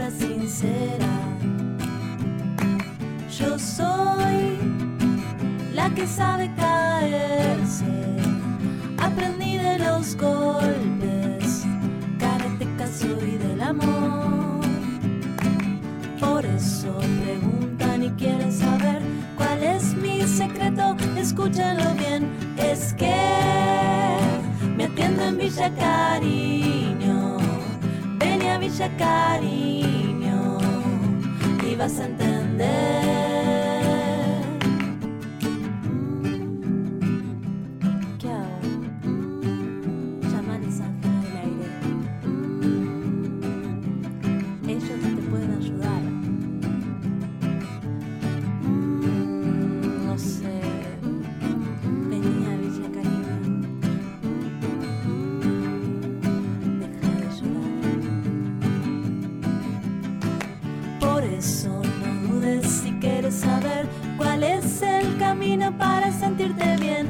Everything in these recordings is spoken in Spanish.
palabra sincera. Yo soy la que sabe caerse. Aprendí de los golpes, karateca soy del amor. Por eso preguntan y quieren saber cuál es mi secreto. Escúchenlo bien, es que me atiendo en Villa Cariño. Ven a Villa Cariño y vas a entender. Saber cuál es el camino para sentirte bien.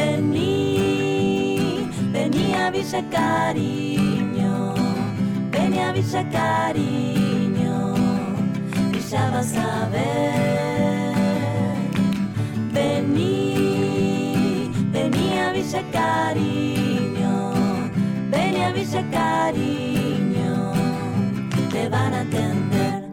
Vení, vení a Villa Cariño, vení a Villa Cariño y ya vas a ver. Vení, vení a Villa Cariño, vení a Villa Cariño, te van a atender.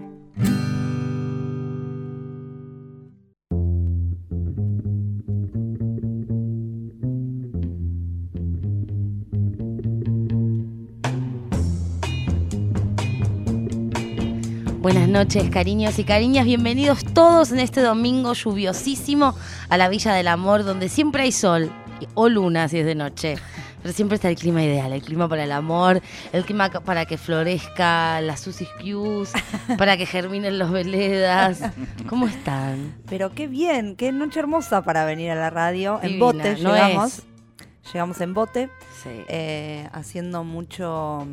Buenas noches, cariños y cariñas. Bienvenidos todos en este domingo lluviosísimo a la Villa del Amor, donde siempre hay sol o luna si es de noche. Pero siempre está el clima ideal, el clima para el amor, el clima para que florezca las Susie Q's, para que germinen los veledas. ¿Cómo están? Pero qué bien, qué noche hermosa para venir a la radio. Divina, en bote ¿no llegamos. Llegamos en bote, Sí. haciendo mucho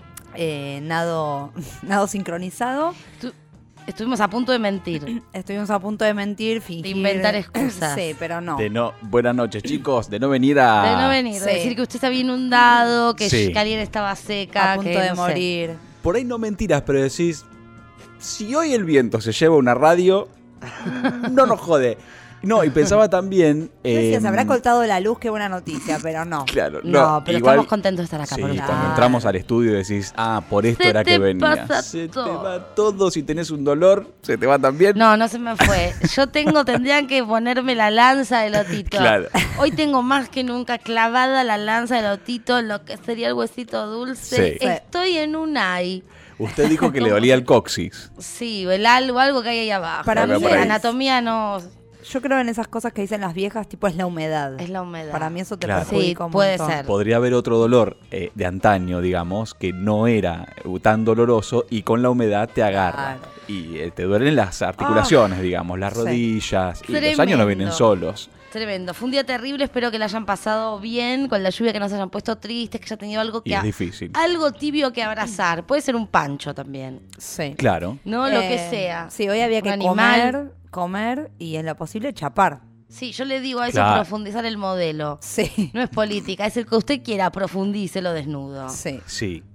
nado sincronizado. Estuvimos a punto de mentir, Estuvimos a punto de mentir, fingir. de inventar excusas. Sí, pero no. Buenas noches, chicos. De no venir a... De no venir, Sí. de decir que usted estaba inundado, que Sí. alguien estaba seca, A punto que de no sé. morir. Por ahí no mentiras, pero decís... Si hoy el viento se lleva una radio, no nos jode. No, y pensaba también... Yo decía, se habrá cortado la luz, qué buena noticia, pero no. Claro, No, pero igual- estamos contentos de estar acá. Sí, por cuando favor. entramos al estudio decís, por esto Se era te que venías. pasa Se te todo. va todo, si tenés un dolor, se te va también. No se me fue. Tendrían que ponerme la lanza de Lotito. Claro. Hoy tengo más que nunca clavada la lanza de Lotito, lo que sería el huesito dulce. Sí. Estoy en un ay. Usted dijo que le dolía el coxis. Sí, algo que hay ahí abajo. Para mí No sé, por ahí. anatomía no Yo creo en esas cosas que dicen las viejas, tipo es la humedad. es la humedad. Para mí eso te Claro. perjudica Sí, un puede montón. ser. Podría haber otro dolor de antaño, digamos, que no era tan doloroso y con la humedad te agarra. Claro. Y te duelen las articulaciones, digamos, las Sí. rodillas. Y los Tremendo. años no vienen solos. Tremendo. Fue un día terrible, espero que la hayan pasado bien con la lluvia, que no se hayan puesto tristes, que haya tenido algo Y que es difícil. algo tibio que abrazar. Puede ser un pancho también. Sí. Claro. No, lo que sea. Sí, hoy había Un que animal. comer y en lo posible chapar. Sí, yo le digo a eso Claro. profundizar el modelo. Sí. No es política, es el que usted quiera, profundícelo desnudo. Sí. Sí.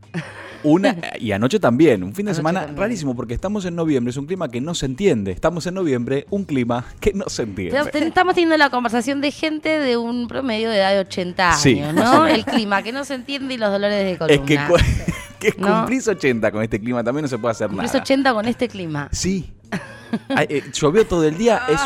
Y anoche también, un fin de Anoche semana también. rarísimo porque estamos en noviembre, es un clima que no se entiende. Estamos en noviembre, un clima que no se entiende. Estamos teniendo la conversación de gente de un promedio de edad de 80 años, Sí. ¿no? El clima que no se entiende y los dolores de columna. Es que, que ¿No? cumplís 80 con este clima, también no se puede hacer Cumplís nada. 80 con este clima. Sí. Llovió todo el día, es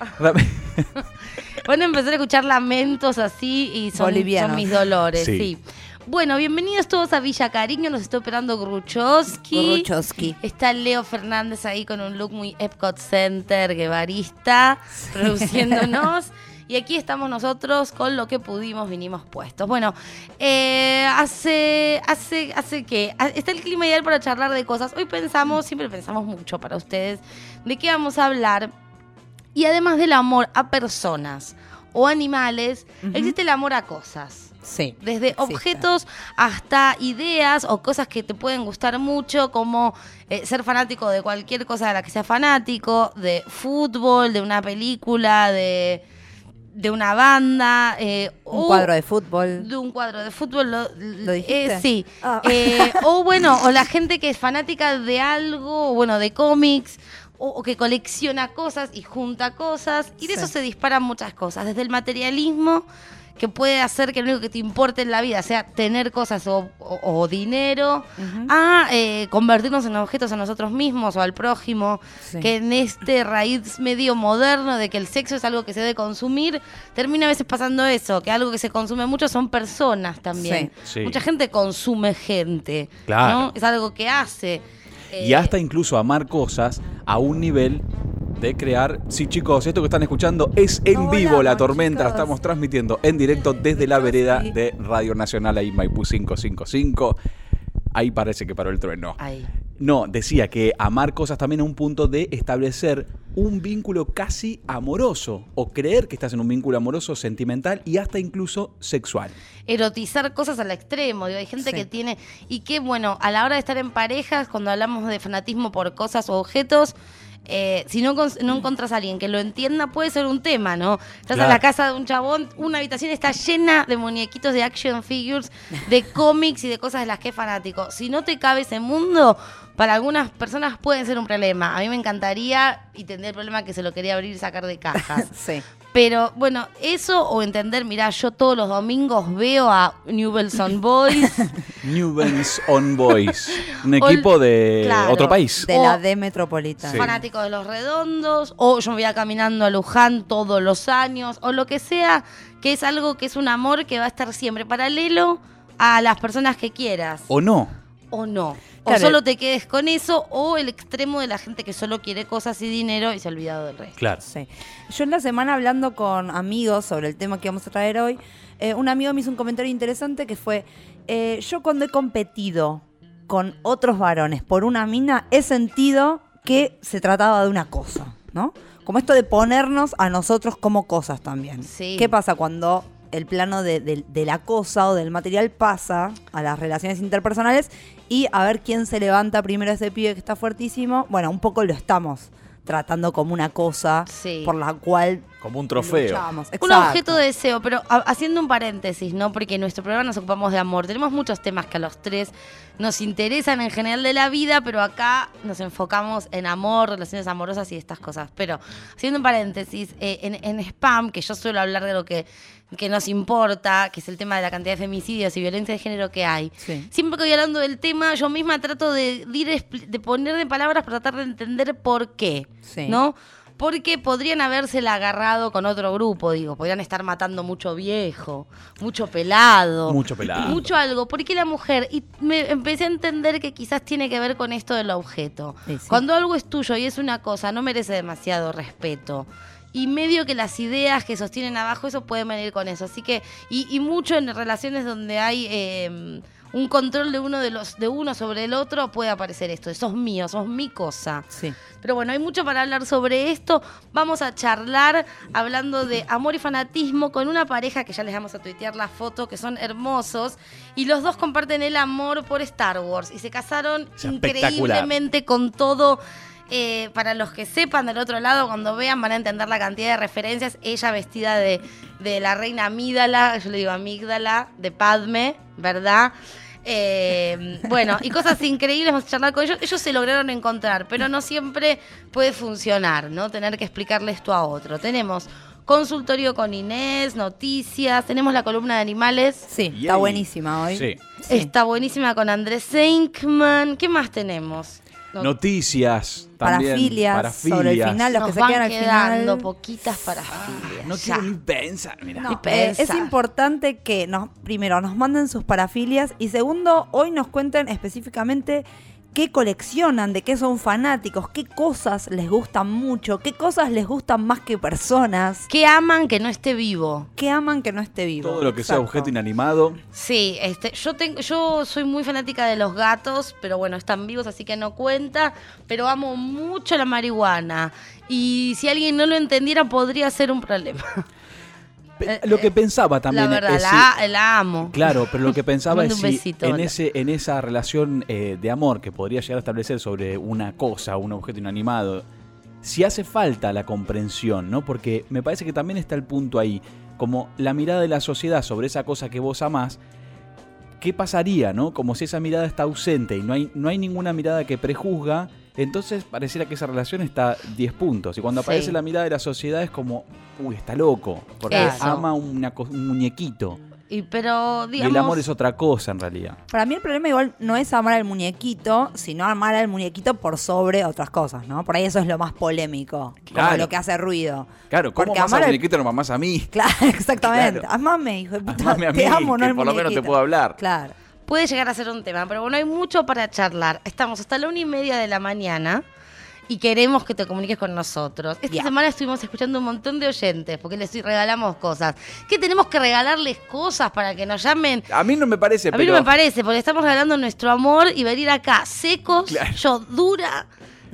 Van a empezar a escuchar lamentos así y son Bolivianos. mis dolores, Sí. sí. Bueno, bienvenidos todos a Villa Cariño, nos está operando Gruchowski. Gruchowski. Está Leo Fernández ahí con un look muy Epcot Center, guevarista, produciéndonos. Y aquí estamos nosotros con lo que pudimos, vinimos puestos. Bueno, hace que está el clima ideal para charlar de cosas. Hoy siempre pensamos mucho para ustedes, de qué vamos a hablar. Y además del amor a personas o animales, existe el amor a cosas. Sí. Desde existe. objetos hasta ideas o cosas que te pueden gustar mucho, como ser fanático de cualquier cosa de la que sea fanático, de fútbol, de una película, de de una banda, Un cuadro de fútbol. de un cuadro de fútbol, ¿Lo dijiste? sí. Ah. O la gente que es fanática de algo, o bueno, de cómics, o que colecciona cosas y junta cosas, y de Sí. eso se disparan muchas cosas, desde el materialismo, que puede hacer que lo único que te importe en la vida sea tener cosas o dinero, Ujú. a convertirnos en objetos a nosotros mismos o al prójimo, Sí. que en este raíz medio moderno de que el sexo es algo que se debe consumir, termina a veces pasando eso, que algo que se consume mucho son personas también. Sí. Sí. Mucha gente consume gente, Claro. ¿no? Es algo que hace. Y hasta incluso amar cosas a un nivel de crear. Sí, chicos, esto que están escuchando es en No vivo La volamos, Tormenta. chicos. Estamos transmitiendo en directo desde la vereda Sí. de Radio Nacional ahí Maipú 555. Ahí parece que paró el trueno. Ahí. No, decía que amar cosas también es un punto de establecer un vínculo casi amoroso o creer que estás en un vínculo amoroso, sentimental y hasta incluso sexual. Erotizar cosas al extremo. Digo, hay gente Sí. que tiene. Y que, bueno, a la hora de estar en parejas, cuando hablamos de fanatismo por cosas o objetos, si no encontrás a alguien que lo entienda, puede ser un tema, ¿no? Estás Claro. en la casa de un chabón, una habitación está llena de muñequitos de action figures, de cómics y de cosas de las que es fanático. Si no te cabe ese mundo, para algunas personas puede ser un problema. A mí me encantaría y tendría el problema que se lo quería abrir y sacar de cajas. Sí. Pero bueno, eso o entender, mirá, yo todos los domingos veo a Newell's Old Boys. Newell's Old Boys, un Ol- equipo de claro. otro país. De la O- D Metropolitana. Sí. Fanático de los redondos, o yo me voy a caminando a Luján todos los años, o lo que sea, que es algo que es un amor que va a estar siempre paralelo a las personas que quieras, ¿O no? o no. Claro. O solo te quedes con eso, o el extremo de la gente que solo quiere cosas y dinero y se ha olvidado del resto. Claro. Sí. Yo en la semana hablando con amigos sobre el tema que vamos a traer hoy, un amigo me hizo un comentario interesante que fue, yo cuando he competido con otros varones por una mina, he sentido que se trataba de una cosa, ¿no? Como esto de ponernos a nosotros como cosas también. Sí. ¿Qué pasa cuando el plano de la cosa o del material pasa a las relaciones interpersonales y a ver quién se levanta primero ese pibe que está fuertísimo? Bueno, un poco lo estamos tratando como una cosa Sí. por la cual Como un trofeo. luchamos. Un Exacto. objeto de deseo, pero haciendo un paréntesis, ¿no? Porque en nuestro programa nos ocupamos de amor. Tenemos muchos temas que a los tres nos interesan en general de la vida, pero acá nos enfocamos en amor, relaciones amorosas y estas cosas. Pero haciendo un paréntesis, en Spam, que yo suelo hablar de lo que nos importa, que es el tema de la cantidad de femicidios y violencia de género que hay. Sí. Siempre que voy hablando del tema, yo misma trato de poner de palabras para tratar de entender por qué, Sí. ¿no? Porque podrían habérsela agarrado con otro grupo, digo. Podrían estar matando mucho viejo, mucho pelado. Mucho pelado. Mucho algo. ¿Por qué la mujer? Y me empecé a entender que quizás tiene que ver con esto del objeto. Sí, sí. Cuando algo es tuyo y es una cosa, no merece demasiado respeto. Y medio que las ideas que sostienen abajo eso pueden venir con eso. Así que, y mucho en relaciones donde hay un control de uno sobre el otro, puede aparecer esto. Sos mío, sos mi cosa. Sí. Pero bueno, hay mucho para hablar sobre esto. Vamos a charlar hablando de amor y fanatismo con una pareja que ya les vamos a tuitear la foto, que son hermosos. Y los dos comparten el amor por Star Wars. Y se casaron Es espectacular. increíblemente con todo. Para los que sepan del otro lado, cuando vean van a entender la cantidad de referencias. Ella vestida de la reina Amídala, yo le digo Amígdala, de Padme, ¿verdad? Bueno, y cosas increíbles, vamos a charlar con ellos. Ellos se lograron encontrar, pero no siempre puede funcionar, ¿no? Tener que explicarle esto a otro. Tenemos consultorio con Inés, noticias, tenemos la columna de animales. Sí, Yay. está buenísima hoy. Sí. Sí. Está buenísima con Andrés Seinkman. ¿Qué más tenemos? Noticias también. Parafilias, sobre el final, los Nos que se van quedan al quedando final. poquitas parafilias. No Ya. quiero ni pensar, mira. No, Ni pensar. es importante que primero nos manden sus parafilias y segundo, hoy nos cuenten específicamente qué coleccionan, de qué son fanáticos, qué cosas les gustan mucho, qué cosas les gustan más que personas, ¿Qué aman que no esté vivo? qué aman que no esté vivo. Todo lo que sea Exacto. objeto inanimado. Sí, yo soy muy fanática de los gatos, pero bueno, están vivos, así que no cuenta. Pero amo mucho la marihuana. Y si alguien no lo entendiera, podría ser un problema. Lo que pensaba también La verdad, es la amo. Claro, pero lo que pensaba Mando es un si besito, en, hola. en esa relación de amor que podría llegar a establecer sobre una cosa, un objeto inanimado, si hace falta la comprensión, ¿no? Porque me parece que también está el punto ahí, como la mirada de la sociedad sobre esa cosa que vos amás. ¿Qué pasaría, no? Como si esa mirada está ausente y no hay ninguna mirada que prejuzga, entonces pareciera que esa relación está 10 puntos. Y cuando aparece la mirada de la sociedad es como, uy, está loco, porque ama un muñequito. Pero, digamos, y el amor es otra cosa en realidad. Para mí el problema igual no es amar al muñequito, sino amar al muñequito por sobre otras cosas, ¿no? Por ahí eso es lo más polémico, como lo que hace ruido. Claro, ¿cómo porque amás al muñequito no mamás a mí? Claro, exactamente. Claro. Amame, hijo de puta. Amame a mí, te amo, no que al por lo muñequito. menos te puedo hablar. Claro. puede llegar a ser un tema, pero bueno, hay mucho para charlar. Estamos hasta la 1:30 de la mañana y queremos que te comuniques con nosotros. Esta semana estuvimos escuchando un montón de oyentes porque les regalamos cosas. ¿Qué tenemos que regalarles cosas para que nos llamen? A mí no me parece, A mí no me parece, porque estamos regalando nuestro amor y venir acá secos, Claro. yo dura,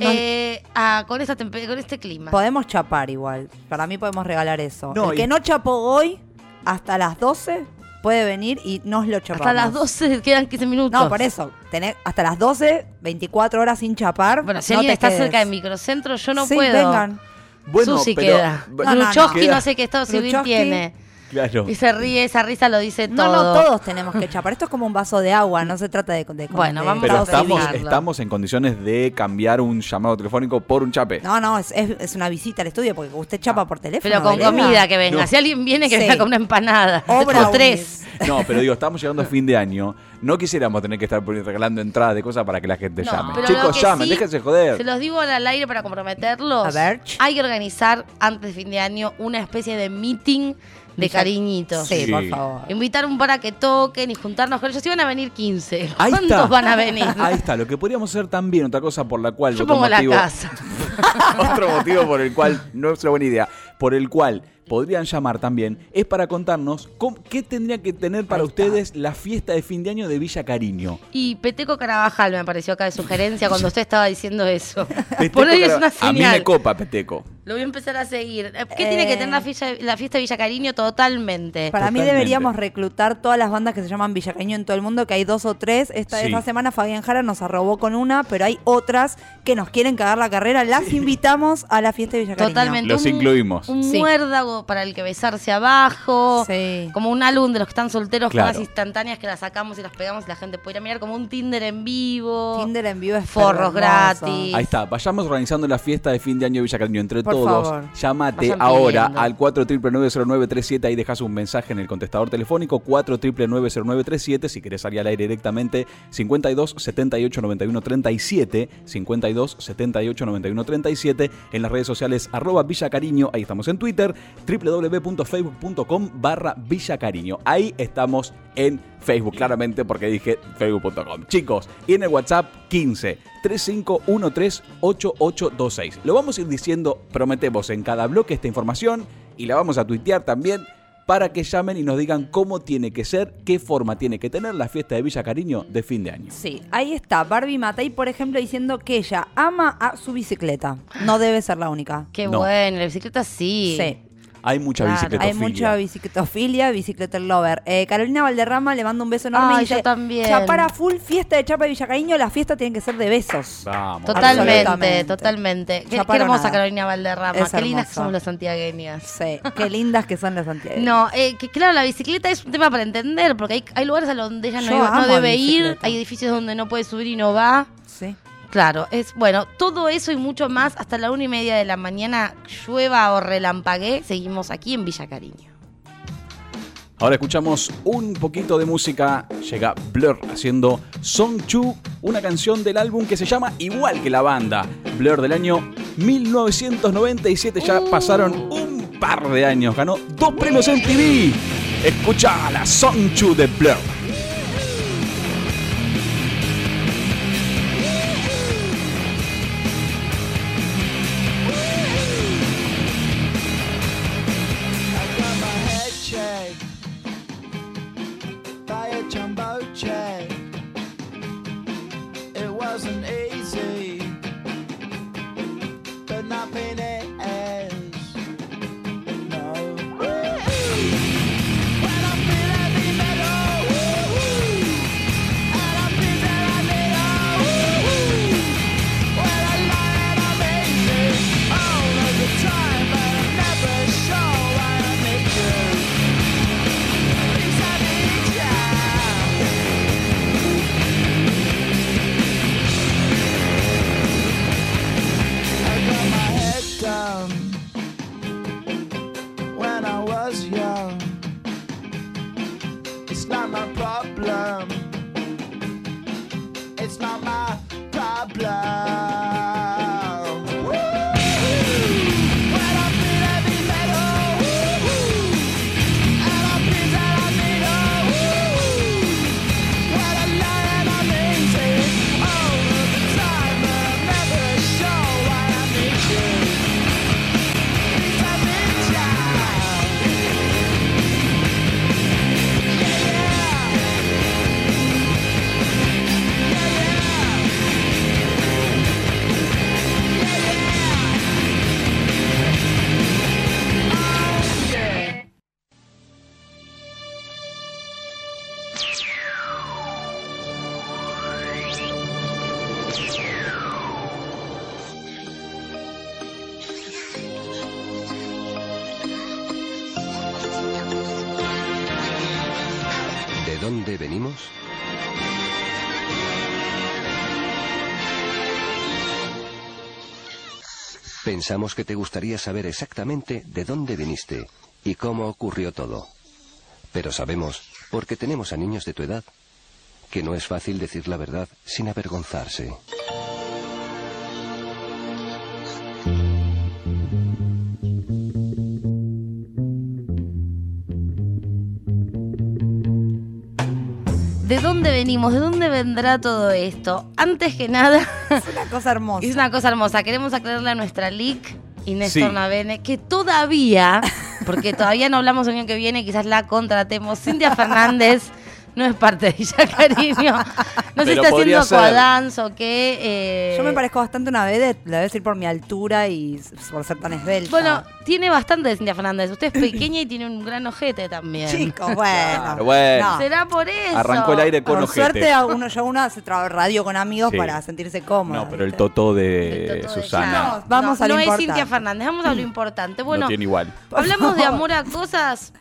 con este clima. Podemos chapar igual. Para mí podemos regalar eso. No, El que no chapó hoy, hasta las 12, puede venir y nos lo chapamos. Hasta las 12 quedan 15 minutos. No, por eso. Hasta las 12, 24 horas sin chapar. Bueno, si no alguien te está quedes. cerca de Microcentro, yo no Sí, puedo. vengan. Bueno, Susi pero, queda. No, no, Luchowski queda. no sé qué estado civil Luchowski. tiene. Claro. Y se ríe, esa risa lo dice No, todo. no, todos tenemos que chapar. Esto es como un vaso de agua, no se trata de Bueno, vamos Pero a estado civil. civilarlo. estamos en condiciones de cambiar un llamado telefónico por un chape. No, es una visita al estudio porque usted chapa por teléfono. Pero con ¿verdad? comida que venga. No. Si alguien viene, que Sí. venga con una empanada. O O brownies. 3. No, pero digo, estamos llegando a fin de año. No quisiéramos tener que estar regalando entradas de cosas para que la gente No, llame. pero lo Chicos, que llamen, sí, déjense joder. Se los digo al aire para comprometerlos. A ver. Hay que organizar antes de fin de año una especie de meeting de cariñitos. Sí, Sí. por favor. Invitar un par a que toquen y juntarnos con ellos. Si van a venir 15. Ahí ¿Cuántos está. van a venir? Ahí está, lo que podríamos hacer también, otra cosa por la cual... Yo otro pongo la motivo- casa. Otro motivo por el cual, no es una buena idea, por el cual podrían llamar también, es para contarnos qué tendría que tener para Ahí está. ustedes la fiesta de fin de año de Villa Cariño. Y Peteco Carabajal me apareció acá de sugerencia cuando usted estaba diciendo eso. Peteco Por hoy es una a mí me señal. copa, Peteco. Lo voy a empezar a seguir. ¿Qué tiene que tener la fiesta de Villa Cariño? Totalmente. Para mí Totalmente. deberíamos reclutar todas las bandas que se llaman Villacaño en todo el mundo, que hay 2 o 3. Esta Sí. semana Fabián Jara nos arrobó con una, pero hay otras que nos quieren cagar la carrera. Las invitamos a la fiesta de Villacaño. Totalmente. Los incluimos. Un Sí. muérdago para el que besarse abajo. Sí. Como un álbum de los que están solteros Claro. con las instantáneas que las sacamos y las pegamos y la gente puede ir a mirar, como un Tinder en vivo. Tinder en vivo es Forros hermoso. gratis. Ahí está, vayamos organizando la fiesta de fin de año de Villa Cariño entre Por todos. favor. Llámate Vayan ahora pidiendo. al 4990937, ahí dejas un mensaje en el contestador telefónico 4990937, si querés salir al aire directamente 52 78 91 37, 52 78 91 37, en las redes sociales @villacariño, ahí estamos en Twitter, www.facebook.com/villacariño. Ahí estamos en Facebook, claramente porque dije facebook.com. Chicos, y en el WhatsApp 15 3513 8826. Lo vamos a ir diciendo, prometemos, en cada bloque esta información y la vamos a tuitear también para que llamen y nos digan cómo tiene que ser, qué forma tiene que tener la fiesta de Villa Cariño de fin de año. Sí, ahí está Barbie Matei, por ejemplo, diciendo que ella ama a su bicicleta. No debe ser la única. Qué No. bueno, la bicicleta sí. Sí. Hay mucha Claro. bicicletofilia. Hay mucha bicicletofilia, bicicleter lover. Carolina Valderrama le mando un beso enorme. Ay, y dice, yo también. Chapar a full, fiesta de chapa de Villacariño, la fiesta tiene que ser de besos. Vamos. Totalmente, Absolutamente. totalmente. Qué Chapar o hermosa nada. Carolina Valderrama. Es Qué lindas que hermosa. somos las santiagueñas. Sí, qué lindas que son las antiguas. No, que claro, la bicicleta es un tema para entender, porque hay lugares a donde ella Yo no amo debe ir, bicicleta. hay edificios donde no puede subir y no va. Sí. Claro, bueno, todo eso y mucho más hasta la 1:30 de la mañana, llueva o relampaguee, seguimos aquí en Villa Cariño. Ahora escuchamos un poquito de música. Llega Blur haciendo Song 2, una canción del álbum que se llama igual que la banda. Blur del año 1997. Ya pasaron un par de años. Ganó 2 premios en MTV. Escucha la Song 2 de Blur. I got my head checked by a jumbo jet. It wasn't easy, but nothing is. No. When I feel heavy metal, dónde venimos? Pensamos que te gustaría saber exactamente de dónde viniste y cómo ocurrió todo. Pero sabemos, porque tenemos a niños de tu edad, que no es fácil decir la verdad sin avergonzarse. ¿De dónde venimos? ¿De dónde vendrá todo esto? Antes que nada, Es una cosa hermosa. es una cosa hermosa. Queremos aclararle a nuestra leak, Inés Sí. Tornavene, que todavía, porque todavía no hablamos el año que viene, quizás la contratemos. Cintia Fernández no es parte de ella, cariño. No sé si Pero está podría haciendo ser. coadance o qué. Yo me parezco bastante una vedette, la debo decir por mi altura y por ser tan esbelta. Bueno, tiene bastante de Cintia Fernández. Usted es pequeña y tiene un gran ojete también. chicos, bueno. Claro, bueno. No. ¿Será por eso? Arrancó el aire con Por ojete. suerte uno hace radio con amigos Sí. para sentirse cómodo. No, pero el ¿viste? totó de El toto de Susana ella. No, vamos a lo no es importante. Cintia Fernández, vamos a lo importante. Bueno, no tiene igual. hablamos de amor a cosas.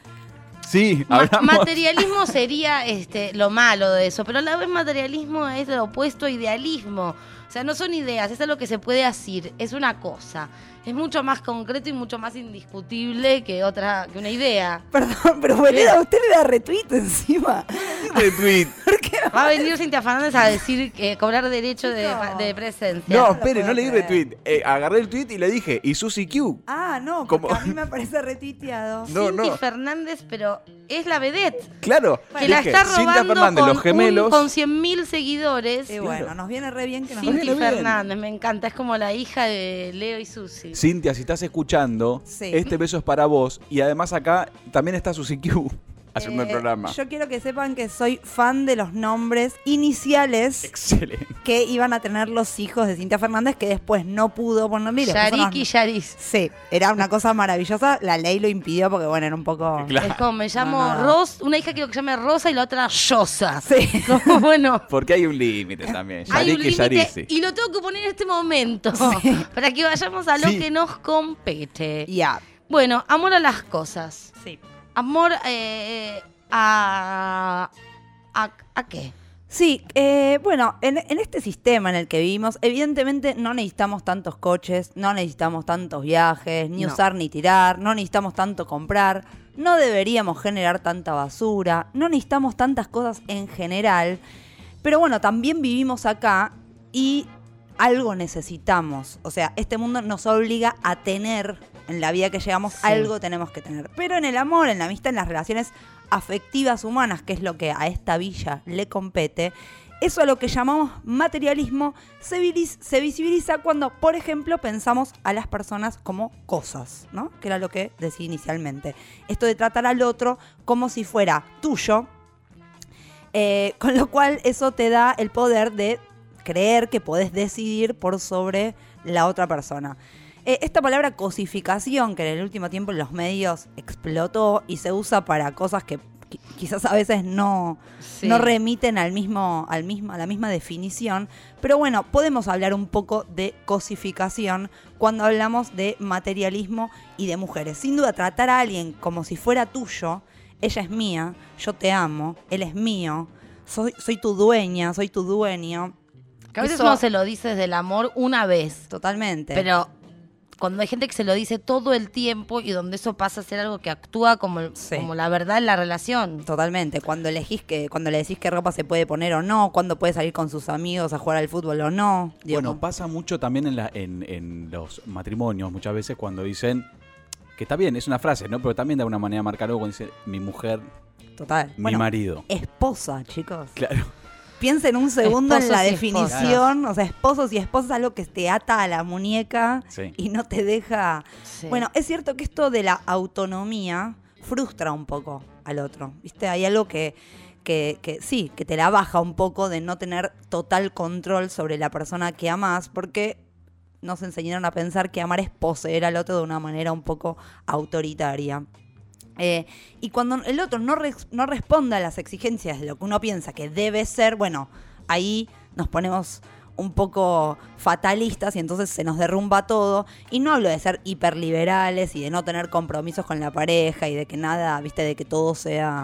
Sí, hablamos. Materialismo sería lo malo de eso, pero a la vez materialismo es lo opuesto a idealismo. O sea, no son ideas, es algo que se puede decir, es una cosa. Es mucho más concreto y mucho más indiscutible que una idea. Perdón, pero boluda, usted le da retweet encima. Retweet. Va a venir Cintia Fernández a decir cobrar derecho de presencia. No, lo espere, no puedo le di creer. retweet. Agarré el tweet y le dije, y Susi Q. Ah, no, ¿Cómo? porque a mí me aparece retuiteado. No, Cintia no. Fernández, pero es la vedette. Claro. Que la dije, está Cintia robando Fernández, con, los gemelos. con 100.000 seguidores. Y bueno, nos viene re bien que nos Cintia viene bien. Fernández, me encanta. Es como la hija de Leo y Susi. Cintia, si estás escuchando, Sí. este beso es para vos. Y además acá también está Susi Q haciendo el programa. Yo quiero que sepan que soy fan de los nombres iniciales Excelente. que iban a tener los hijos de Cintia Fernández, que después no pudo ponerle. y después son Yarik y los- Yaris. Sí, era una cosa maravillosa. La ley lo impidió porque, bueno, era un poco... Claro. Es como me llamo No, no. Ros, una hija quiero que se llame Rosa y la otra Yosa. Sí. Como, bueno, Porque hay un límite también. hay un Yarik y límite Yarisi. y lo tengo que poner en este momento para que vayamos a lo Sí. que nos compete. Ya. Bueno, amor a las cosas. Sí. Amor ¿a qué? Sí, bueno, en este sistema en el que vivimos, evidentemente no necesitamos tantos coches, no necesitamos tantos viajes, ni No. usar ni tirar, no necesitamos tanto comprar, no deberíamos generar tanta basura, no necesitamos tantas cosas en general, pero bueno, también vivimos acá y algo necesitamos, o sea, este mundo nos obliga a tener, en la vida que llevamos, Sí. algo tenemos que tener, pero en el amor, en la amistad, en las relaciones afectivas humanas, que es lo que a esta villa le compete, eso a lo que llamamos materialismo se visibiliza cuando, por ejemplo, pensamos a las personas como cosas, ¿no? Que era lo que decía inicialmente. Esto de tratar al otro como si fuera tuyo, con lo cual eso te da el poder de creer que podés decidir por sobre la otra persona. Esta palabra cosificación, que en el último tiempo en los medios explotó y se usa para cosas que quizás a veces no remiten a la misma definición, pero bueno, podemos hablar un poco de cosificación cuando hablamos de materialismo y de mujeres. Sin duda, tratar a alguien como si fuera tuyo, ella es mía, yo te amo, él es mío, soy tu dueña, soy tu dueño. Que a veces Eso- uno se lo dice desde el amor una vez, Totalmente. pero cuando hay gente que se lo dice todo el tiempo y donde eso pasa a ser algo que actúa como Sí. la verdad en la relación. Totalmente. Cuando le decís qué ropa se puede poner o no, cuando puede salir con sus amigos a jugar al fútbol o no. Digo, Bueno, pasa mucho también en los matrimonios, muchas veces cuando dicen, que está bien, es una frase, ¿no? Pero también de alguna manera marca algo cuando dice mi mujer, total. mi Bueno, marido. esposa, chicos. Claro. Piensen un segundo en Esposos la y definición. O sea, esposos y esposas es algo que te ata a la muñeca Sí. y no te deja. Sí. Bueno, es cierto que esto de la autonomía frustra un poco al otro. ¿Viste? Hay algo que sí, que te la baja un poco de no tener total control sobre la persona que amás, porque nos enseñaron a pensar que amar es poseer al otro de una manera un poco autoritaria. Y cuando el otro no responde a las exigencias de lo que uno piensa que debe ser, bueno, ahí nos ponemos un poco fatalistas y entonces se nos derrumba todo. Y no hablo de ser hiperliberales y de no tener compromisos con la pareja y de que nada, viste, de que todo sea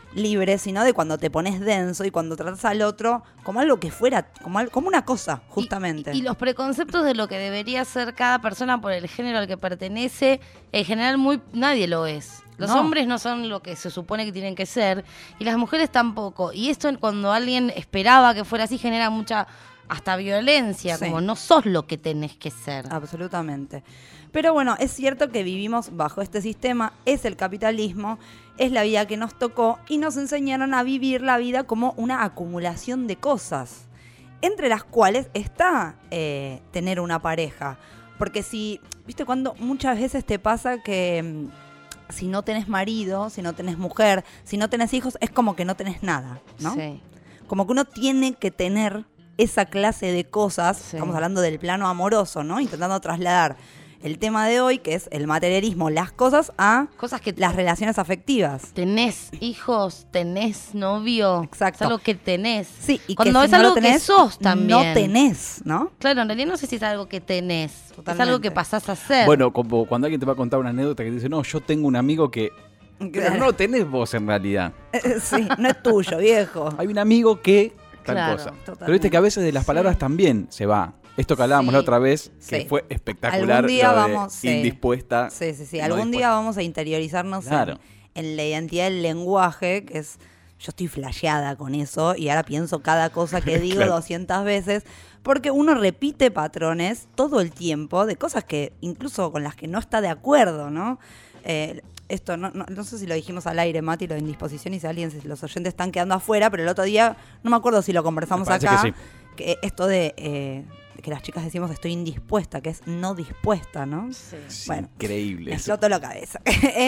libre, sino de cuando te pones denso y cuando tratas al otro como algo que fuera, como una cosa, justamente. Y los preconceptos de lo que debería ser cada persona por el género al que pertenece, en general nadie lo es. Los No. hombres no son lo que se supone que tienen que ser y las mujeres tampoco. Y esto cuando alguien esperaba que fuera así genera mucha hasta violencia, Sí. como no sos lo que tenés que ser. Absolutamente. Pero bueno, es cierto que vivimos bajo este sistema, es el capitalismo, es la vida que nos tocó y nos enseñaron a vivir la vida como una acumulación de cosas, entre las cuales está tener una pareja. Porque viste, cuando muchas veces te pasa que si no tenés marido, si no tenés mujer, si no tenés hijos, es como que no tenés nada, ¿no? Sí. Como que uno tiene que tener esa clase de cosas, Sí. estamos hablando del plano amoroso, ¿no? Intentando trasladar el tema de hoy, que es el materialismo, las cosas, a Cosas que las relaciones afectivas. tenés hijos, tenés novio. Exacto. Es algo que tenés. Sí, y cuando que es si no algo lo tenés, que sos también. no tenés, ¿no? Claro, en realidad no sé si es algo que tenés. Es Totalmente. algo que pasás a ser. Bueno, como cuando alguien te va a contar una anécdota que dice, no, yo tengo un amigo que... Pero no lo tenés vos en realidad. Sí, no es tuyo, viejo. Hay un amigo que... Tal Claro, cosa. totalmente. Pero viste que a veces de las palabras también se va. Esto que hablábamos Sí. la otra vez, que Sí. fue espectacular. Algún día lo de vamos, sí. indispuesta. Sí, sí, sí. no Algún día dispuesta. vamos a interiorizarnos Claro. en la identidad del lenguaje, que es... Yo estoy flasheada con eso y ahora pienso cada cosa que digo Claro. 200 veces, porque uno repite patrones todo el tiempo de cosas que incluso con las que no está de acuerdo, ¿no? Esto, no sé si lo dijimos al aire, Mati, lo de indisposición, y si los oyentes están quedando afuera, pero el otro día, no me acuerdo si lo conversamos Me parece acá, que sí. que esto de que las chicas decimos estoy indispuesta, que es no dispuesta, ¿no? Sí. Es Bueno, increíble. Me eso. explotó la cabeza.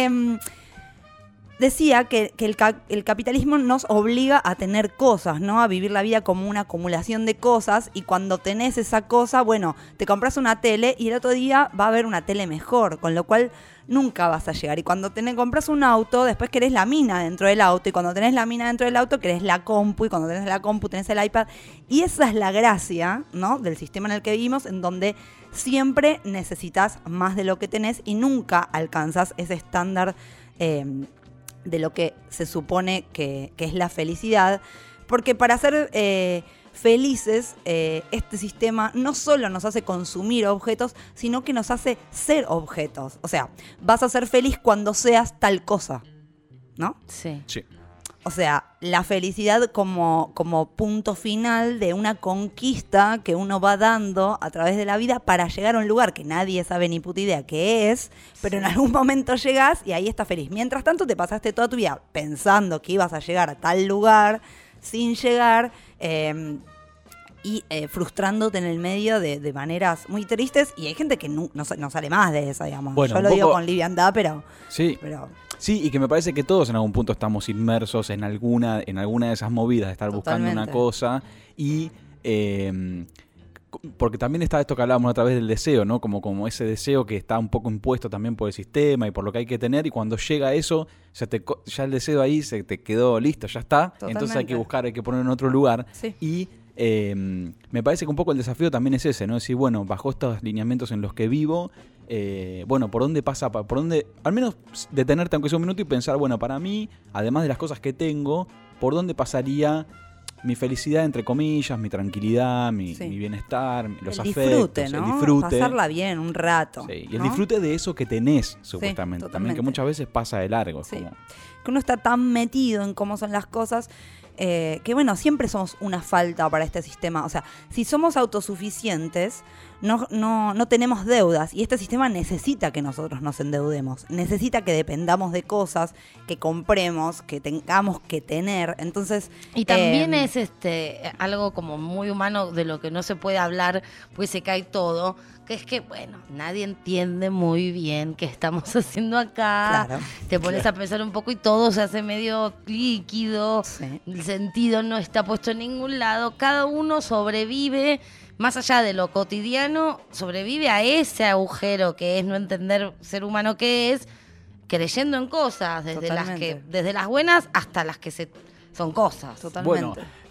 Decía que el capitalismo nos obliga a tener cosas, ¿no? A vivir la vida como una acumulación de cosas, y cuando tenés esa cosa, bueno, te compras una tele y el otro día va a haber una tele mejor, con lo cual nunca vas a llegar. Y cuando compras un auto, después querés la mina dentro del auto, y cuando tenés la mina dentro del auto querés la compu, y cuando tenés la compu tenés el iPad. Y esa es la gracia, ¿no? Del sistema en el que vivimos, en donde siempre necesitas más de lo que tenés y nunca alcanzas ese estándar de lo que se supone que es la felicidad, porque para ser felices, este sistema no solo nos hace consumir objetos, sino que nos hace ser objetos. O sea, vas a ser feliz cuando seas tal cosa, ¿no? Sí. Sí. O sea, la felicidad como punto final de una conquista que uno va dando a través de la vida para llegar a un lugar que nadie sabe ni puta idea qué es, pero en algún momento llegás y ahí estás feliz. Mientras tanto te pasaste toda tu vida pensando que ibas a llegar a tal lugar sin llegar y frustrándote en el medio de maneras muy tristes, y hay gente que no sale más de esa, digamos. Bueno, Yo un lo digo poco- con liviandad, pero Sí. Sí, y que me parece que todos en algún punto estamos inmersos en alguna de esas movidas de estar buscando una Totalmente. cosa y porque también está esto que hablábamos otra vez del deseo, ¿no? Como ese deseo que está un poco impuesto también por el sistema y por lo que hay que tener, y cuando llega eso, ya el deseo ahí se te quedó listo, ya está. Entonces hay que Totalmente. buscar, hay que ponerlo en otro lugar. Sí. Y me parece que un poco el desafío también es ese, ¿no? Decir, bueno, bajo estos lineamientos en los que vivo, bueno, ¿por dónde pasa? ¿Por dónde? Al menos detenerte aunque sea un minuto y pensar, bueno, para mí, además de las cosas que tengo, ¿por dónde pasaría mi felicidad, entre comillas, mi tranquilidad, mi Sí. bienestar, los el afectos, disfrute, ¿no? el disfrute? Pasarla bien un rato. Sí, y el ¿no? disfrute de eso que tenés, supuestamente. También totalmente. que muchas veces pasa de largo. Sí. Como, Que uno está tan metido en cómo son las cosas, que bueno, siempre somos una falta para este sistema. O sea, si somos autosuficientes, no tenemos deudas, y este sistema necesita que nosotros nos endeudemos, necesita que dependamos de cosas, que compremos, que tengamos que tener. Entonces, Y también es algo como muy humano de lo que no se puede hablar, pues se cae todo, que es que, bueno, nadie entiende muy bien qué estamos haciendo acá. Claro. Te pones a pensar un poco y todo se hace medio líquido, Sí. el sentido no está puesto en ningún lado, cada uno sobrevive, más allá de lo cotidiano, sobrevive a ese agujero que es no entender ser humano que es, creyendo en cosas, desde Totalmente. desde las buenas hasta las que son cosas. Totalmente. Bueno,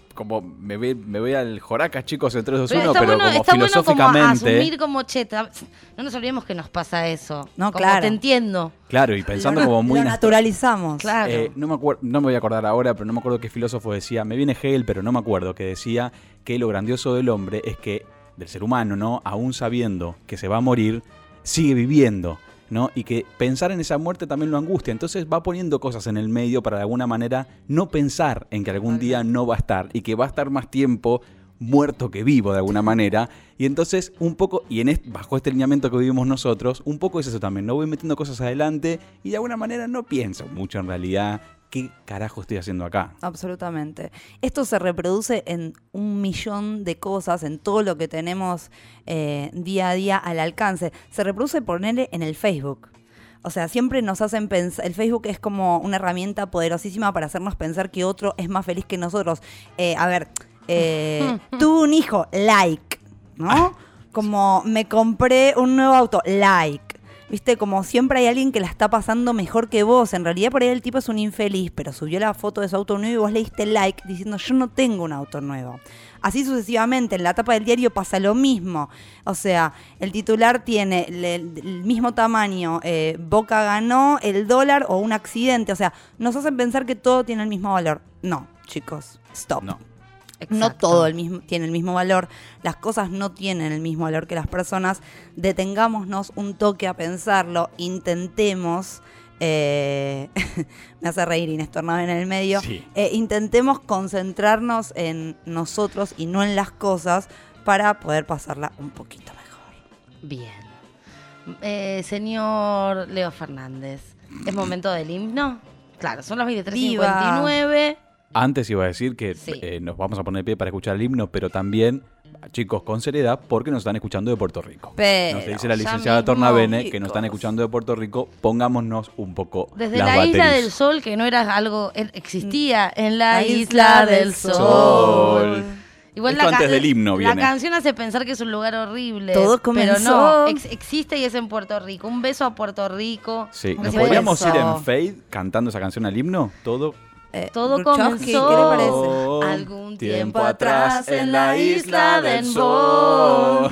como me voy al Joracas, chicos, en 3, 2, Pero 1, está pero bueno, como está bueno como filosóficamente. asumir como no nos olvidemos que nos pasa eso. No, Como claro. te entiendo. Claro, y pensando como muy Lo naturalizamos. Claro. No me acuerdo, no me voy a acordar ahora, pero no me acuerdo qué filósofo decía, me viene Hegel, pero no me acuerdo, que decía que lo grandioso del hombre es que, del ser humano, ¿no? Aún sabiendo que se va a morir, sigue viviendo, ¿no? Y que pensar en esa muerte también lo angustia. Entonces va poniendo cosas en el medio para de alguna manera no pensar en que algún día no va a estar y que va a estar más tiempo muerto que vivo de alguna manera. Y entonces un poco, y bajo este lineamiento que vivimos nosotros, un poco es eso también, no voy metiendo cosas adelante y de alguna manera no pienso mucho en realidad qué carajo estoy haciendo acá. Absolutamente. Esto se reproduce en 1.000.000 de cosas, en todo lo que tenemos día a día al alcance. Se reproduce, ponerle en el Facebook. O sea, siempre nos hacen pensar, el Facebook es como una herramienta poderosísima para hacernos pensar que otro es más feliz que nosotros. Tuve un hijo, like, ¿no? Como me compré un nuevo auto, like. Viste, como siempre hay alguien que la está pasando mejor que vos. En realidad por ahí el tipo es un infeliz, pero subió la foto de su auto nuevo y vos le diste like diciendo yo no tengo un auto nuevo. Así sucesivamente, en la tapa del diario pasa lo mismo. O sea, el titular tiene el mismo tamaño, Boca ganó, el dólar o un accidente. O sea, nos hacen pensar que todo tiene el mismo valor. No, chicos, stop. No. No Exacto. todo tiene el mismo valor, las cosas no tienen el mismo valor que las personas. Detengámonos un toque a pensarlo, intentemos, me hace reír Inés Tornado en el medio, Sí. Intentemos concentrarnos en nosotros y no en las cosas para poder pasarla un poquito mejor. Bien. Señor Leo Fernández, ¿es momento del himno? Claro, son las 23:59. Antes iba a decir que Sí. nos vamos a poner de pie para escuchar el himno, pero también, chicos, con seriedad, porque nos están escuchando de Puerto Rico. Pero Nos dice la ya licenciada mismo, Tornavene que chicos. nos están escuchando de Puerto Rico. Pongámonos un poco Desde las la Isla baterías. del Sol, que no era algo, existía en la La Isla del Sol. Igual Esto antes del himno la viene. canción hace pensar que es un lugar horrible. Todo Pero comenzó. no, existe y es en Puerto Rico. Un beso a Puerto Rico. Sí, ¿nos Beso. podríamos ir en fade cantando esa canción al himno? Todo. Todo Gruchowski, comenzó ¿qué le parece? algún tiempo atrás en la Isla del Sol.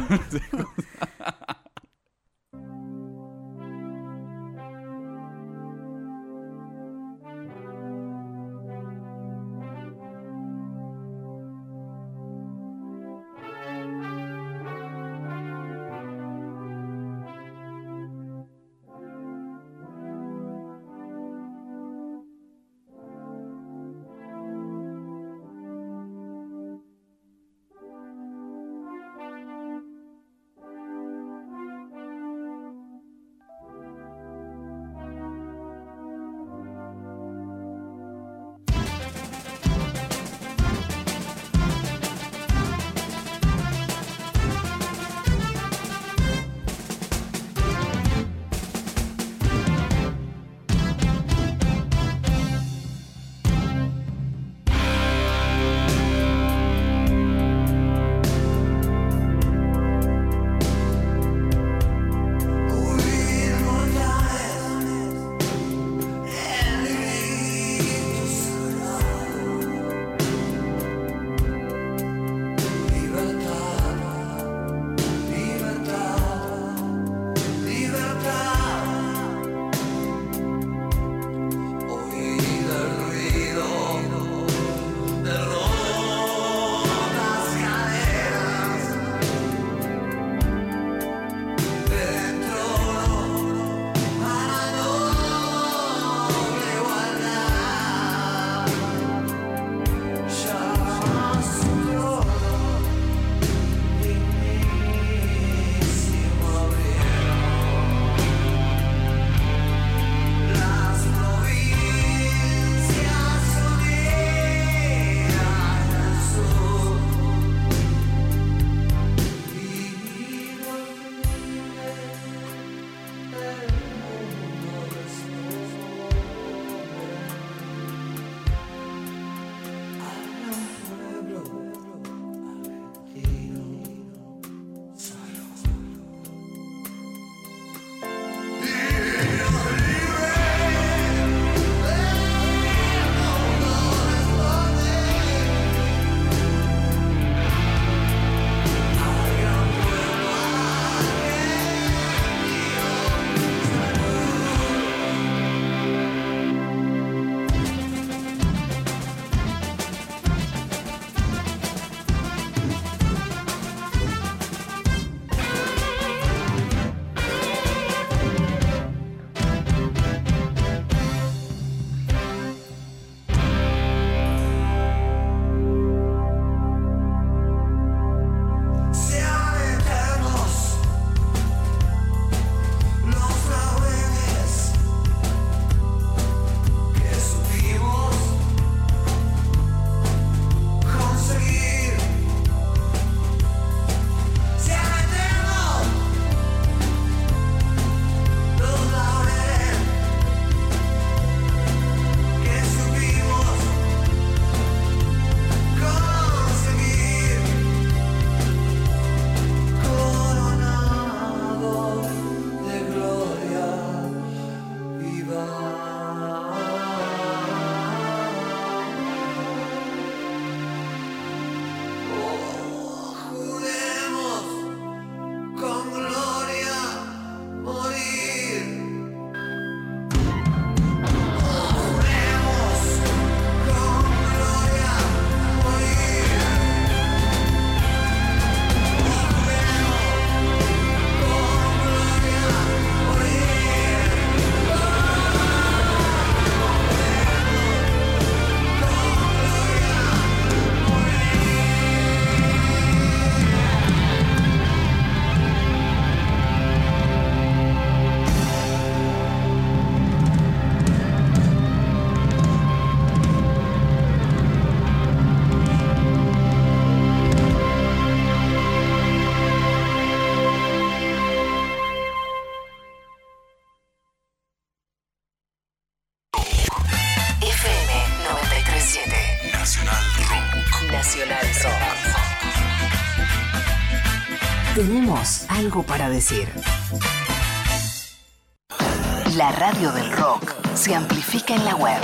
tenemos algo para decir. La radio del rock se amplifica en la web.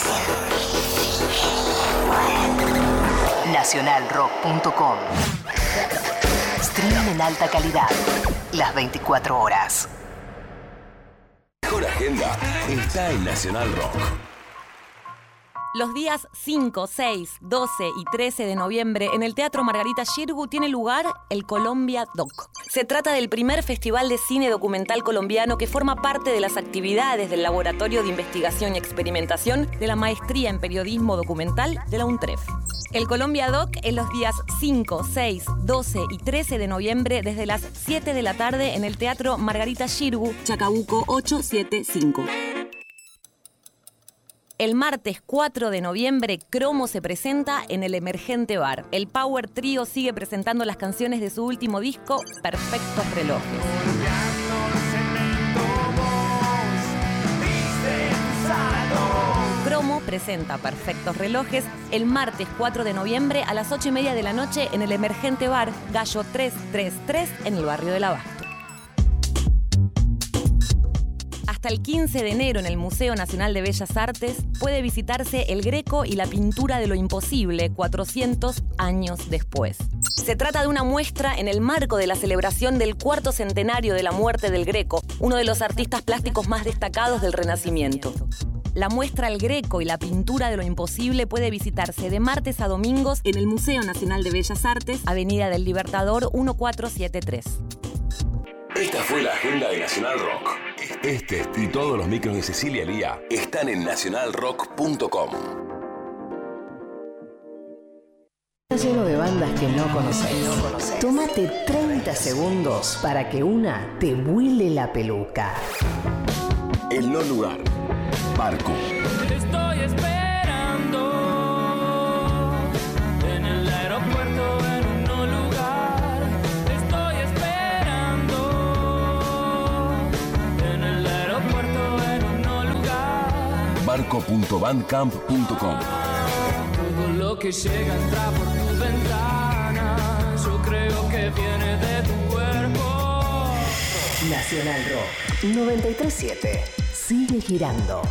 Nacionalrock.com. Streaming en alta calidad, las 24 horas. La mejor agenda está en Nacional Rock. Los días 5, 6, 12 y 13 de noviembre en el Teatro Margarita Xirgu tiene lugar el Colombia Doc. Se trata del primer festival de cine documental colombiano que forma parte de las actividades del Laboratorio de Investigación y Experimentación de la Maestría en Periodismo Documental de la UNTREF. El Colombia Doc es los días 5, 6, 12 y 13 de noviembre desde las 7 de la tarde en el Teatro Margarita Xirgu, Chacabuco 875. El martes 4 de noviembre, Cromo se presenta en el Emergente Bar. El Power Trio sigue presentando las canciones de su último disco, Perfectos Relojes. Cromo presenta Perfectos Relojes el martes 4 de noviembre a las 8:30 de la noche en el Emergente Bar, Gallo 333, en el barrio del Abasto. Hasta el 15 de enero en el Museo Nacional de Bellas Artes puede visitarse El Greco y la pintura de lo imposible 400 años después. Se trata de una muestra en el marco de la celebración del 4º centenario de la muerte del Greco, uno de los artistas plásticos más destacados del Renacimiento. La muestra El Greco y la pintura de lo imposible puede visitarse de martes a domingos en el Museo Nacional de Bellas Artes, Avenida del Libertador 1473. Esta fue la agenda de Nacional Rock. Este y todos los micros de Cecilia Lía están en nacionalrock.com. Está lleno de bandas que no conoces. Tómate 30 segundos para que una te vuele la peluca. El no lugar. Barco. Estoy esperando en el aeropuerto en un no lugar. Estoy esperando en el aeropuerto en un no lugar. Barco.bandcamp.com. Todo lo que llega entra por tu ventana. Yo creo que viene de tu cuerpo. Nacional Rock 937. Sigue girando.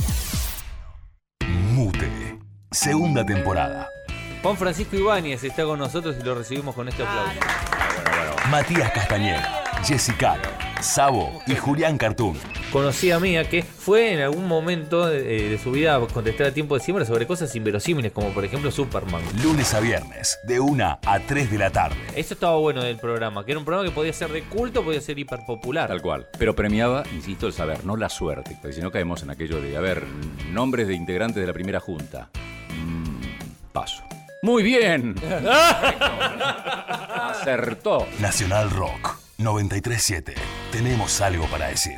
Mute. Segunda temporada. Juan Francisco Ibáñez está con nosotros y lo recibimos con este aplauso. Matías Castañeda, Jessica, Sabo y Julián Cartoon. Conocí a Mía, que fue en algún momento de su vida a contestar a tiempo de siembra sobre cosas inverosímiles, como por ejemplo Superman. Lunes a viernes, de 1 a 3 de la tarde. Eso estaba bueno del programa, que era un programa que podía ser de culto, podía ser hiperpopular. Tal cual. Pero premiaba, insisto, el saber, no la suerte. Porque si no caemos en aquello de, nombres de integrantes de la primera junta. Paso. ¡Muy bien! Acertó. Nacional Rock 937. Tenemos algo para decir.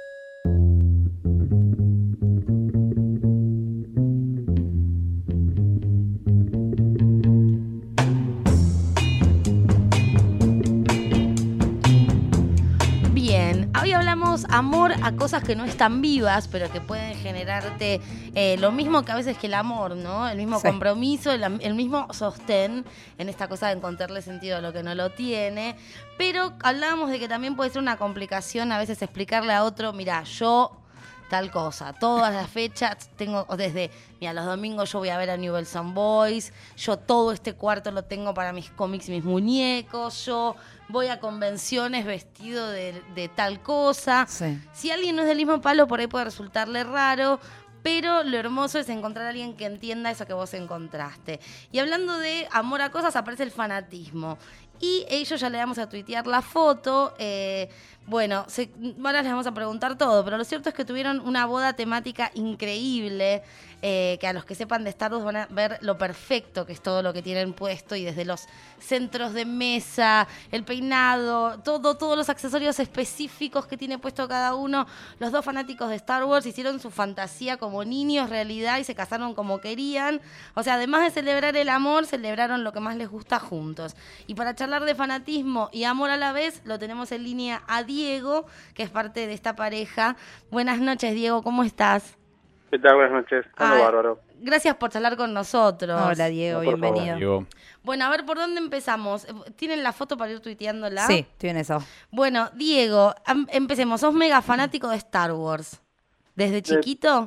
Hoy hablamos amor a cosas que no están vivas, pero que pueden generarte lo mismo que a veces que el amor, ¿no? El mismo compromiso, el mismo sostén en esta cosa de encontrarle sentido a lo que no lo tiene. Pero hablábamos de que también puede ser una complicación a veces explicarle a otro, mira, yo tal cosa, todas las fechas tengo, desde, mira, los domingos yo voy a ver a Newell's Old Boys, yo todo este cuarto lo tengo para mis cómics y mis muñecos, yo voy a convenciones vestido de tal cosa. Sí. Si alguien no es del mismo palo, por ahí puede resultarle raro, pero lo hermoso es encontrar a alguien que entienda eso que vos encontraste. Y hablando de amor a cosas, aparece el fanatismo. Y ellos ya le vamos a tuitear la foto. Bueno, ahora les vamos a preguntar todo, pero lo cierto es que tuvieron una boda temática increíble, que a los que sepan de Star Wars van a ver lo perfecto que es todo lo que tienen puesto, y desde los centros de mesa, el peinado, todos los accesorios específicos que tiene puesto cada uno. Los dos fanáticos de Star Wars hicieron su fantasía como niños realidad y se casaron como querían. O sea, además de celebrar el amor, celebraron lo que más les gusta juntos. Y para charlar de fanatismo y amor a la vez, lo tenemos en línea a Diego, que es parte de esta pareja. Buenas noches, Diego, ¿cómo estás? ¿Qué tal? Buenas noches. Todo bárbaro. Gracias por charlar con nosotros. Hola, Diego, No, por favor, bienvenido. Diego. Bueno, a ver, ¿por dónde empezamos? ¿Tienen la foto para ir tuiteándola? Sí, estoy en eso. Bueno, Diego, empecemos. ¿Sos mega fanático de Star Wars? ¿Desde chiquito?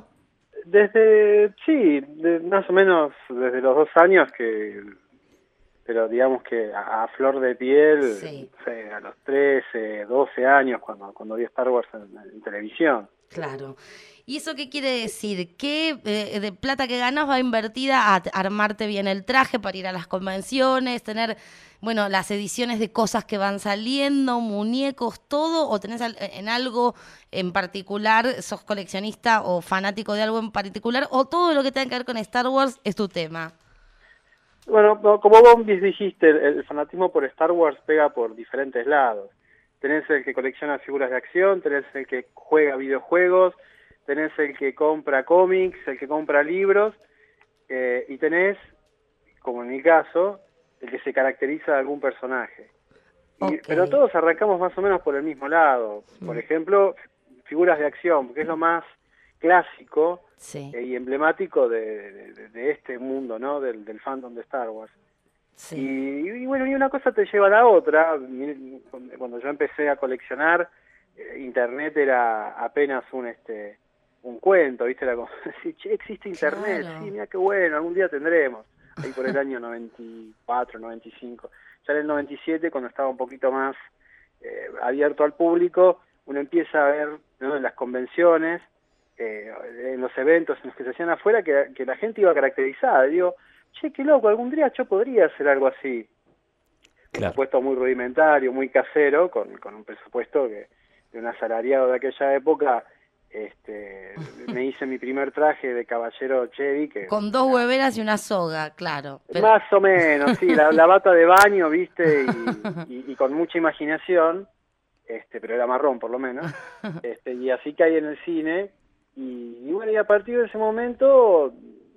Sí, más o menos desde los 2 años pero digamos que a flor de piel, Sí. no sé, a los 13, 12 años cuando vi Star Wars en televisión. Claro. ¿Y eso qué quiere decir? ¿Qué de plata que ganas va invertida a armarte bien el traje para ir a las convenciones, tener, bueno, las ediciones de cosas que van saliendo, muñecos, todo? ¿O tenés en algo en particular, sos coleccionista o fanático de algo en particular? ¿O todo lo que tenga que ver con Star Wars es tu tema? Bueno, como vos dijiste, el fanatismo por Star Wars pega por diferentes lados. Tenés el que colecciona figuras de acción, tenés el que juega videojuegos, tenés el que compra cómics, el que compra libros, y tenés, como en mi caso, el que se caracteriza de algún personaje. Pero todos arrancamos más o menos por el mismo lado. Por ejemplo, figuras de acción, porque es lo más clásico y emblemático de este mundo, ¿no? Del fandom de Star Wars. Y bueno, y una cosa te lleva a la otra. Cuando yo empecé a coleccionar, internet era apenas un cuento, ¿viste? Era como decir, che, existe internet, Claro. sí, mira qué bueno, algún día tendremos. Ahí por el año 94, 95. Ya en el 97, cuando estaba un poquito más abierto al público, uno empieza a ver, ¿no?, en las convenciones, en los eventos en los que se hacían afuera, que la gente iba caracterizada. Y digo, che, qué loco, algún día yo podría hacer algo así. Por supuesto, muy rudimentario, muy casero, con un presupuesto de un asalariado de aquella época. Me hice mi primer traje de caballero Jedi, que Con 2 hueveras y una soga, claro. más o menos, sí, la bata de baño, viste, y con mucha imaginación, pero era marrón por lo menos, y así caí en el cine, y bueno, y a partir de ese momento,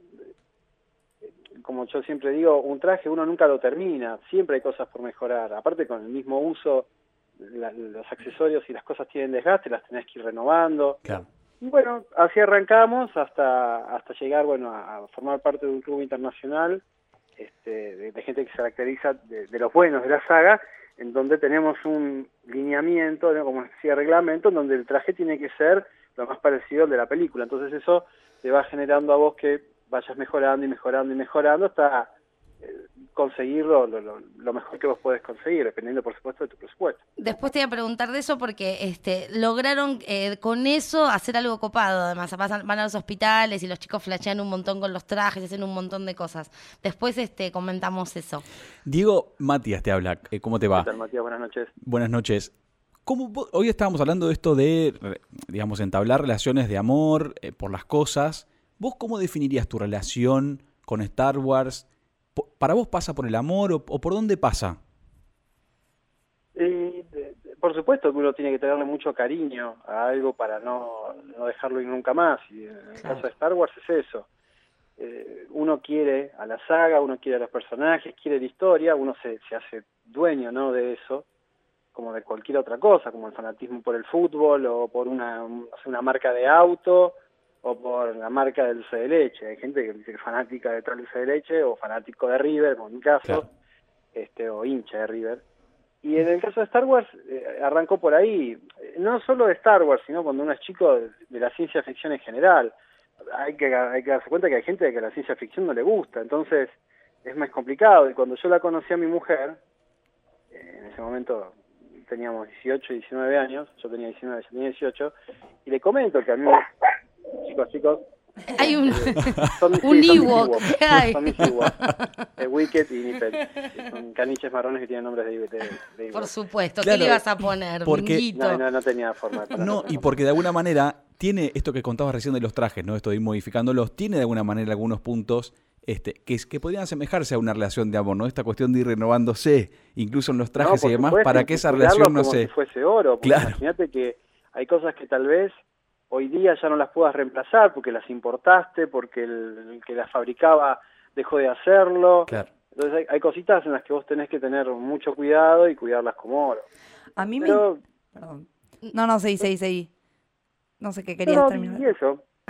como yo siempre digo, un traje uno nunca lo termina, siempre hay cosas por mejorar, aparte con el mismo uso, los accesorios y las cosas tienen desgaste, las tenés que ir renovando. Claro. Y bueno, así arrancamos hasta llegar, bueno, a formar parte de un club internacional de gente que se caracteriza de los buenos de la saga, en donde tenemos un lineamiento, ¿no?, como decía, reglamento, en donde el traje tiene que ser lo más parecido al de la película. Entonces eso te va generando a vos que vayas mejorando y mejorando y mejorando hasta conseguir lo mejor que vos podés conseguir, dependiendo, por supuesto, de tu presupuesto. Después te voy a preguntar de eso porque lograron con eso hacer algo copado. Además, van a los hospitales y los chicos flashean un montón con los trajes, hacen un montón de cosas. Después comentamos eso. Diego, Matías te habla. ¿Cómo te va? ¿Qué tal, Matías? Buenas noches. Buenas noches. Hoy estábamos hablando de esto de, digamos, entablar relaciones de amor por las cosas. ¿Vos cómo definirías tu relación con Star Wars? ¿Para vos pasa por el amor o por dónde pasa? Por supuesto que uno tiene que tenerle mucho cariño a algo para no dejarlo ir nunca más. Y en el caso de Star Wars es eso. Uno quiere a la saga, uno quiere a los personajes, quiere la historia, uno se hace dueño, ¿no?, de eso, como de cualquier otra cosa, como el fanatismo por el fútbol o por una marca de auto o por la marca del dulce de leche. Hay gente que dice que es fanática de tal dulce de leche o fanático de River, como en mi caso, o hincha de River. Y en el caso de Star Wars, arrancó por ahí, no solo de Star Wars, sino cuando uno es chico de la ciencia ficción en general. Hay que darse cuenta que hay gente que la ciencia ficción no le gusta, entonces es más complicado. Y cuando yo la conocí a mi mujer, en ese momento teníamos 18 y 19 años, yo tenía 19, ella tenía 18, y le comento que a mí, chicos, hay un son Ewok. Son mis Ewoks. Wicket y Nippet. Son caniches marrones que tienen nombres de Ewok. Por supuesto, Claro, ¿qué le ibas a poner? porque- Minguito. No tenía forma de ponerlo. No, y porque de alguna manera tiene esto que contabas recién de los trajes, ¿no? Esto de ir modificándolos, tiene de alguna manera algunos puntos que podrían asemejarse a una relación de amor, ¿no? Esta cuestión de ir renovándose, incluso en los trajes por y demás, supuesto, para y que esa cuidarlo relación no como se... si fuese oro. Porque Claro. Imagínate que hay cosas que tal vez hoy día ya no las puedas reemplazar porque las importaste, porque el que las fabricaba dejó de hacerlo. Claro. Entonces hay cositas en las que vos tenés que tener mucho cuidado y cuidarlas como oro. A mí Pero, Perdón. No, seguí. No sé qué querías no, terminar. y eso.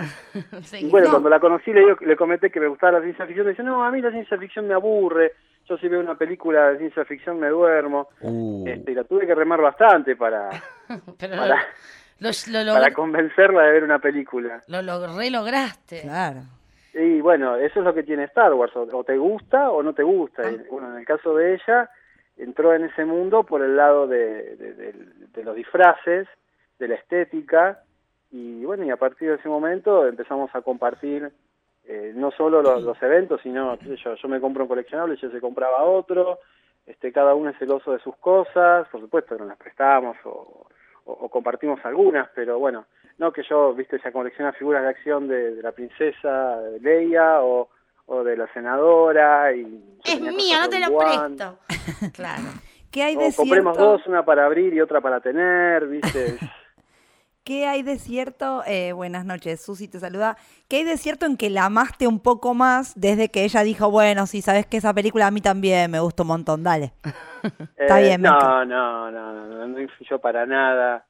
Sí. Y bueno, No. cuando la conocí le comenté que me gustaba la ciencia ficción, me dice, no, a mí la ciencia ficción me aburre, yo si veo una película de ciencia ficción me duermo, y la tuve que remar bastante para Pero para convencerla de ver una película. Lo lograste. Claro. Y bueno, eso es lo que tiene Star Wars, o te gusta o no te gusta. Y, bueno, en el caso de ella, entró en ese mundo por el lado de los disfraces, de la estética, y bueno, y a partir de ese momento empezamos a compartir no solo los eventos, sino yo me compro un coleccionable, ella se compraba otro, cada uno es celoso de sus cosas, por supuesto que nos las prestamos o compartimos algunas, pero bueno, no que yo, ya colecciona figuras de acción de la princesa Leia o de la senadora y Es mío, no te lo presto. Claro. ¿Qué hay o de compremos cierto? dos, una para abrir y otra para tener, ¿viste? ¿Qué hay de cierto? Buenas noches, Susi te saluda. ¿Qué hay de cierto en que la amaste un poco más desde que ella dijo, bueno, sí, sabes que esa película a mí también me gustó un montón, dale? Está bien. No influyó para nada.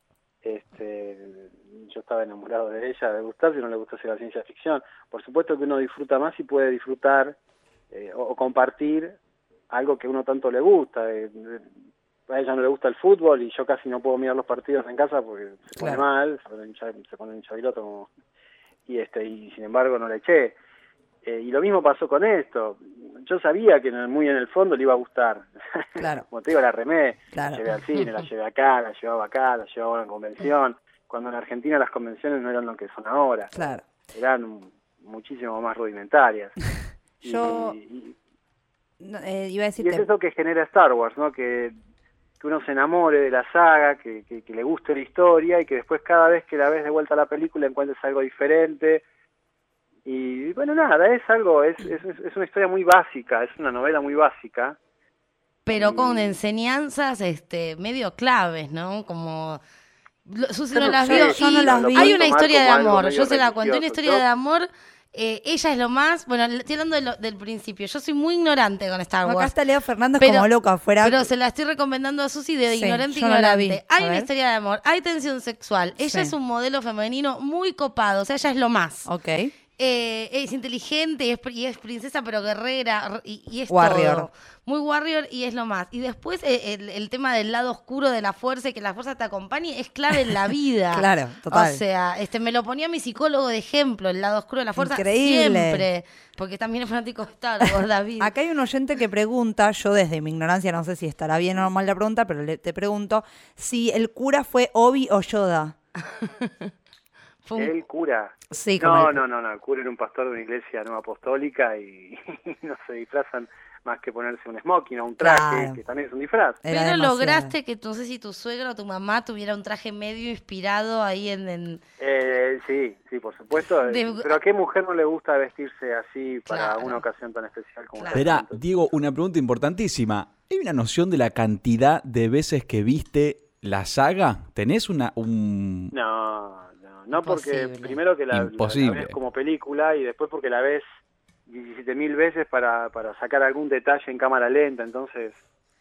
Yo estaba enamorado de ella, de gustar, si no le gustase la ciencia ficción. Por supuesto que uno disfruta más y puede disfrutar o compartir algo que a uno tanto le gusta. A ella no le gusta el fútbol y yo casi no puedo mirar los partidos en casa porque se pone mal, se pone un chaviloto como... y sin embargo no le eché. Y lo mismo pasó con esto. Yo sabía que muy en el fondo le iba a gustar. Claro. Como te digo, la remé, Claro. la llevé al cine, la llevé acá, la llevaba a una convención. Cuando en Argentina las convenciones no eran lo que son ahora. Claro. Eran muchísimo más rudimentarias. Yo iba a decir... Y es eso que genera Star Wars, ¿no? Que uno se enamore de la saga, que le guste la historia y que después cada vez que la ves de vuelta a la película encuentres algo diferente. Y bueno, nada, es una historia muy básica, es una novela muy básica. Pero con enseñanzas medio claves, ¿no? Como... Susi no las vio. Yo no las vi. Hay una historia de como algo amor, medio yo se la cuento, una religioso. historia de amor. Ella es lo más... Bueno, estoy hablando del principio. Yo soy muy ignorante con Star Wars. Acá está Leo Fernández como loco afuera. Pero se la estoy recomendando a Susi de Sí, ignorante yo no la vi. ignorante. Hay A una ver. historia de amor, hay tensión sexual. Ella Sí. es un modelo femenino muy copado, o sea, ella es lo más. Ok. Es inteligente y es princesa pero guerrera y es Warrior. todo. Muy warrior y es lo más. Y después el tema del lado oscuro de la fuerza y que la fuerza te acompañe es clave en la vida. Claro, total. O sea, me lo ponía mi psicólogo de ejemplo, el lado oscuro de la fuerza. Increíble. Siempre. Porque también es fanático de Star Wars, David. Acá hay un oyente que pregunta, yo desde mi ignorancia no sé si estará bien o mal la pregunta, pero te pregunto si el cura fue Obi o Yoda. El cura. Sí, no, el cura era un pastor de una iglesia no apostólica y no se disfrazan más que ponerse un smoking o un traje, Claro. que también es un disfraz. Pero lograste que, no sé si tu suegra o tu mamá tuviera un traje medio inspirado ahí en... Sí, por supuesto. Pero ¿a qué mujer no le gusta vestirse así para Claro. una ocasión tan especial como esta? Esperá, Diego, una pregunta importantísima. ¿Hay una noción de la cantidad de veces que viste la saga? ¿Tenés No, porque Imposible. primero que la Imposible. ves como película y después porque la ves 17.000 veces para sacar algún detalle en cámara lenta, entonces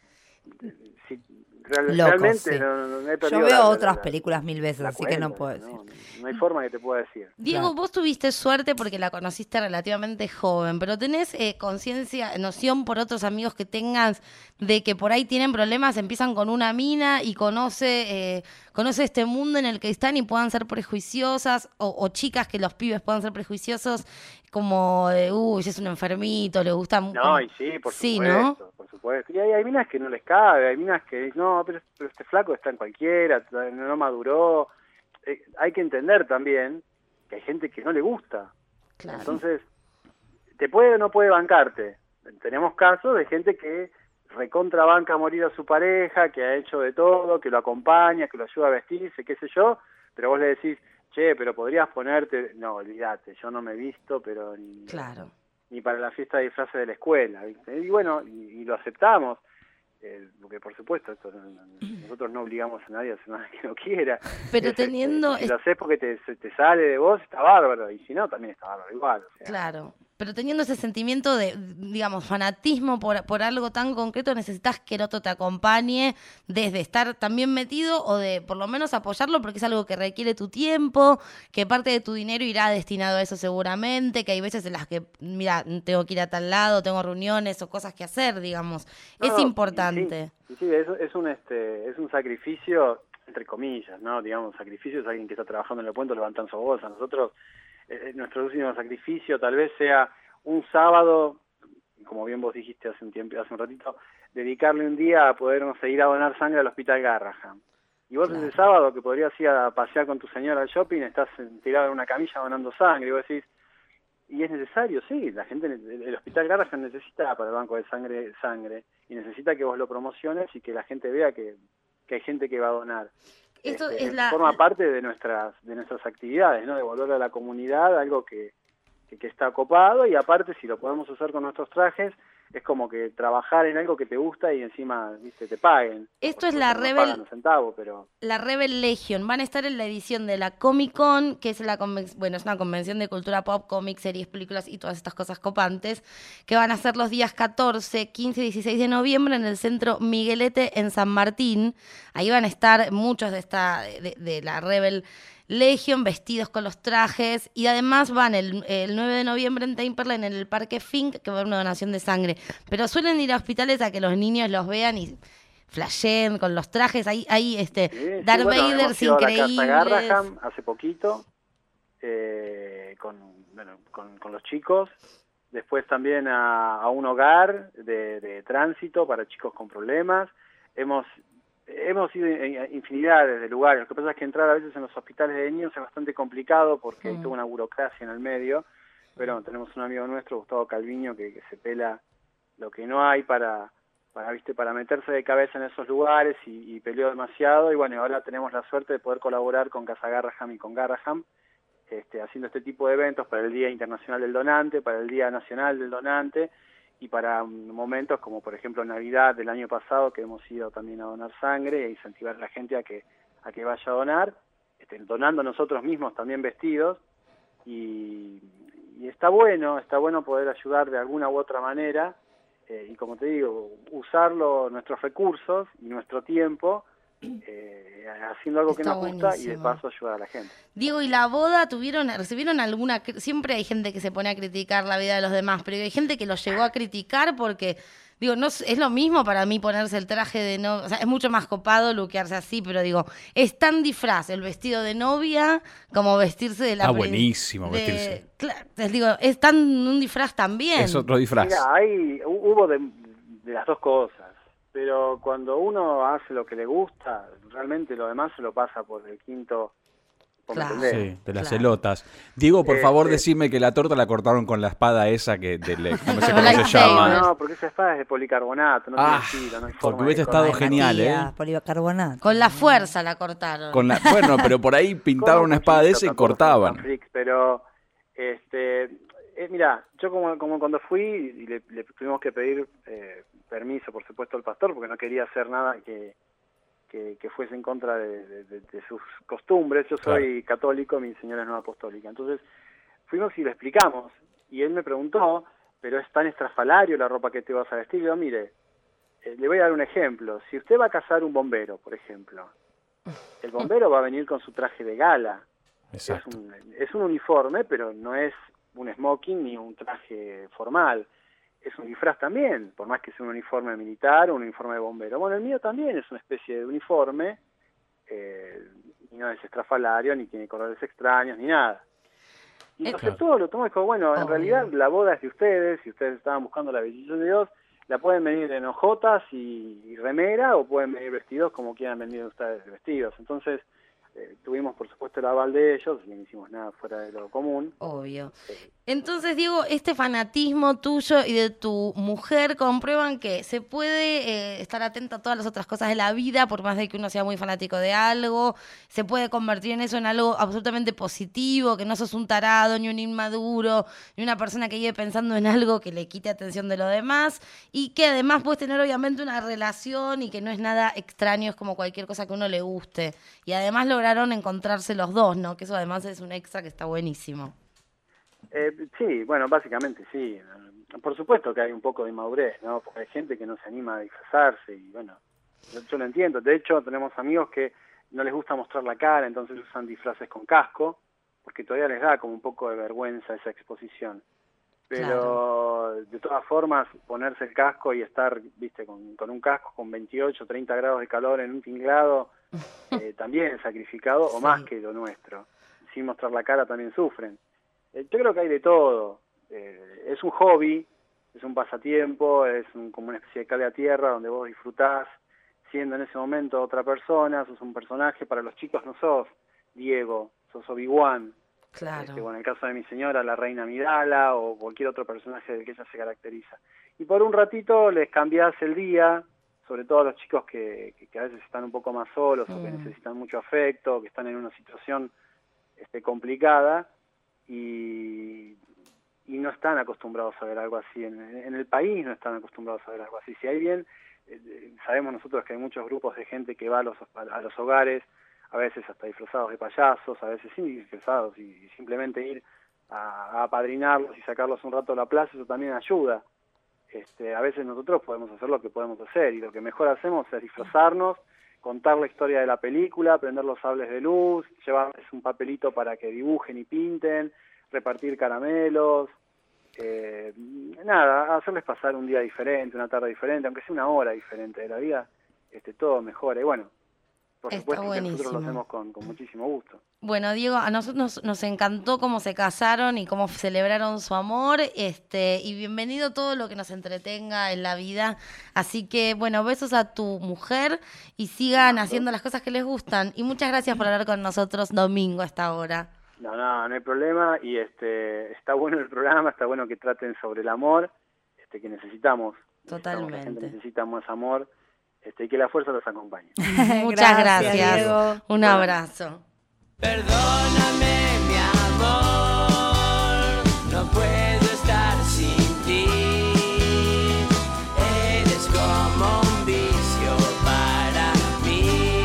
realmente sí. no he perdido Yo veo la- otras la- películas 1000 veces, la así que no cuenta, puedo decir. No hay forma que te pueda decir. Diego, Claro. vos tuviste suerte porque la conociste relativamente joven, pero tenés noción por otros amigos que tengas de que por ahí tienen problemas, empiezan con una mina y conoce este mundo en el que están y puedan ser prejuiciosas, o chicas que los pibes puedan ser prejuiciosos, como, uy, es un enfermito, le gusta mucho. No, y sí, por Sí, supuesto, ¿no? por supuesto. Y hay minas que no les cabe, hay minas que, no, pero este flaco está en cualquiera, no maduró. Hay que entender también que hay gente que no le gusta. Claro. Entonces, te puede o no puede bancarte. Tenemos casos de gente que recontrabanca a morir a su pareja, que ha hecho de todo, que lo acompaña, que lo ayuda a vestirse, qué sé yo, pero vos le decís, che, pero podrías ponerte... No, olvídate, yo no me he visto, pero Claro. ni para la fiesta de disfraces de la escuela, ¿viste? Y bueno, y lo aceptamos, porque por supuesto nosotros no obligamos a nadie a hacer nada que no quiera. Pero teniendo... Si lo haces porque te sale de vos, está bárbaro, y si no, también está bárbaro igual. O sea. Claro. pero teniendo ese sentimiento de, digamos, fanatismo por algo tan concreto, necesitas que el otro te acompañe desde estar también metido o de por lo menos apoyarlo porque es algo que requiere tu tiempo, que parte de tu dinero irá destinado a eso seguramente, que hay veces en las que, mira, tengo que ir a tal lado, tengo reuniones o cosas que hacer, digamos. Es importante. Sí, es un sacrificio, entre comillas, ¿no? Digamos, sacrificio es alguien que está trabajando en el puente levantando su bolsa. Nosotros, nuestro último sacrificio tal vez sea un sábado, como bien vos dijiste hace un ratito, dedicarle un día a poder, no sé, ir a donar sangre al Hospital Garrahan. Y vos ese sábado que podrías ir a pasear con tu señora al shopping, estás tirado en una camilla donando sangre, y vos decís, y es necesario, sí, la gente, el Hospital Garrahan necesita para el banco de sangre, y necesita que vos lo promociones y que la gente vea que hay gente que va a donar. Esto forma parte de nuestras actividades, ¿no? Devolverle a la comunidad algo que está copado, y aparte si lo podemos hacer con nuestros trajes, es como que trabajar en algo que te gusta y encima, viste, te paguen. Esto es la Rebel, centavo, pero... la Rebel Legion. Van a estar en la edición de la Comic Con, que es es una convención de cultura pop, cómics, series, películas y todas estas cosas copantes, que van a ser los días 14, 15 y 16 de noviembre en el Centro Miguelete en San Martín. Ahí van a estar muchos de la Rebel Legion vestidos con los trajes, y además van el 9 de noviembre en Temperley en el Parque Fink, que va a haber una donación de sangre, pero suelen ir a hospitales a que los niños los vean y flasheen con los trajes. Ahí Darth Vader increíbles. A la Casa Garrahan hace poquito con los chicos, después también a un hogar de tránsito para chicos con problemas. Hemos ido a infinidad de lugares. Lo que pasa es que entrar a veces en los hospitales de niños es bastante complicado porque hay toda una burocracia en el medio, pero tenemos un amigo nuestro, Gustavo Calviño, que se pela lo que no hay para meterse de cabeza en esos lugares y peleó demasiado, y bueno, ahora tenemos la suerte de poder colaborar con Casa Garrahan y con Garrahan, haciendo este tipo de eventos para el Día Internacional del Donante, para el Día Nacional del Donante, y para momentos como por ejemplo Navidad del año pasado, que hemos ido también a donar sangre e incentivar a la gente a que vaya a donar, donando nosotros mismos también vestidos, y está bueno poder ayudar de alguna u otra manera, y como te digo, usarlo, nuestros recursos y nuestro tiempo, haciendo algo que nos gusta y de paso ayudar a la gente. Diego, ¿y la boda recibieron alguna? Siempre hay gente que se pone a criticar la vida de los demás, pero hay gente que los llegó a criticar porque, digo, no es lo mismo para mí ponerse el traje de novia, o sea, es mucho más copado luquearse así, pero digo, es tan disfraz el vestido de novia como vestirse de la... Ah, buenísimo vestirse. Claro, les digo, es tan un disfraz también. Es otro disfraz. Mira, hubo de las dos cosas. Pero cuando uno hace lo que le gusta, realmente lo demás se lo pasa por el quinto. Claro. Sí, de las elotas. Diego, por favor, decime que la torta la cortaron con la espada esa no sé cómo se llama. No, porque esa espada es de policarbonato, no tiene estilo, no hay forma. Porque hubiese estado genial, Policarbonato. Con la fuerza la cortaron. Bueno, pero por ahí pintaron una espada de esa y cortaban. Pero, mira, yo como cuando fui, y le tuvimos que pedir permiso, por supuesto, al pastor, porque no quería hacer nada que fuese en contra de sus costumbres. Yo soy católico, mi señora es no apostólica. Entonces fuimos y le explicamos, y él me preguntó, pero es tan estrafalario la ropa que te vas a vestir. Y yo, mire, le voy a dar un ejemplo. Si usted va a cazar un bombero, por ejemplo, el bombero va a venir con su traje de gala. Exacto. Es un uniforme, pero no es un smoking ni un traje formal. Es un disfraz también, por más que sea un uniforme militar o un uniforme de bombero. Bueno, el mío también es una especie de uniforme, y no es estrafalario, ni tiene colores extraños, ni nada. Y lo aceptó, lo tomó y dijo, bueno, en realidad la boda es de ustedes, si ustedes estaban buscando la bendición de Dios, la pueden venir en hojotas y remera, o pueden venir vestidos como quieran venir ustedes vestidos. Entonces, tuvimos por supuesto el aval de ellos, y no hicimos nada fuera de lo común. Obvio. Entonces, Diego, este fanatismo tuyo y de tu mujer comprueban que se puede estar atento a todas las otras cosas de la vida, por más de que uno sea muy fanático de algo, se puede convertir en eso en algo absolutamente positivo, que no sos un tarado, ni un inmaduro, ni una persona que vive pensando en algo que le quite atención de lo demás, y que además puedes tener obviamente una relación y que no es nada extraño, es como cualquier cosa que a uno le guste. Y además lograron encontrarse los dos, ¿no? Que eso además es un extra que está buenísimo. Sí, bueno, básicamente sí. Por supuesto que hay un poco de inmadurez, ¿no? Porque hay gente que no se anima a disfrazarse y bueno, yo lo entiendo. De hecho, tenemos amigos que no les gusta mostrar la cara, entonces usan disfraces con casco, porque todavía les da como un poco de vergüenza esa exposición. Pero de todas formas, ponerse el casco y estar, viste, con un casco con 28, 30 grados de calor en un tinglado, también es sacrificado, o más que lo nuestro. Sin mostrar la cara también sufren. Yo creo que hay de todo. Es un hobby, es un pasatiempo, es como una especie de cable a tierra donde vos disfrutás siendo en ese momento otra persona, sos un personaje. Para los chicos no sos Diego, sos Obi-Wan. Claro. Bueno, en el caso de mi señora, la reina Amidala o cualquier otro personaje del que ella se caracteriza. Y por un ratito les cambiás el día, sobre todo a los chicos que a veces están un poco más solos o que necesitan mucho afecto, que están en una situación complicada y no están acostumbrados a ver algo así. En el país no están acostumbrados a ver algo así. Si hay bien, sabemos nosotros que hay muchos grupos de gente que va a los hogares, a veces hasta disfrazados de payasos, a veces sin disfrazados, y simplemente ir a apadrinarlos y sacarlos un rato a la plaza, eso también ayuda. A veces nosotros podemos hacer lo que podemos hacer, y lo que mejor hacemos es disfrazarnos, contar la historia de la película, prender los sables de luz, llevarles un papelito para que dibujen y pinten, repartir caramelos, hacerles pasar un día diferente, una tarde diferente, aunque sea una hora diferente de la vida, todo mejora. Y bueno, por supuesto que nosotros lo hacemos con muchísimo gusto. Bueno, Diego, a nosotros nos encantó cómo se casaron y cómo celebraron su amor, y bienvenido todo lo que nos entretenga en la vida. Así que, bueno, besos a tu mujer y sigan haciendo las cosas que les gustan. Y muchas gracias por hablar con nosotros domingo a esta hora. No hay problema, y está bueno el programa, está bueno que traten sobre el amor, que necesitamos. Totalmente. La gente necesita más amor, y que la fuerza los acompañe. Muchas gracias. Diego. Un abrazo. Perdóname, mi amor, no puedo estar sin ti. Eres como un vicio para mí.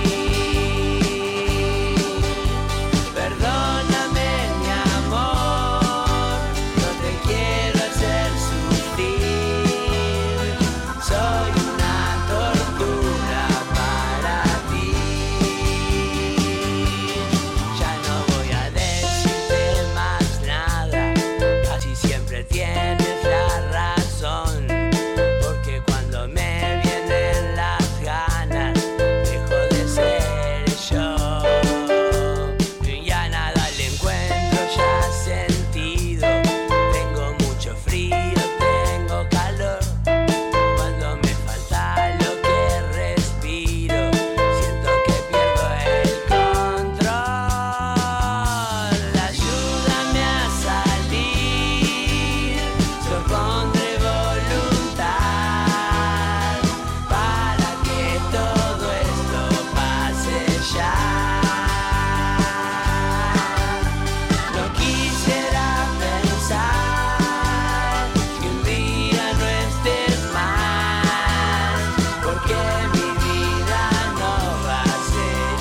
Perdóname, mi amor, no te quiero hacer sufrir. Soy una tortura para ti. Ya no voy a decirte más nada, casi siempre tienes la razón, porque cuando me vienen las ganas, dejo de ser yo. Y a nada le encuentro ya sentido, tengo mucho frío, tengo calor, cuando me falta lo que respiro, siento que pierdo el control. Ayúdame a salir, yo pondré voluntad para que todo esto pase ya. No quisiera pensar que un día no estés más, porque mi vida no va a ser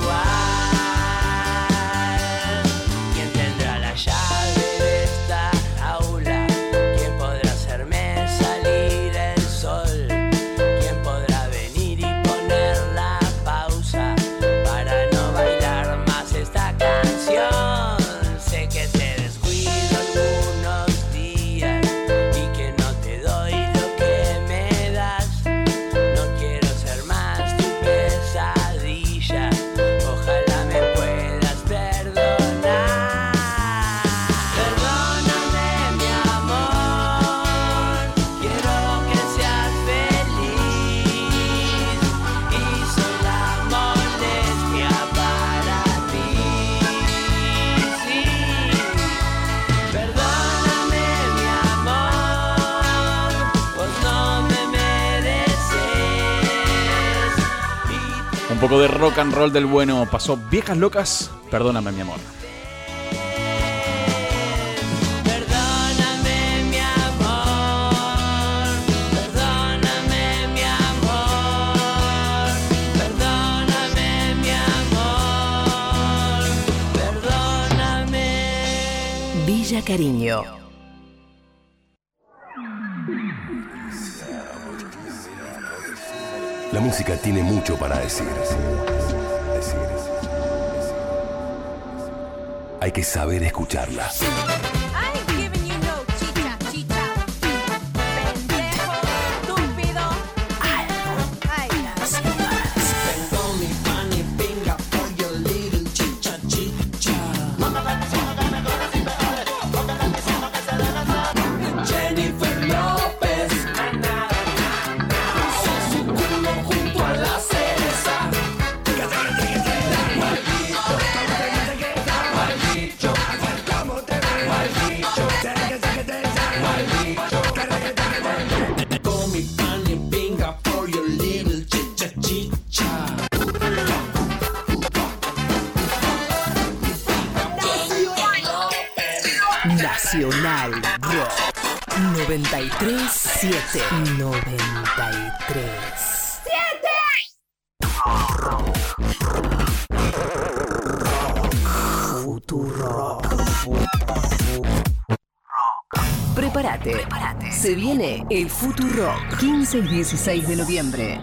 igual. ¿Quién tendrá la llave de esta jaula? ¿Quién podrá hacerme salir el sol? ¿Quién podrá venir y poner la pausa para no bailar más esta canción? Sé que te descuido algunos días y que no te doy lo que me das. No quiero ser más tu pesadilla, ojalá me puedas perdonar. Perdóname, mi amor, quiero que seas feliz y soy la molestia para ti. Sí, perdóname, mi amor, vos no me mereces. Un poco de rock and roll del bueno. Pasó Viejas Locas, perdóname, mi amor. Perdóname, mi amor, perdóname, mi amor, perdóname, mi amor, perdóname. Villa Villa Cariño. La música tiene mucho para decir. Hay que saber escucharla. Nacional Rock 93.7 Futurock. Prepárate. Se viene el Futurock. 15 y 16 de noviembre.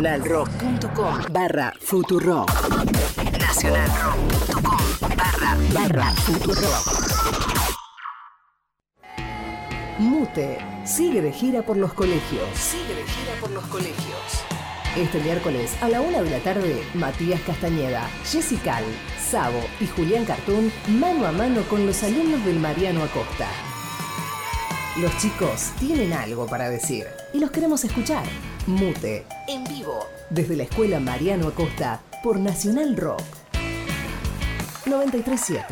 Nacionalrock.com/Futurock. Nacionalrock.com/Futurock. Mute sigue de gira por los colegios. Este miércoles a la 1 de la tarde, Matías Castañeda, Jessical, Sabo y Julián Cartún mano a mano con los alumnos del Mariano Acosta. Los chicos tienen algo para decir y los queremos escuchar. Mute, en vivo, desde la Escuela Mariano Acosta por Nacional Rock 93.7.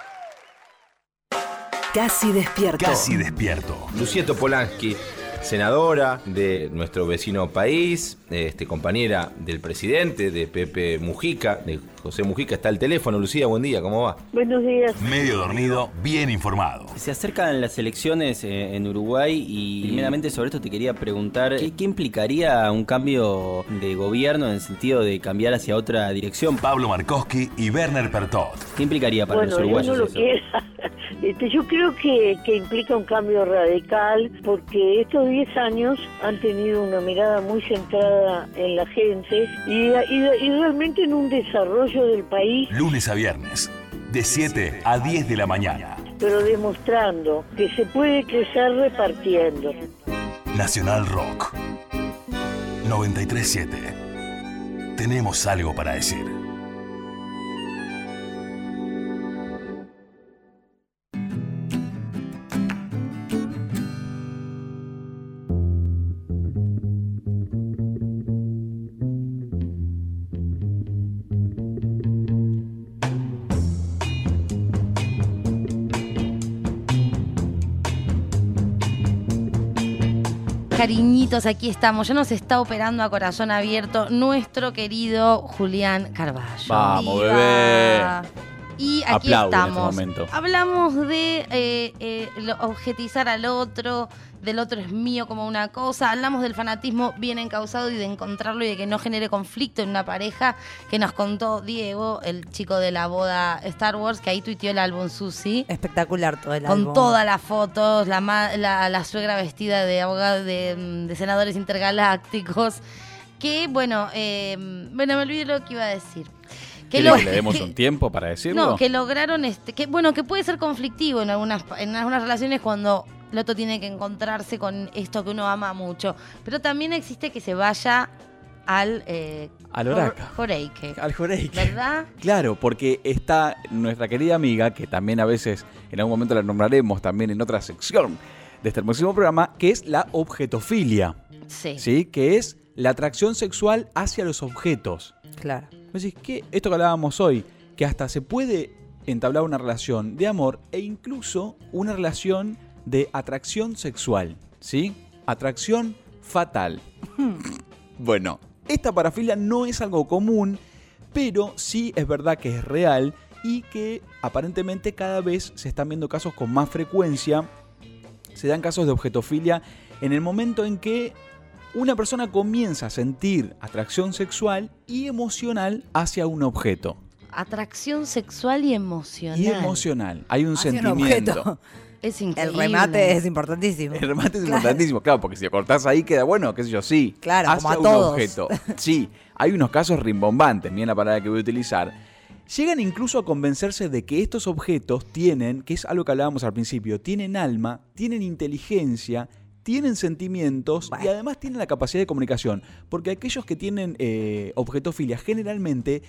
Casi despierto. Lucía Topolansky, senadora de nuestro vecino país, compañera del presidente, de Pepe Mujica, de José Mujica. Está el teléfono. Lucía, buen día, ¿cómo va? Buenos días. Medio dormido, bien informado. Se acercan las elecciones en Uruguay y primeramente sobre esto te quería preguntar ¿qué implicaría un cambio de gobierno en el sentido de cambiar hacia otra dirección? Pablo Markowski y Werner Pertot. ¿Qué implicaría para los uruguayos yo no lo eso? quiera. Yo creo que implica un cambio radical porque estos 10 años han tenido una mirada muy centrada en la gente y realmente en un desarrollo del país. Lunes a viernes, de 7 a 10 de la mañana. Pero demostrando que se puede crecer repartiendo. Nacional Rock 93.7. Tenemos algo para decir. Cariñitos, aquí estamos. Ya nos está operando a corazón abierto nuestro querido Julián Carballo. Vamos, bebé. Y aquí Aplaudo estamos. en este momento. Hablamos de objetizar al otro, del otro es mío como una cosa. Hablamos del fanatismo bien encausado y de encontrarlo y de que no genere conflicto en una pareja, que nos contó Diego, el chico de la boda Star Wars, que ahí tuiteó el álbum Susi. Espectacular todo el álbum. Con todas las fotos, la suegra vestida de abogado de senadores intergalácticos. Que, bueno, me olvidé lo que iba a decir. Que le demos un tiempo para decirlo. No, que lograron que puede ser conflictivo en algunas relaciones cuando el otro tiene que encontrarse con esto que uno ama mucho. Pero también existe que se vaya al Oraca. Joreike. Al Joreike. ¿Verdad? Claro, porque está nuestra querida amiga, que también a veces en algún momento la nombraremos también en otra sección de este hermosísimo programa, que es la objetofilia. Sí. Que es la atracción sexual hacia los objetos. Claro. Decís, ¿qué? Esto que hablábamos hoy, que hasta se puede entablar una relación de amor e incluso una relación de atracción sexual, ¿sí? Atracción fatal. Bueno, esta parafilia no es algo común, pero sí es verdad que es real y que aparentemente cada vez se están viendo casos con más frecuencia. Se dan casos de objetofilia en el momento en que una persona comienza a sentir atracción sexual y emocional hacia un objeto. atracción sexual y emocional. Y emocional. Hay un Hacia un sentimiento. objeto. Es increíble. El remate es importantísimo. El remate es importantísimo, claro, porque si lo cortás ahí queda bueno, qué sé yo, sí. Claro, hacia como a un todos. objeto. Sí, hay unos casos rimbombantes, miren la palabra que voy a utilizar. Llegan incluso a convencerse de que estos objetos tienen, que es algo que hablábamos al principio, tienen alma, tienen inteligencia, tienen sentimientos y además tienen la capacidad de comunicación. Porque aquellos que tienen objetofilia generalmente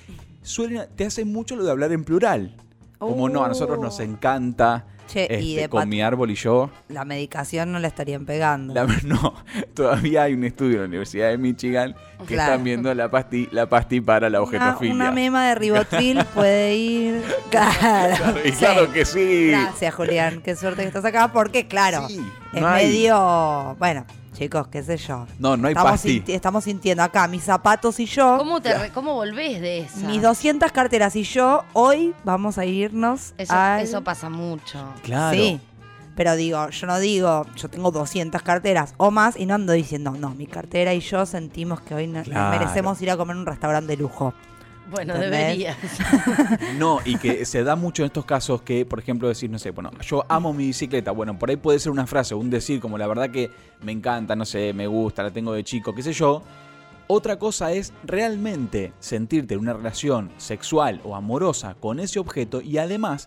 te hacen mucho lo de hablar en plural. Como no, a nosotros nos encanta Che, y de con mi árbol y yo. La medicación no la estarían pegando. No, todavía hay un estudio en la Universidad de Michigan que Claro. están viendo la pasti para la objetofilia. Una mema de ribotril puede ir. Claro. Y claro que sí. Gracias, Julián. Qué suerte que estás acá, porque, claro, es no hay. medio. Bueno, chicos, qué sé yo. No hay pasti. Estamos sintiendo acá mis zapatos y yo. ¿Cómo volvés de esa? Mis 200 carteras y yo, hoy vamos a irnos Eso pasa mucho. Claro. Sí, pero yo tengo 200 carteras o más y no ando diciendo, no, mi cartera y yo sentimos que hoy nos Claro. merecemos ir a comer en un restaurante de lujo. Bueno, ¿Entendés? deberías. No, y que se da mucho en estos casos que, por ejemplo, decir, no sé, bueno, yo amo mi bicicleta. Bueno, por ahí puede ser una frase o un decir como la verdad que me encanta, no sé, me gusta, la tengo de chico, qué sé yo. Otra cosa es realmente sentirte en una relación sexual o amorosa con ese objeto y además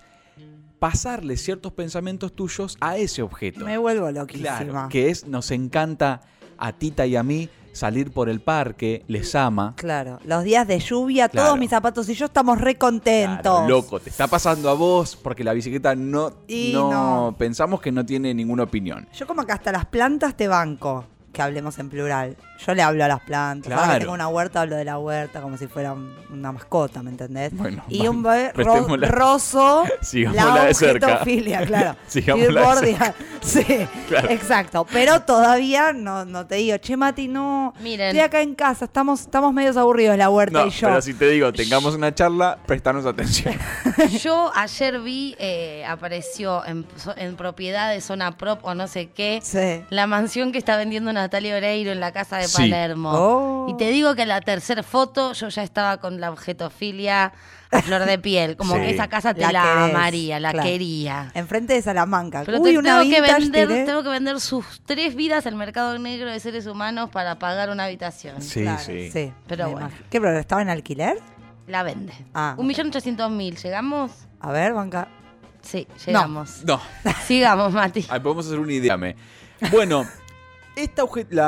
pasarle ciertos pensamientos tuyos a ese objeto. Me vuelvo loquísima. Claro, que es, nos encanta a Tita y a mí salir por el parque, les ama. Claro, los días de lluvia, Claro. todos mis zapatos y yo estamos re contentos. Claro, loco, te está pasando a vos porque la bicicleta no pensamos que no tiene ninguna opinión. Yo como que hasta las plantas te banco, que hablemos en plural. Yo le hablo a las plantas. Claro. Ahora que tengo una huerta, hablo de la huerta como si fuera una mascota, ¿me entendés? Bueno, y un bebé prestémosla. roso, Sigámosla de cerca. objetofilia, claro. Sigámosla de Tilbordia. cerca. Sí, Claro. exacto. Pero todavía no te digo, che, Mati, no. Miren. Estoy acá en casa, estamos medios aburridos la huerta No, y yo. pero si te digo, tengamos una charla, prestanos atención. Yo ayer vi, apareció en propiedad de Zona Prop o no sé qué, la mansión que está vendiendo Natalia Oreiro en la casa de Sí. Palermo. Oh. Y te digo que en la tercera foto yo ya estaba con la objetofilia a flor de piel. Como Sí. que esa casa te la, querés, amaría, la claro. quería. Enfrente de Salamanca. Pero Uy, una tengo que vintage, vender, tiré. tengo que vender sus 3 vidas al mercado negro de seres humanos para pagar una habitación. Sí, Claro, sí. sí. Pero me bueno. imagino. ¿Qué, pero estaba en alquiler? La vende. Ah. 1.800.000. ¿Llegamos? A ver, banca. Sí, llegamos. No. Sigamos, Mati. Ahí podemos hacer una idea. Bueno, esta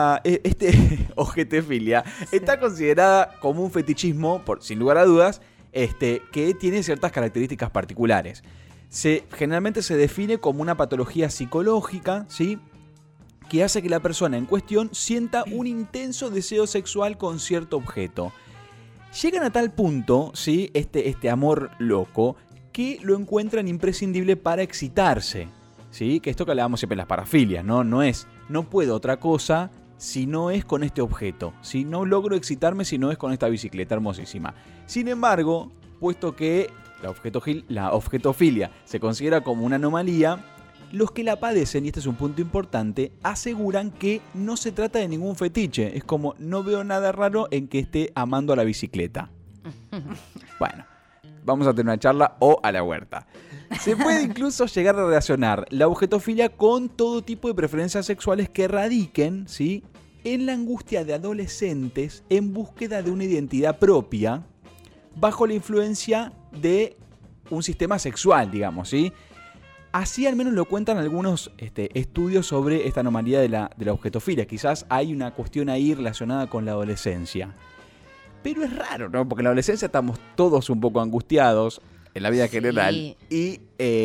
objetofilia está considerada como un fetichismo, sin lugar a dudas, que tiene ciertas características particulares. Generalmente se define como una patología psicológica, ¿sí?, que hace que la persona en cuestión sienta un intenso deseo sexual con cierto objeto. Llegan a tal punto, ¿sí?, este amor loco, que lo encuentran imprescindible para excitarse. ¿Sí? Que esto que hablábamos siempre en las parafilias, ¿no? No puedo otra cosa si no es con este objeto. Si no logro excitarme si no es con esta bicicleta hermosísima. Sin embargo, puesto que la objetofilia se considera como una anomalía, los que la padecen, y este es un punto importante, aseguran que no se trata de ningún fetiche. Es como, no veo nada raro en que esté amando a la bicicleta. Bueno, vamos a tener una charla o a la huerta. Se puede incluso llegar a relacionar la objetofilia con todo tipo de preferencias sexuales que radiquen, ¿sí?, en la angustia de adolescentes en búsqueda de una identidad propia bajo la influencia de un sistema sexual, digamos, ¿sí? Así al menos lo cuentan algunos estudios sobre esta anomalía de la objetofilia. Quizás hay una cuestión ahí relacionada con la adolescencia. Pero es raro, ¿no? Porque en la adolescencia estamos todos un poco angustiados en la vida general. Y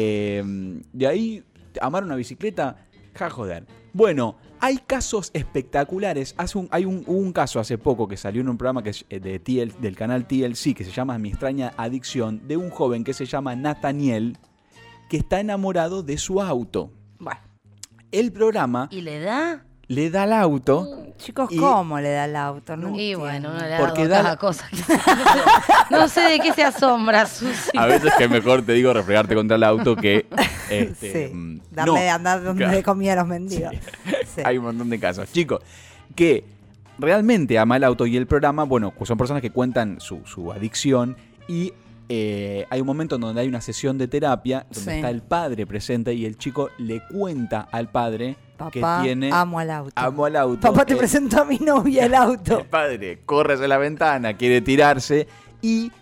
de ahí, amar una bicicleta, joder. Bueno, hay casos espectaculares. Hubo un caso hace poco que salió en un programa que es del canal TLC, que se llama Mi extraña adicción, de un joven que se llama Nathaniel, que está enamorado de su auto. Bueno. El programa ¿Y le da? le da el auto. Chicos, ¿cómo le da el auto? No Y entiendo. bueno, no le da Porque cada cosa. No sé de qué se asombra, Susi. A veces que es mejor, te digo, refregarte contra el auto que... Sí, darle de andar donde claro. le comía a los mendigos. Sí. Hay un montón de casos. Chicos, que realmente ama el auto y el programa, bueno, son personas que cuentan su adicción y hay un momento en donde hay una sesión de terapia donde Sí. está el padre presente y el chico le cuenta al padre que Papá, tiene... amo al auto. Amo al auto. Papá, te presento a mi novia el auto. El padre corre hacia la ventana, quiere tirarse y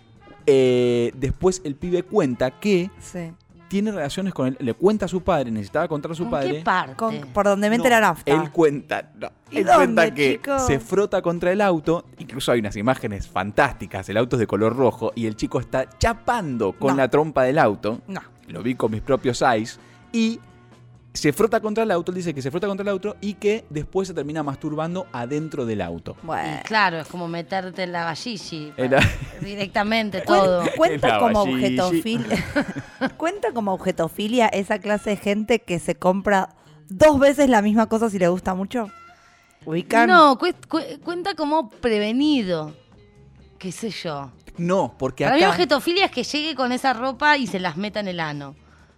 después el pibe cuenta que Sí. tiene relaciones con él. Le cuenta a su padre, necesitaba contar a su ¿Con padre. qué parte? Por donde mete la nafta. Él cuenta, ¿Y él dónde, cuenta que chico? se frota contra el auto. Incluso hay unas imágenes fantásticas. El auto es de color rojo y el chico está chapando con la trompa del auto. No. Lo vi con mis propios eyes. Y se frota contra el auto. Él dice que se frota contra el auto y que después se termina masturbando adentro del auto. Y claro, es como meterte en la vallichi. Era- Directamente todo. Cuenta La como vallichi. objetofilia. Cuenta como objetofilia esa clase de gente que se compra 2 veces la misma cosa si le gusta mucho. Ubican. No, cuenta como prevenido. Qué sé yo. No, porque Para mí acá... objetofilia es que llegue con esa ropa y se las meta en el ano.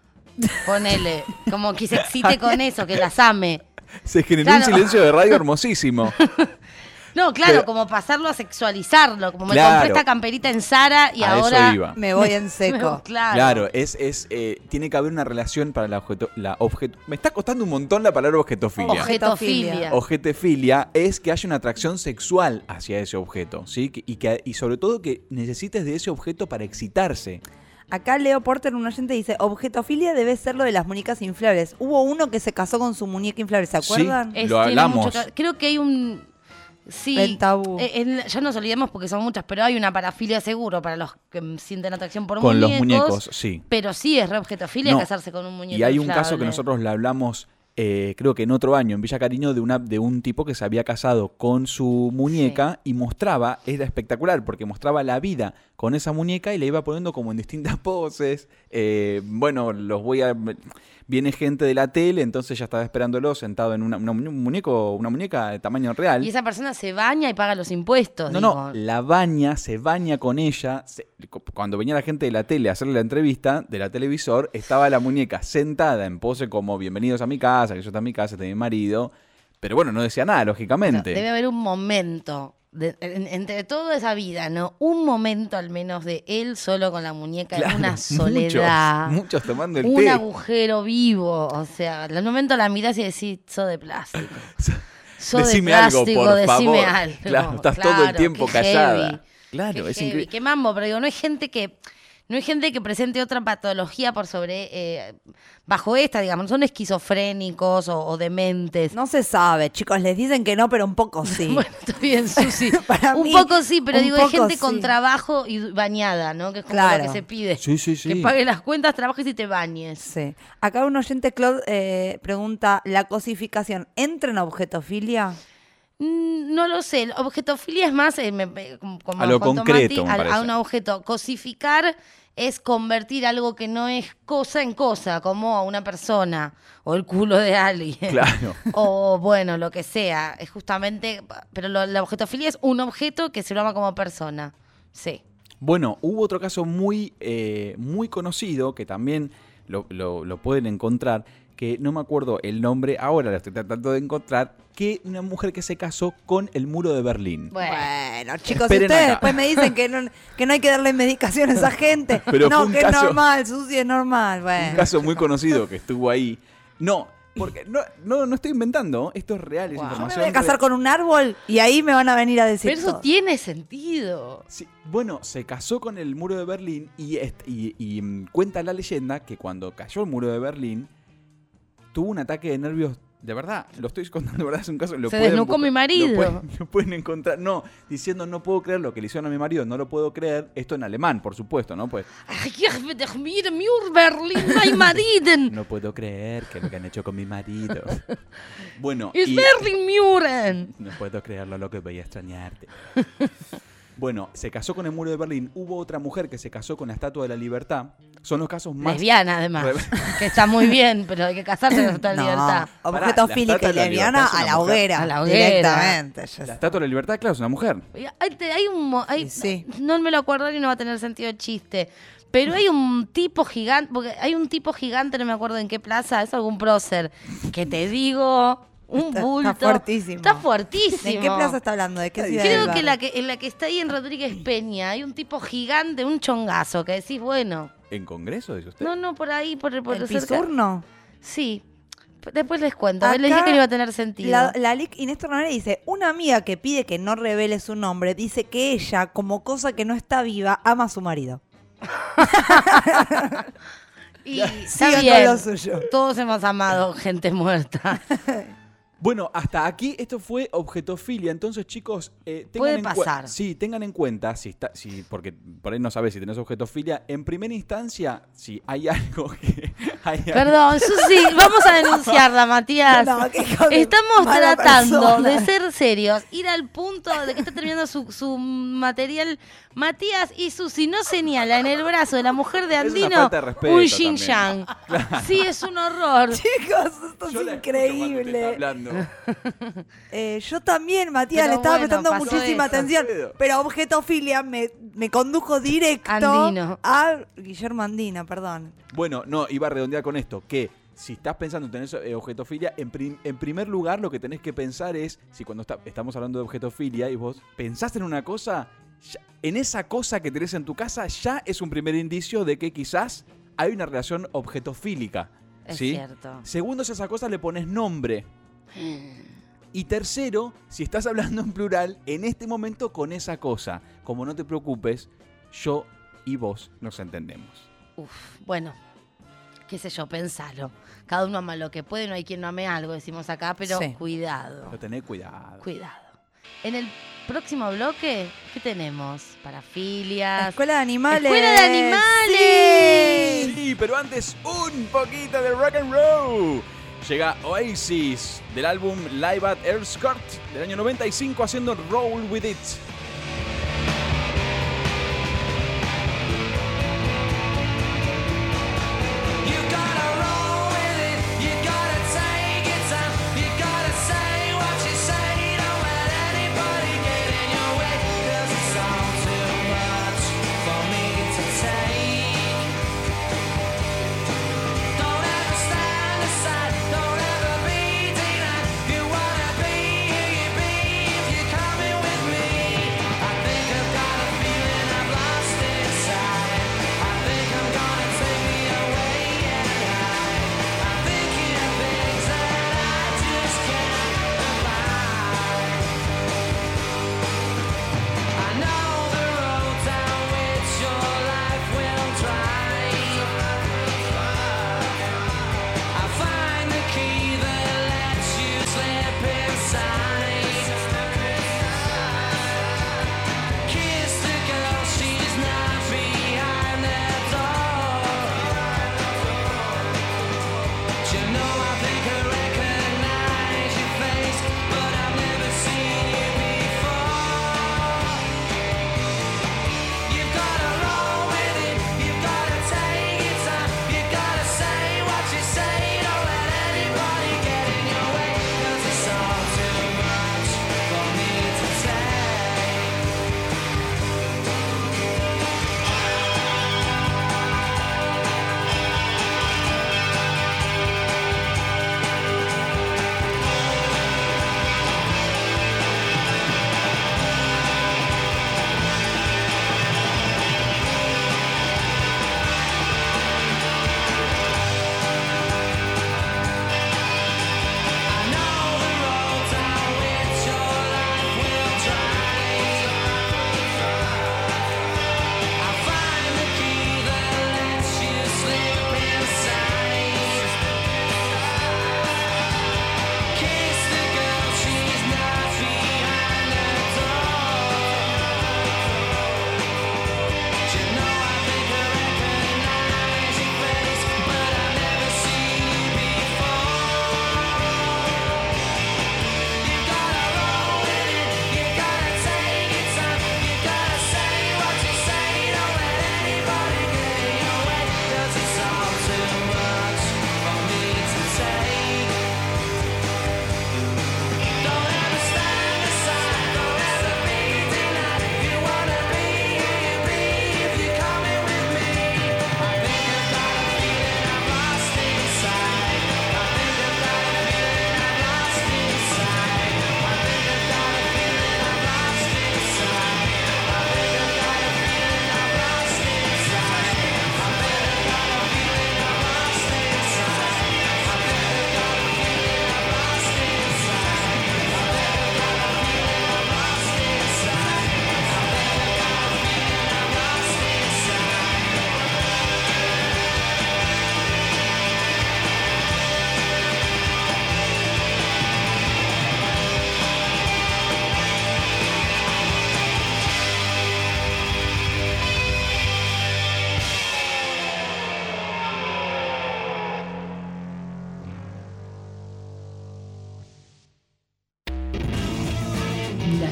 Ponele. Como que se excite con eso, que las ame. Se generó Claro. un silencio de radio hermosísimo. No, claro, Pero- como pasarlo a sexualizarlo. Como me Claro. compré esta camperita en Zara y A eso ahora iba. Me voy en seco. Claro. Tiene que haber una relación para la objeto. Me está costando un montón la palabra objetofilia. Objetofilia. Objetefilia es que haya una atracción sexual hacia ese objeto, ¿sí? Y sobre todo que necesites de ese objeto para excitarse. Acá Leo Porter, un oyente, dice, objetofilia debe ser lo de las muñecas inflables. Hubo uno que se casó con su muñeca inflable, ¿se acuerdan? Sí, lo hablamos. Creo que hay un... Sí, El tabú. ya nos olvidemos porque son muchas, pero hay una parafilia seguro para los que sienten atracción por Con muñecos. los muñecos, sí. Pero sí es re objetofilia No, casarse con un muñeco Y hay un caso inflable. que nosotros le hablamos, creo que en otro año, en Villa Cariño, de un tipo que se había casado con su muñeca y mostraba, era espectacular, porque mostraba la vida con esa muñeca y le iba poniendo como en distintas poses. Viene gente de la tele, entonces ya estaba esperándolo sentado en un muñeco, una muñeca de tamaño real. Y esa persona se baña y paga los impuestos. No, digo. la se baña con ella. Cuando venía la gente de la tele a hacerle la entrevista, de la televisor, estaba la muñeca sentada en pose como bienvenidos a mi casa, que yo está en mi casa, está mi marido. Pero bueno, no decía nada, lógicamente. Debe haber un momento, entre toda esa vida, ¿no? Un momento al menos de él solo con la muñeca en Claro, una soledad. Muchos tomando el Un té. agujero vivo. O sea, al momento la mirás y decís, sos de plástico. Sos Decime de algo, plástico, por decime favor. algo. Claro, estás todo el tiempo qué callada. heavy, Claro, qué es heavy, increíble. qué mambo, pero digo, no hay gente que presente otra patología por sobre bajo esta, digamos, son esquizofrénicos o dementes. No se sabe, chicos, les dicen que no, pero un poco sí. Bueno, está bien, Susi. Para Un mí, poco sí, pero un digo, hay poco gente sí. con trabajo y bañada, ¿no? Que es como Claro. lo que se pide. Sí, sí, sí. Que pague las cuentas, trabajes y te bañes. Sí. Acá un oyente, Claude, pregunta, ¿la cosificación entra en objetofilia? No lo sé, objetofilia es más como A lo contó concreto, Mati, me parece. a un objeto. Cosificar es convertir algo que no es cosa en cosa, como a una persona o el culo de alguien. Claro. O bueno, lo que sea. Es justamente, pero la objetofilia es un objeto que se lo ama como persona. Sí. Bueno, hubo otro caso muy conocido que también lo pueden encontrar, que no me acuerdo el nombre, ahora lo estoy tratando de encontrar, que una mujer que se casó con el muro de Berlín. Bueno, chicos, Esperen si ustedes acá. después me dicen que no hay que darle medicación a esa gente. Pero no, fue un que es caso- normal, Susi, es normal. Bueno. Un caso muy conocido que estuvo ahí. No, porque no estoy inventando, esto es real, es Yo me información. voy a casar con un árbol y ahí me van a venir a decir Pero eso todo. tiene sentido. Sí, bueno, se casó con el muro de Berlín y cuenta la leyenda que cuando cayó el muro de Berlín tuvo un ataque de nervios. De verdad, lo estoy contando, de verdad es un caso. Se desnucó mi marido. Lo pueden encontrar. No, diciendo no puedo creer lo que le hicieron a mi marido, no lo puedo creer. Esto en alemán, por supuesto, ¿no? Pues Berlin, Mariden. no puedo creer que lo que han hecho con mi marido. Bueno, Es Berlin Muren. no puedo creerlo, lo que voy a extrañarte. Bueno, se casó con el muro de Berlín. Hubo otra mujer que se casó con la Estatua de la Libertad. Son los casos más... Lesbiana, además. que está muy bien, pero hay que casarse con toda No, libertad. objetofílica y lesbiana a la hoguera. A la hoguera. Directamente. La Estatua de la Libertad, claro, es una mujer. No me lo acuerdo y no va a tener sentido el chiste. Pero hay un tipo gigante, porque hay un tipo gigante, no me acuerdo en qué plaza, es algún prócer, que te digo, Un bulto. Está fuertísimo. Está fuertísimo. ¿De qué plaza está hablando? ¿De qué ciudad? Creo del que barrio? en la que está ahí en Rodríguez Peña hay un tipo gigante, un chongazo, que decís, bueno. ¿En Congreso, dice usted? No, por ahí, por ¿El cerca. Pisurno? Sí. Después les cuento. Acá, Les dije que no iba a tener sentido. La LIC Inés Tornare dice, una amiga que pide que no revele su nombre, dice que ella, como cosa que no está viva, ama a su marido. Y Sigan está con bien. lo suyo. Todos hemos amado gente muerta. Bueno, hasta aquí esto fue objetofilia. Entonces, chicos, Puede pasar. Sí, tengan en cuenta, porque por ahí no sabes si tenés objetofilia. En primera instancia, si hay algo que... Perdón, Susi, vamos a denunciarla, Matías. No, qué hijo de Estamos mala tratando persona. de ser serios, ir al punto de que está terminando su material. Matías y Susi no señala en el brazo de la mujer de Es una Andino falta de respeto un también. Xinjiang. Sí, es un horror. Chicos, esto Yo es la escucho cuando te está increíble. hablando. Yo también, Matías, Pero le estaba bueno, prestando pasó muchísima eso. atención. Pero objetofilia me condujo directo Andino. a Guillermo Andino, perdón. Bueno, no, iba a redondear con esto, que si estás pensando en tener objetofilia, en primer lugar lo que tenés que pensar es, si cuando estamos hablando de objetofilia y vos pensás en una cosa, en esa cosa que tenés en tu casa ya es un primer indicio de que quizás hay una relación objetofílica. Es ¿sí? cierto. Segundo, si a esa cosa le pones nombre. Y tercero, si estás hablando en plural, en este momento con esa cosa. Como no te preocupes, yo y vos nos entendemos. Bueno, qué sé yo, pensalo. Cada uno ama lo que puede, no hay quien no ame algo, decimos acá, pero Sí. cuidado. Pero tené cuidado. Cuidado. En el próximo bloque, ¿qué tenemos? Parafilias. Escuela de animales. ¡Escuela de animales! Sí, pero antes un poquito de rock and roll. Llega Oasis del álbum Live at Earthcourt del año 95 haciendo Roll With It. Coming with me.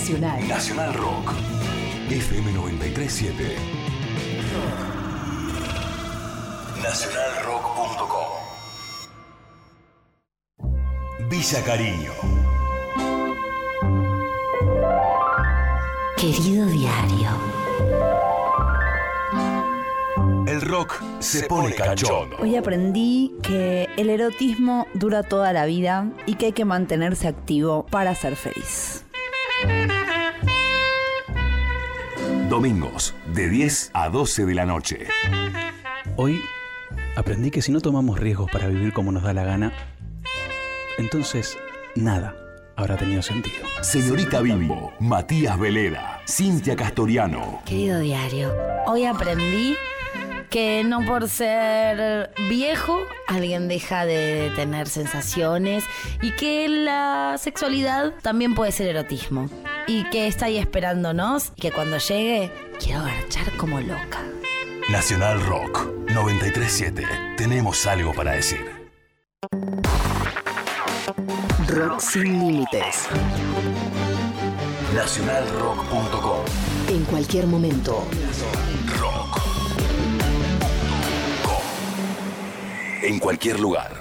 Nacional. Nacional Rock. FM 937. Nacionalrock.com. Villa Cariño. Querido diario. El rock se pone cachondo. Hoy aprendí que el erotismo dura toda la vida y que hay que mantenerse activo para ser feliz. Domingos, de 10 a 12 de la noche. Hoy aprendí que si no tomamos riesgos para vivir como nos da la gana, entonces nada habrá tenido sentido. Señorita Bimbo, Matías Veleda, Cintia Castoriano. Querido diario, hoy aprendí que no por ser viejo alguien deja de tener sensaciones y que la sexualidad también puede ser erotismo y que está ahí esperándonos y que cuando llegue quiero garchar como loca. Nacional Rock 937. Tenemos algo para decir. Rock sin límites. Nacionalrock.com. En cualquier momento. Rock. En cualquier lugar.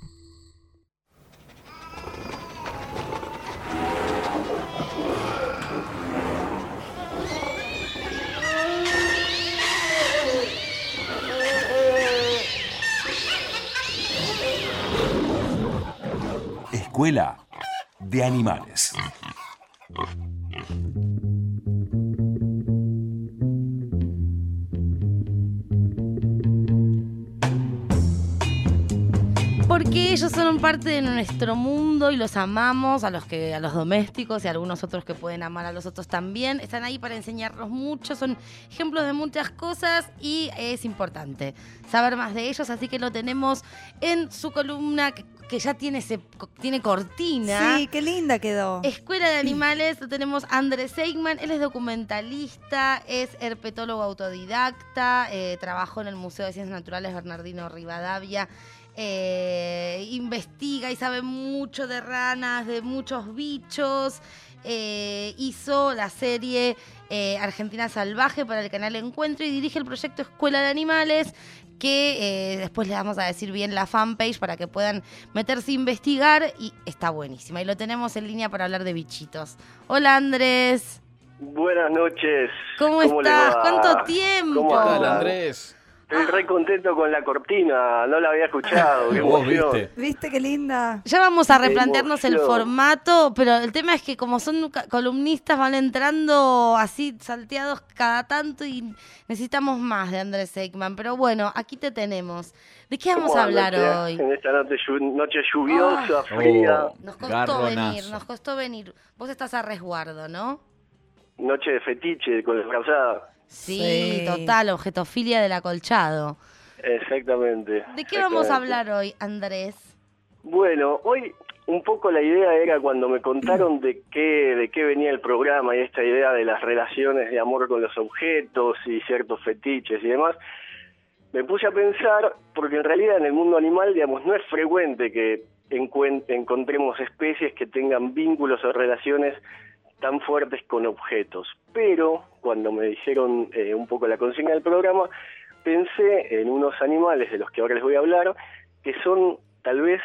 Escuela de Animales. Porque ellos son parte de nuestro mundo y los amamos, a los domésticos y a algunos otros que pueden amar a los otros también. Están ahí para enseñarnos mucho, son ejemplos de muchas cosas y es importante saber más de ellos, así que lo tenemos en su columna que ya tiene cortina. Sí, qué linda quedó. Escuela de Animales, lo tenemos Andrés Seigman, él es documentalista, es herpetólogo autodidacta, trabajó en el Museo de Ciencias Naturales Bernardino Rivadavia, investiga y sabe mucho de ranas, de muchos bichos, hizo la serie Argentina Salvaje para el canal Encuentro y dirige el proyecto Escuela de Animales, que después le vamos a decir bien la fanpage para que puedan meterse a investigar y está buenísima. Y lo tenemos en línea para hablar de bichitos. Hola Andrés. Buenas noches. ¿Cómo estás? ¿Cuánto tiempo? ¿Cómo Hola Andrés. Estoy re contento con la cortina, no la había escuchado. Qué ¿Vos emoción. viste? ¿Viste qué linda? Ya vamos a replantearnos el emoción. formato, pero el tema es que como son columnistas van entrando así salteados cada tanto y necesitamos más de Andrés Seigman. Pero bueno, aquí te tenemos. ¿De qué vamos ¿Cómo a hablar andas, hoy? En esta noche lluviosa, fría, Nos costó venir. Vos estás a resguardo, ¿no? noche de fetiche con la frazada. Sí, total, objetofilia del acolchado. Exactamente. ¿De qué vamos a exactamente. hablar hoy, Andrés? Bueno, hoy un poco la idea era cuando me contaron de qué venía el programa y esta idea de las relaciones de amor con los objetos y ciertos fetiches y demás, me puse a pensar, porque en realidad en el mundo animal, digamos, no es frecuente que encontremos especies que tengan vínculos o relaciones tan fuertes con objetos. Pero cuando me dijeron un poco la consigna del programa, pensé en unos animales de los que ahora les voy a hablar, que son tal vez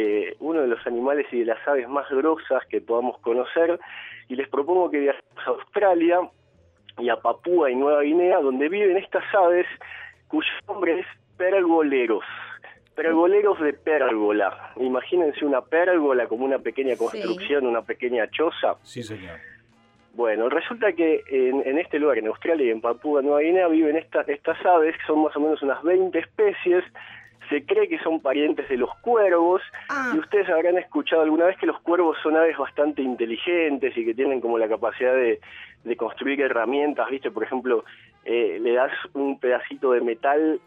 uno de los animales y de las aves más grosas que podamos conocer, y les propongo que viajemos a Australia y a Papúa y Nueva Guinea, donde viven estas aves cuyo nombre es pergoleros. Pergoleros de pérgola. Imagínense una pérgola como una pequeña construcción, una pequeña choza. Sí, señor. Bueno, resulta que en este lugar, en Australia y en Papúa Nueva Guinea, viven estas aves, que son más o menos unas 20 especies. Se cree que son parientes de los cuervos, y ustedes habrán escuchado alguna vez que los cuervos son aves bastante inteligentes y que tienen como la capacidad de construir herramientas, ¿viste? Por ejemplo, le das un pedacito de metal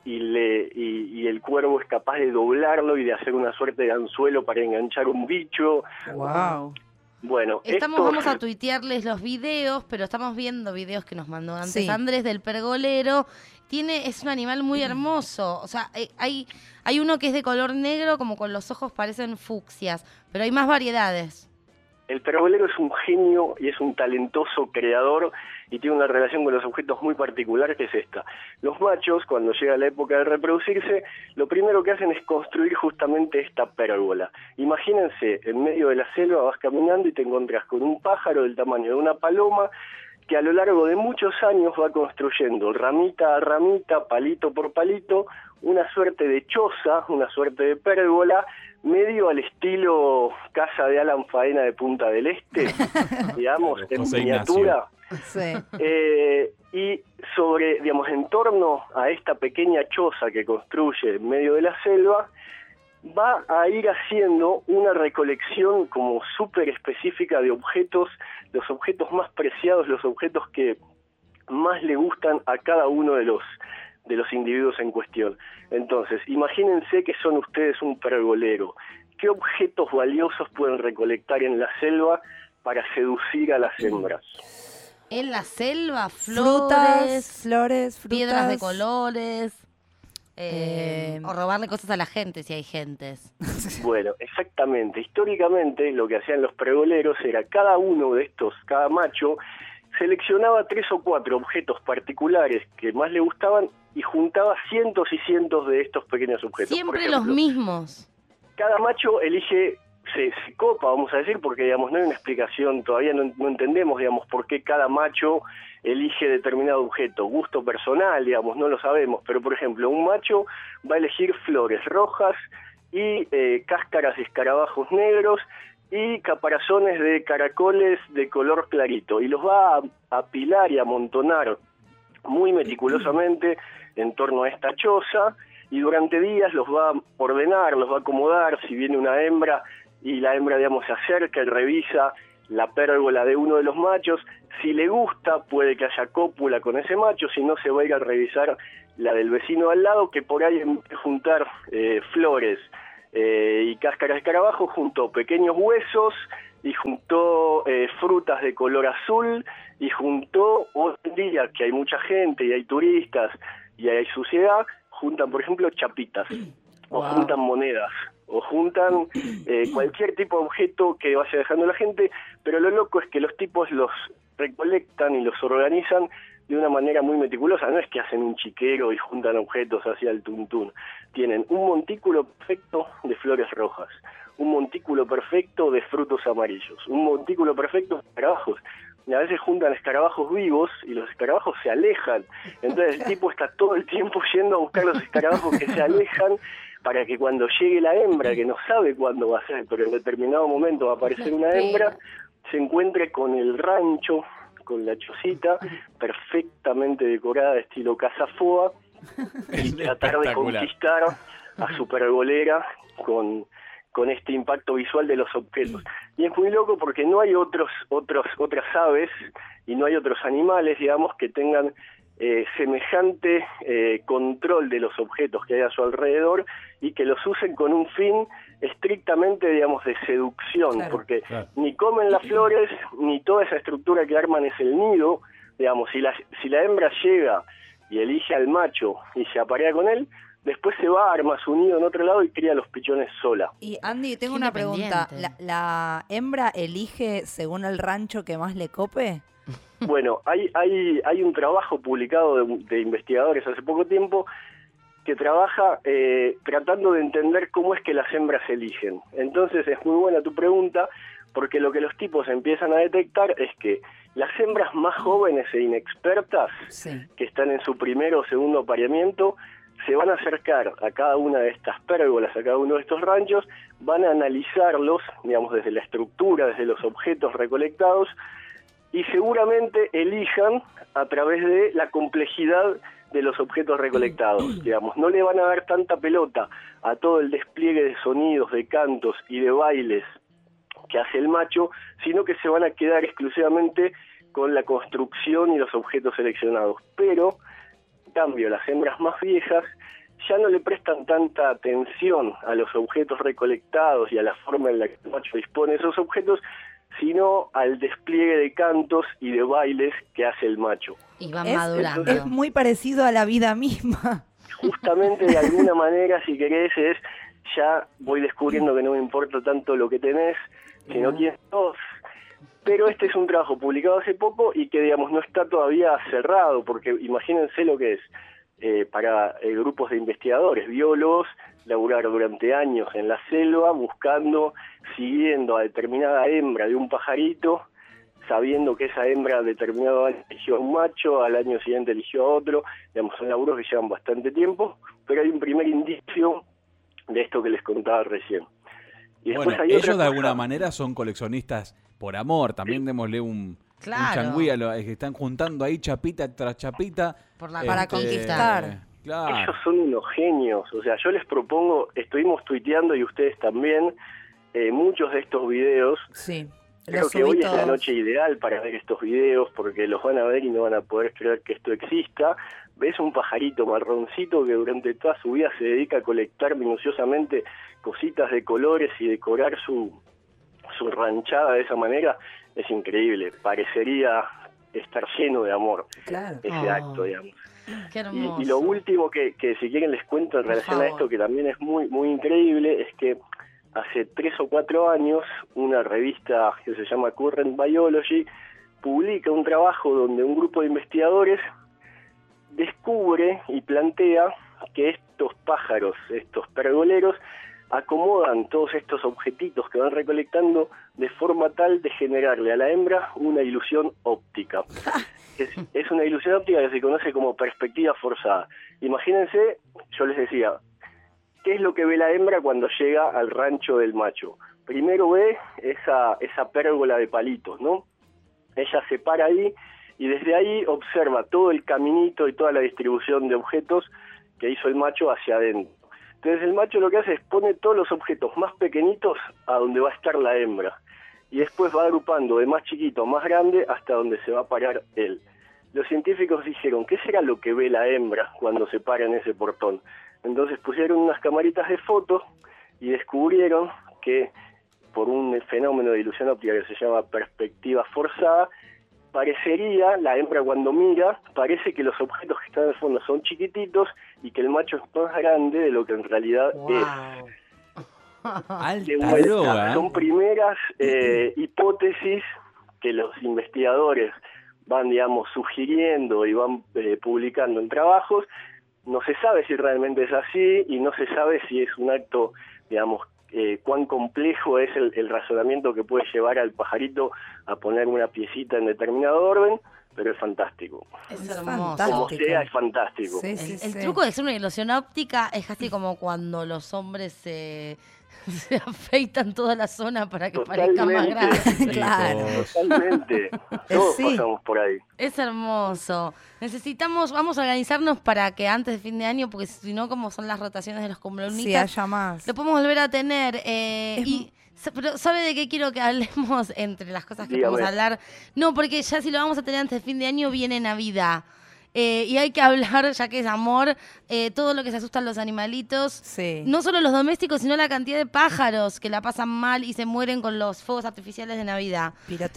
y el cuervo es capaz de doblarlo y de hacer una suerte de anzuelo para enganchar un bicho. Wow. Bueno, Vamos a tuitearles los videos, pero estamos viendo videos que nos mandó antes Sí. Andrés del pergolero. Es un animal muy hermoso. O sea, hay uno que es de color negro, como con los ojos parecen fucsias, pero hay más variedades. el pergolero es un genio y es un talentoso creador y tiene una relación con los objetos muy particular, que es esta. Los machos, cuando llega la época de reproducirse, lo primero que hacen es construir justamente esta pérgola. Imagínense, en medio de la selva vas caminando y te encontrás con un pájaro del tamaño de una paloma que a lo largo de muchos años va construyendo ramita a ramita, palito por palito, una suerte de choza, una suerte de pérgola, medio al estilo casa de Alan Faena de Punta del Este, digamos, en José miniatura. Sí. Y sobre, digamos, en torno a esta pequeña choza que construye en medio de la selva, va a ir haciendo una recolección como súper específica de objetos, los objetos más preciados, los objetos que más le gustan a cada uno de los individuos en cuestión. Entonces, imagínense que son ustedes un pergolero. ¿Qué objetos valiosos pueden recolectar en la selva para seducir a las hembras? En la selva, Frutas, flores, piedras de frutas. colores, o robarle cosas a la gente si hay gentes. Bueno, exactamente. Históricamente lo que hacían los pergoleros era cada uno de estos, cada macho, seleccionaba 3 o 4 objetos particulares que más le gustaban y juntaba cientos y cientos de estos pequeños objetos. Siempre Por ejemplo, los mismos. cada macho elige, se copa, vamos a decir, porque digamos no hay una explicación, todavía no entendemos, digamos, por qué cada macho elige determinado objeto, gusto personal, digamos, no lo sabemos, pero por ejemplo, un macho va a elegir flores rojas y cáscaras de escarabajos negros y caparazones de caracoles de color clarito, y los va a apilar y amontonar muy meticulosamente en torno a esta choza, y durante días los va a ordenar, los va a acomodar. Si viene una hembra y la hembra, digamos, se acerca y revisa la pérgola de uno de los machos, si le gusta puede que haya cópula con ese macho, si no se va a ir a revisar la del vecino al lado, que por ahí en vez de juntar flores y cáscaras de escarabajo, juntó pequeños huesos y juntó frutas de color azul y juntó, hoy en día que hay mucha gente y hay turistas y hay suciedad, juntan por ejemplo chapitas, o juntan monedas, o juntan cualquier tipo de objeto que vaya dejando la gente, pero lo loco es que los tipos los recolectan y los organizan de una manera muy meticulosa. No es que hacen un chiquero y juntan objetos hacia el tuntún. Tienen un montículo perfecto de flores rojas, un montículo perfecto de frutos amarillos, un montículo perfecto de escarabajos. Y a veces juntan escarabajos vivos y los escarabajos se alejan. Entonces el tipo está todo el tiempo yendo a buscar los escarabajos que se alejan para que cuando llegue la hembra, que no sabe cuándo va a ser, pero en determinado momento va a aparecer una hembra, se encuentre con el rancho, con la chocita, perfectamente decorada, estilo Casa Foa, y tratar de conquistar a su pergolera con este impacto visual de los objetos. Y es muy loco porque no hay otras aves y no hay otros animales, digamos, que tengan semejante control de los objetos que hay a su alrededor y que los usen con un fin estrictamente, digamos, de seducción, porque ni comen las flores, ni toda esa estructura que arman es el nido, digamos, si la hembra llega y elige al macho y se aparea con él, después se va, arma su nido en otro lado y cría los pichones sola. Y Andy, tengo una pregunta. ¿La hembra elige según el rancho que más le cope? Bueno, hay un trabajo publicado de investigadores hace poco tiempo que trabaja tratando de entender cómo es que las hembras eligen. Entonces es muy buena tu pregunta, porque lo que los tipos empiezan a detectar es que las hembras más jóvenes e inexpertas, que están en su primero o segundo apareamiento, se van a acercar a cada una de estas pérgolas, a cada uno de estos ranchos, van a analizarlos, digamos, desde la estructura, desde los objetos recolectados, y seguramente elijan a través de la complejidad de los objetos recolectados. Digamos, no le van a dar tanta pelota a todo el despliegue de sonidos, de cantos y de bailes que hace el macho, sino que se van a quedar exclusivamente con la construcción y los objetos seleccionados. Pero, en cambio, las hembras más viejas ya no le prestan tanta atención a los objetos recolectados y a la forma en la que el macho dispone de esos objetos, sino al despliegue de cantos y de bailes que hace el macho. Y van madurando. Es muy parecido a la vida misma. Justamente, de alguna manera, si querés, ya voy descubriendo que no me importa tanto lo que tenés, sino quién sos, Pero este es un trabajo publicado hace poco y que, digamos, no está todavía cerrado, porque imagínense lo que es para grupos de investigadores, biólogos, laburar durante años en la selva buscando, siguiendo a determinada hembra de un pajarito, sabiendo que esa hembra determinado año eligió a un macho, al año siguiente eligió a otro. Digamos, son laburos que llevan bastante tiempo, pero hay un primer indicio de esto que les contaba recién. Y después Bueno, hay ellos otra de cosa. alguna manera son coleccionistas por amor. También démosle un changüí a los que están juntando ahí chapita tras chapita. Para conquistar. Claro. Ellos son unos genios. O sea, yo les propongo, estuvimos tuiteando y ustedes también, muchos de estos videos. Sí. Creo que hoy es la noche ideal para ver estos videos porque los van a ver y no van a poder creer que esto exista. Ves un pajarito marroncito que durante toda su vida se dedica a colectar minuciosamente cositas de colores y decorar su ranchada de esa manera. Es increíble. Parecería estar lleno de amor ese acto, digamos. Qué hermoso. Y lo último que si quieren les cuento en relación a esto, que también es muy, muy increíble, es que hace 3 o 4 años una revista que se llama Current Biology publica un trabajo donde un grupo de investigadores descubre y plantea que estos pájaros, estos pergoleros, acomodan todos estos objetitos que van recolectando de forma tal de generarle a la hembra una ilusión óptica. Es una ilusión óptica que se conoce como perspectiva forzada. Imagínense, yo les decía, ¿qué es lo que ve la hembra cuando llega al rancho del macho? Primero ve esa pérgola de palitos, ¿no? Ella se para ahí y desde ahí observa todo el caminito y toda la distribución de objetos que hizo el macho hacia adentro. Entonces el macho lo que hace es pone todos los objetos más pequeñitos a donde va a estar la hembra y después va agrupando de más chiquito a más grande hasta donde se va a parar él. Los científicos dijeron, ¿qué será lo que ve la hembra cuando se para en ese portón? Entonces pusieron unas camaritas de fotos y descubrieron que por un fenómeno de ilusión óptica que se llama perspectiva forzada, parecería, la hembra cuando mira, parece que los objetos que están en el fondo son chiquititos y que el macho es más grande de lo que en realidad es. De vuelta, son primeras hipótesis que los investigadores van, digamos, sugiriendo y van publicando en trabajos. No se sabe si realmente es así y no se sabe si es un acto, digamos, cuán complejo es el razonamiento que puede llevar al pajarito a poner una piecita en determinado orden, pero es fantástico. Es hermoso. Como sea, es fantástico. El truco de hacer una ilusión óptica es casi como cuando los hombres se afeitan toda la zona para que parezca más grande. Claro. Totalmente. Todos pasamos por ahí. Es hermoso. Vamos a organizarnos para que antes de fin de año, porque si no, como son las rotaciones de los columnistas, sí, haya más. Lo podemos volver a tener. Pero ¿sabe de qué quiero que hablemos entre las cosas que podemos hablar? No, porque ya si lo vamos a tener antes de fin de año, viene Navidad. Y hay que hablar, ya que es amor, todo lo que se asustan los animalitos. Sí. No solo los domésticos, sino la cantidad de pájaros que la pasan mal y se mueren con los fuegos artificiales de Navidad.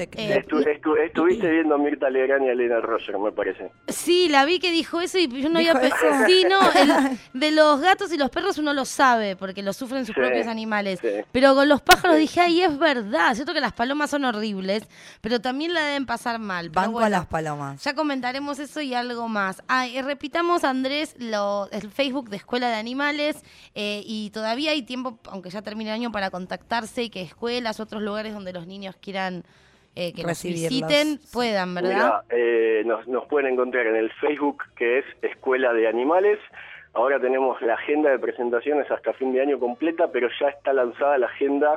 Estuviste viendo a Mirta Legrand y a Elena Roger, me parece. Sí, la vi que dijo eso y yo no había pensado. Sí, no, de los gatos y los perros uno lo sabe, porque lo sufren sus propios animales. Sí. Pero con los pájaros dije, ay, es verdad. Siento que las palomas son horribles, pero también la deben pasar mal. Banco a las palomas. Ya comentaremos eso y algo más. Repitamos, Andrés, el Facebook de Escuela de Animales, y todavía hay tiempo, aunque ya termine el año, para contactarse y que escuelas, otros lugares donde los niños quieran que los visiten, puedan, ¿verdad? Mira, nos pueden encontrar en el Facebook, que es Escuela de Animales. Ahora tenemos la agenda de presentaciones hasta fin de año completa, pero ya está lanzada la agenda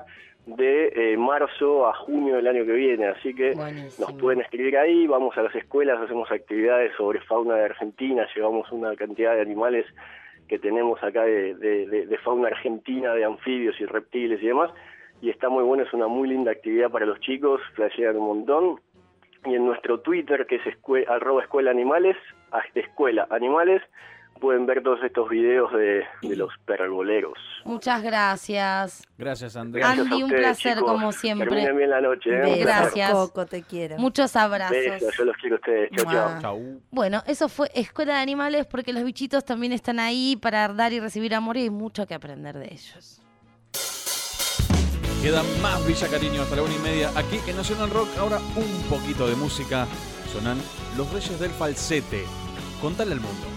de marzo a junio del año que viene, así que nos pueden escribir ahí, vamos a las escuelas, hacemos actividades sobre fauna de Argentina, llevamos una cantidad de animales que tenemos acá de fauna argentina, de anfibios y reptiles y demás, y está muy bueno, es una muy linda actividad para los chicos, flashean un montón, y en nuestro Twitter, que es @escuelaanimales, Escuela Animales, pueden ver todos estos videos de los pergoleros. Muchas gracias. Gracias, Andrés. Andy, un placer, chicos. Como siempre. Terminen bien la noche. Gracias. Coco, te quiero. Muchos abrazos. Besos, yo los quiero a ustedes. Chau, chau. Bueno, eso fue Escuela de Animales, porque los bichitos también están ahí para dar y recibir amor y hay mucho que aprender de ellos. Queda más Villa Cariño hasta la 1:30 aquí en Nacional Rock. Ahora un poquito de música. Sonan Los Reyes del Falsete. Contale al mundo.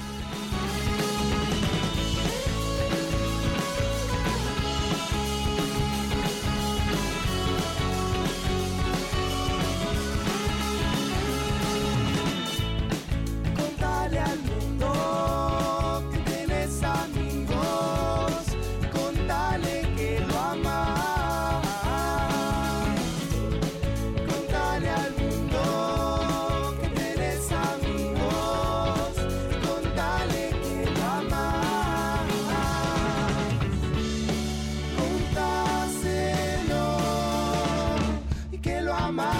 Contale al mundo que tienes amigos, contale que lo amas. Contale al mundo que tienes amigos, contale que lo amas. Contáselo y que lo amas.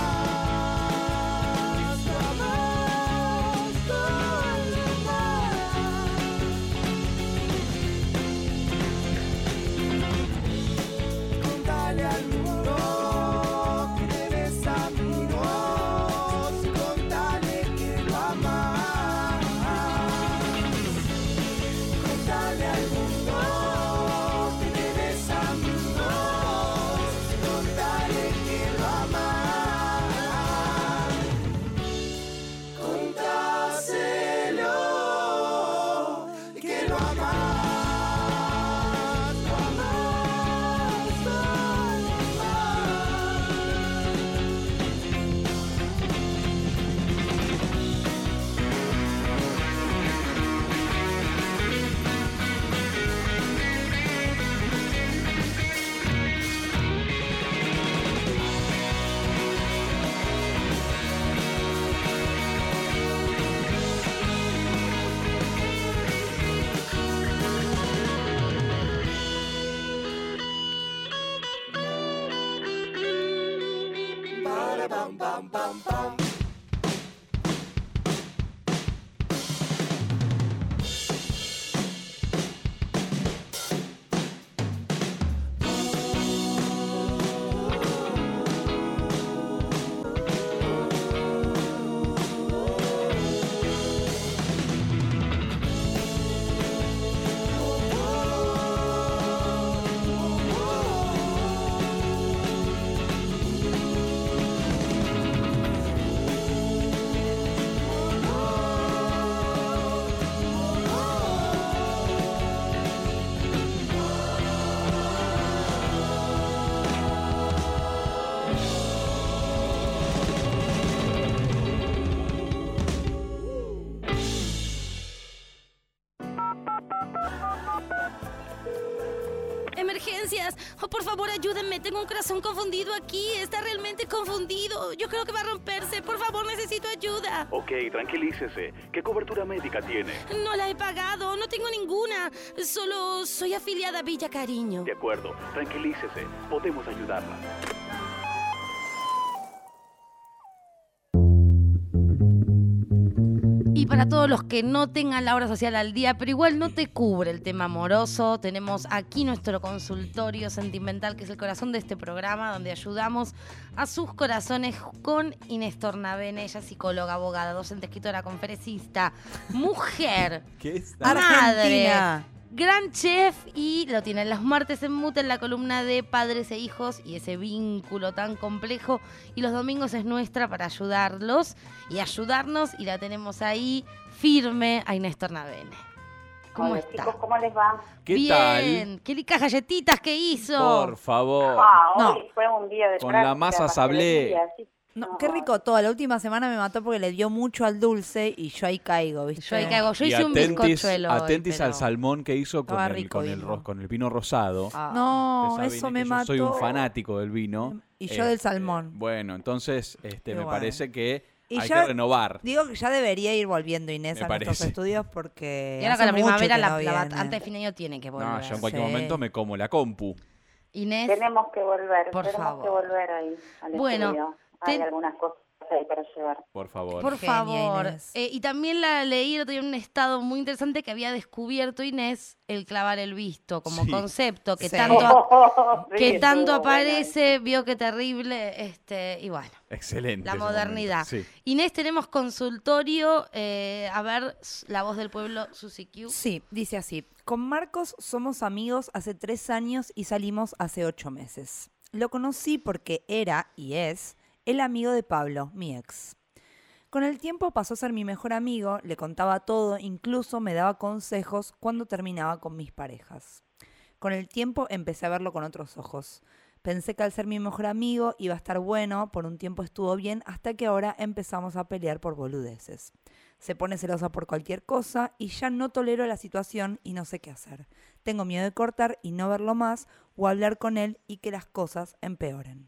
Contale al mundo que tienes amigos, contale que lo amas. Contale al mundo que tienes amigos, contale que lo amas. Contáselo que lo amas. Bam, bam, bam, bam. Emergencias. Oh, por favor, ayúdenme. Tengo un corazón confundido aquí. Está realmente confundido. Yo creo que va a romperse. Por favor, necesito ayuda. Ok, tranquilícese. ¿Qué cobertura médica tiene? No la he pagado. No tengo ninguna. Solo soy afiliada a Villa Cariño. De acuerdo, tranquilícese. Podemos ayudarla. Y para todos los que no tengan la obra social al día, pero igual no te cubre el tema amoroso, tenemos aquí nuestro consultorio sentimental, que es el corazón de este programa, donde ayudamos a sus corazones con Inés Tornavene. Ella es psicóloga, abogada, docente, escritora, conferencista, mujer, ¿Qué es? madre, Argentina. gran chef, y lo tienen los martes en Mute en la columna de Padres e Hijos y ese vínculo tan complejo, y los domingos es nuestra para ayudarlos y ayudarnos, y la tenemos ahí firme a Inés Tornavene. ¿Cómo Hola, está? chicos, ¿cómo les va? ¿Qué Bien. tal? Qué ricas galletitas que hizo. Por favor. Hoy fue un día de Con la masa sablé. No, qué rico todo. La última semana me mató porque le dio mucho al dulce y yo ahí caigo, ¿viste? Yo ahí caigo. Yo Y hice un bizcochuelo hoy, atentis pero- al salmón que hizo con Estaba el, rico Ah. vino rosado. No, Ustedes saben eso que me yo mató. soy un fanático del vino. Y yo del salmón. Bueno, entonces me bueno. parece que Y hay ya que renovar. Digo que ya debería ir volviendo Inés Me a nuestros parece. estudios porque Y ahora hace con la mucho primavera, que la, no la- viene. antes de fin de año tiene que volver. No, yo en cualquier Sí. momento me como la compu. Inés. Tenemos que volver, Por tenemos favor. que volver ahí al Bueno, estudio. Hay ten- algunas cosas ahí para llevar. Por favor. Por Genia, favor. Inés. Y también la leí el otro día en un estado muy interesante que había descubierto Inés el clavar el visto como Sí. concepto que Sí. tanto, Sí, que tanto estuvo bueno aparece, vio que terrible, y bueno. Excelente. La ese modernidad. momento, sí. Inés, tenemos consultorio. A ver, la voz del pueblo, Susi Q. Sí, dice así. Con Marcos somos amigos hace 3 años y salimos hace 8 meses. Lo conocí porque era y es el amigo de Pablo, mi ex. Con el tiempo pasó a ser mi mejor amigo, le contaba todo, incluso me daba consejos cuando terminaba con mis parejas. Con el tiempo empecé a verlo con otros ojos. Pensé que al ser mi mejor amigo iba a estar bueno, por un tiempo estuvo bien, hasta que ahora empezamos a pelear por boludeces. Se pone celosa por cualquier cosa y ya no tolero la situación y no sé qué hacer. Tengo miedo de cortar y no verlo más o hablar con él y que las cosas empeoren.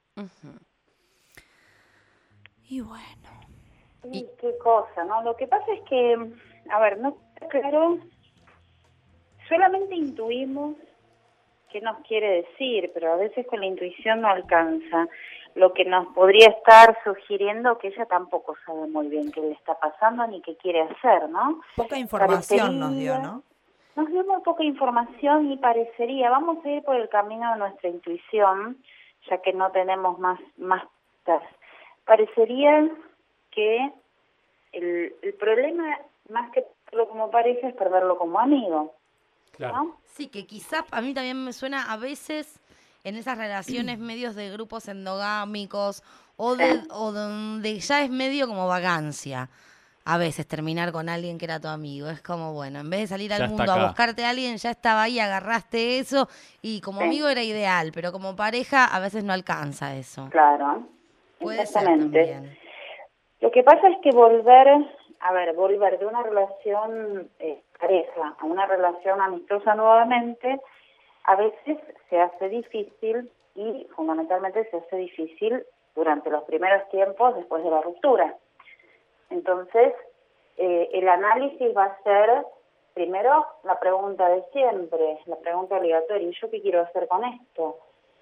Y bueno. Y qué cosa, ¿no? Lo que pasa es que, a ver, no está claro, solamente intuimos qué nos quiere decir, pero a veces con la intuición no alcanza. Lo que nos podría estar sugiriendo que ella tampoco sabe muy bien qué le está pasando ni qué quiere hacer, ¿no? Poca información nos dio, ¿no? Nos dio muy poca información y parecería, vamos a ir por el camino de nuestra intuición, ya que no tenemos más pistas. Parecería que el problema, más que perderlo como pareja, es perderlo como amigo. Claro. ¿No? Sí, que quizás a mí también me suena a veces en esas relaciones medios de grupos endogámicos o donde ya es medio como vagancia. A veces terminar con alguien que era tu amigo. Es como, bueno, en vez de salir al mundo a buscarte a alguien, ya estaba ahí, agarraste eso y como amigo era ideal, pero como pareja a veces no alcanza eso. Claro, puede exactamente. Ser también. Lo que pasa es que volver de una relación pareja a una relación amistosa nuevamente, a veces se hace difícil y fundamentalmente se hace difícil durante los primeros tiempos después de la ruptura. Entonces, el análisis va a ser, primero, la pregunta de siempre, la pregunta obligatoria, ¿y yo qué quiero hacer con esto?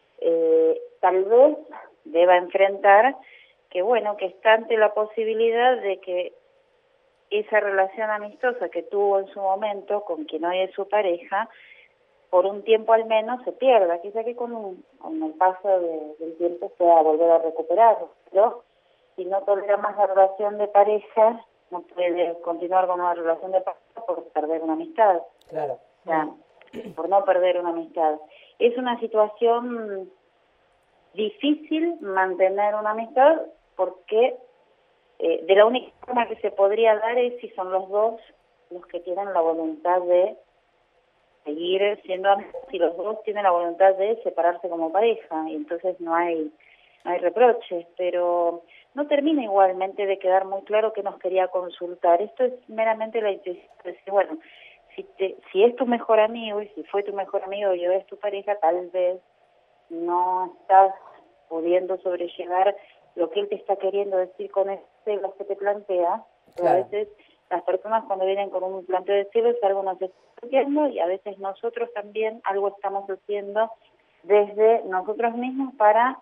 Tal vez deba enfrentar que, que está ante la posibilidad de que esa relación amistosa que tuvo en su momento con quien hoy es su pareja, por un tiempo al menos se pierda, quizá que con el paso del tiempo pueda volver a recuperarlo, pero si no tolera más la relación de pareja, no puede continuar con una relación de pareja por perder una amistad. Claro. O sea, por no perder una amistad. Es una situación difícil mantener una amistad porque de la única forma que se podría dar es si son los dos los que tienen la voluntad de seguir siendo amigos, si los dos tienen la voluntad de separarse como pareja, y entonces no hay reproches, pero no termina igualmente de quedar muy claro que nos quería consultar. Esto es meramente la intuición de decir, bueno, si es tu mejor amigo y si fue tu mejor amigo y ahora es tu pareja, tal vez no estás pudiendo sobrellevar lo que él te está queriendo decir con ese celos que te plantea. Claro. A veces las personas cuando vienen con un planteo de celos algo nos está haciendo y a veces nosotros también algo estamos haciendo desde nosotros mismos para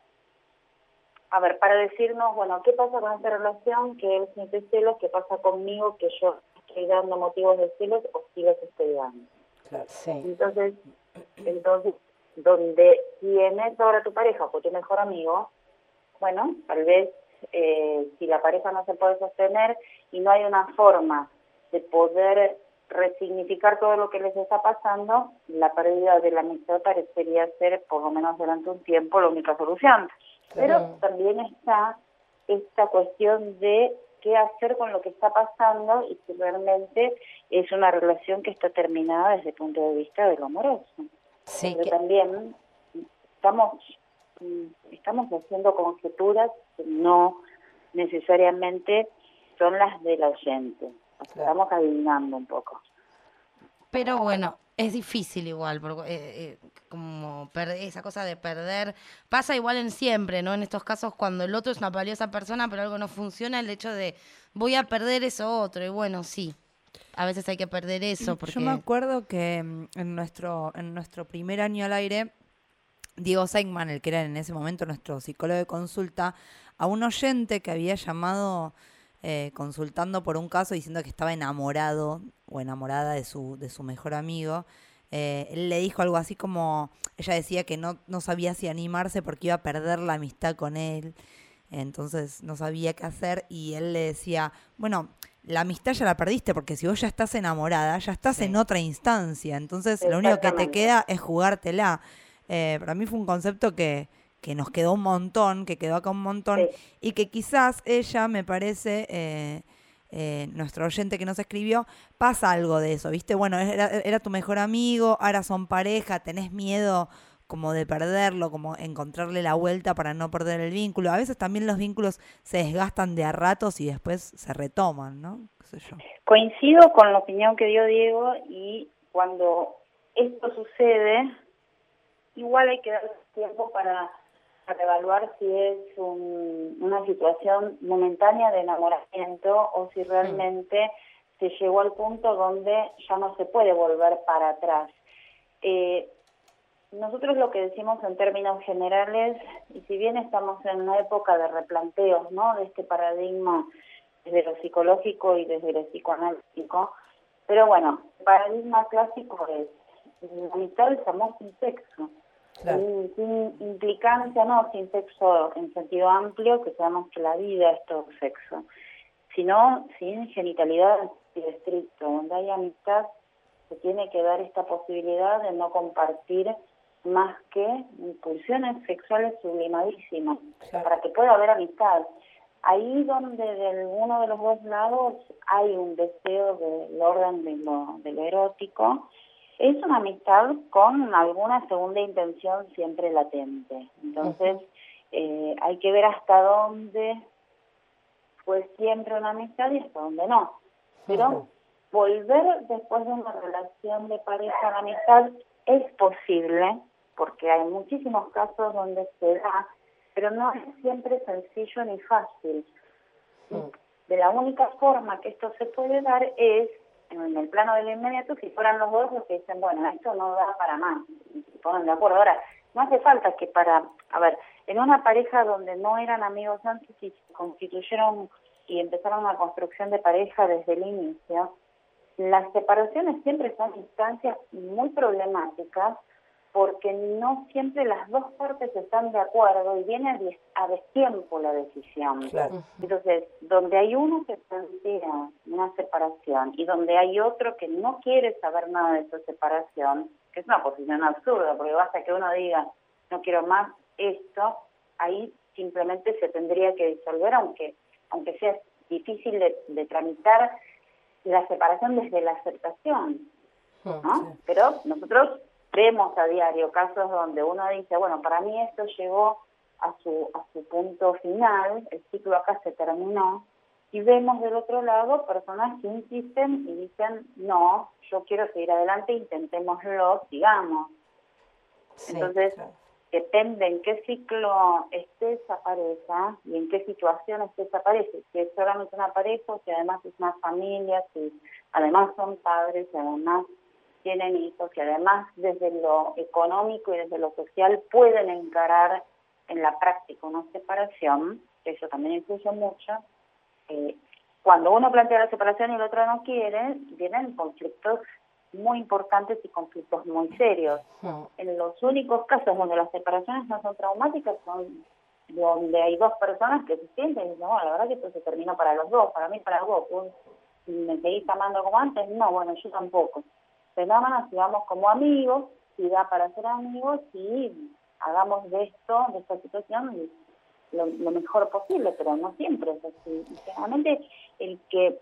decirnos, bueno, ¿qué pasa con esta relación? Que él siente celos, ¿qué pasa conmigo? Que yo estoy dando motivos de celos o si los estoy dando. Claro, sí. Entonces, donde tienes ahora tu pareja o tu mejor amigo, bueno, tal vez si la pareja no se puede sostener y no hay una forma de poder resignificar todo lo que les está pasando, la pérdida de la amistad parecería ser, por lo menos durante un tiempo, la única solución. Pero también está esta cuestión de qué hacer con lo que está pasando y si realmente es una relación que está terminada desde el punto de vista de lo amoroso. Sí, porque también estamos haciendo conjeturas que no necesariamente son las del oyente. Estamos adivinando un poco. Pero bueno, es difícil igual, porque como esa cosa de perder, pasa igual en siempre, ¿no? En estos casos cuando el otro es una valiosa persona, pero algo no funciona, el hecho de voy a perder eso otro, y bueno, sí, a veces hay que perder eso. Porque... Yo me acuerdo que en nuestro primer año al aire, Diego Seigman, el que era en ese momento nuestro psicólogo de consulta, a un oyente que había llamado consultando por un caso diciendo que estaba enamorado o enamorada de su mejor amigo, él le dijo algo así como, ella decía que no sabía si animarse porque iba a perder la amistad con él, entonces no sabía qué hacer, y él le decía, bueno, la amistad ya la perdiste porque si vos ya estás enamorada, ya estás en otra instancia, entonces lo único que te queda es jugártela. Para mí fue un concepto que que nos quedó un montón, que quedó acá un montón, y que quizás ella, me parece, nuestro oyente que nos escribió, pasa algo de eso, ¿viste? Bueno, era tu mejor amigo, ahora son pareja, tenés miedo como de perderlo, como encontrarle la vuelta para no perder el vínculo. A veces también los vínculos se desgastan de a ratos y después se retoman, ¿no? ¿Qué sé yo? Coincido con la opinión que dio Diego, y cuando esto sucede, igual hay que dar tiempo para evaluar si es una situación momentánea de enamoramiento o si realmente se llegó al punto donde ya no se puede volver para atrás. Nosotros lo que decimos en términos generales, y si bien estamos en una época de replanteos, ¿no?, de este paradigma desde lo psicológico y desde lo psicoanalítico, pero bueno, el paradigma clásico es la mitad del amor sin sexo, sin implicancia, no sin sexo en sentido amplio, que sabemos que la vida es todo sexo, sino sin genitalidad en sentido estricto. Donde hay amistad se tiene que dar esta posibilidad de no compartir más que impulsiones sexuales sublimadísimas, para que pueda haber amistad. Ahí donde de uno de los dos lados hay un deseo del orden de lo erótico, es una amistad con alguna segunda intención siempre latente. Entonces, hay que ver hasta dónde fue siempre una amistad y hasta dónde no. Pero volver después de una relación de pareja a la amistad es posible, porque hay muchísimos casos donde se da, pero no es siempre sencillo ni fácil. De la única forma que esto se puede dar es en el plano del inmediato, si fueran los dos los que dicen, bueno, esto no da para más, y se ponen de acuerdo. Ahora, no hace falta que en una pareja donde no eran amigos antes y se constituyeron y empezaron una construcción de pareja desde el inicio, las separaciones siempre son instancias muy problemáticas, porque no siempre las dos partes están de acuerdo y viene a destiempo la decisión. Claro. Entonces, donde hay uno que plantea una separación y donde hay otro que no quiere saber nada de esa separación, que es una posición absurda, porque basta que uno diga, no quiero más esto, ahí simplemente se tendría que disolver, aunque sea difícil de tramitar la separación desde la aceptación, ¿no? Sí. Pero nosotros vemos a diario casos donde uno dice, bueno, para mí esto llegó a su punto final, el ciclo acá se terminó, y vemos del otro lado personas que insisten y dicen, no, yo quiero seguir adelante, intentémoslo, sigamos. Sí, entonces, claro, depende en qué ciclo esté esa pareja y en qué situación esté esa pareja, si es solamente una pareja, o si además es una familia, si además son padres, si además tienen hijos, que además desde lo económico y desde lo social pueden encarar en la práctica una separación, que eso también influye mucho. Cuando uno plantea la separación y el otro no quiere, vienen conflictos muy importantes y conflictos muy serios. En los únicos casos donde las separaciones no son traumáticas son donde hay dos personas que se sienten y dicen, no, la verdad que esto se terminó para los dos, para mí, para vos. ¿Me seguís amando como antes? No, bueno, yo tampoco. Fenómenos, si vamos como amigos, si da para ser amigos, y hagamos de esta situación lo mejor posible, pero no siempre es así. Y generalmente el que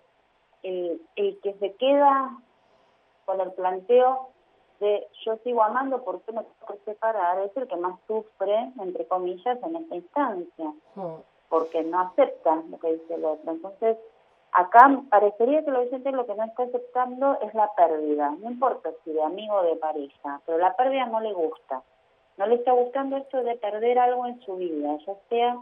se queda con el planteo de yo sigo amando, ¿por qué me tengo que separar? Es el que más sufre, entre comillas, en esta instancia, porque no acepta lo que dice el otro. Entonces, acá parecería que el oyente lo que no está aceptando es la pérdida, no importa si de amigo o de pareja, pero la pérdida no le gusta. No le está gustando esto de perder algo en su vida, ya sea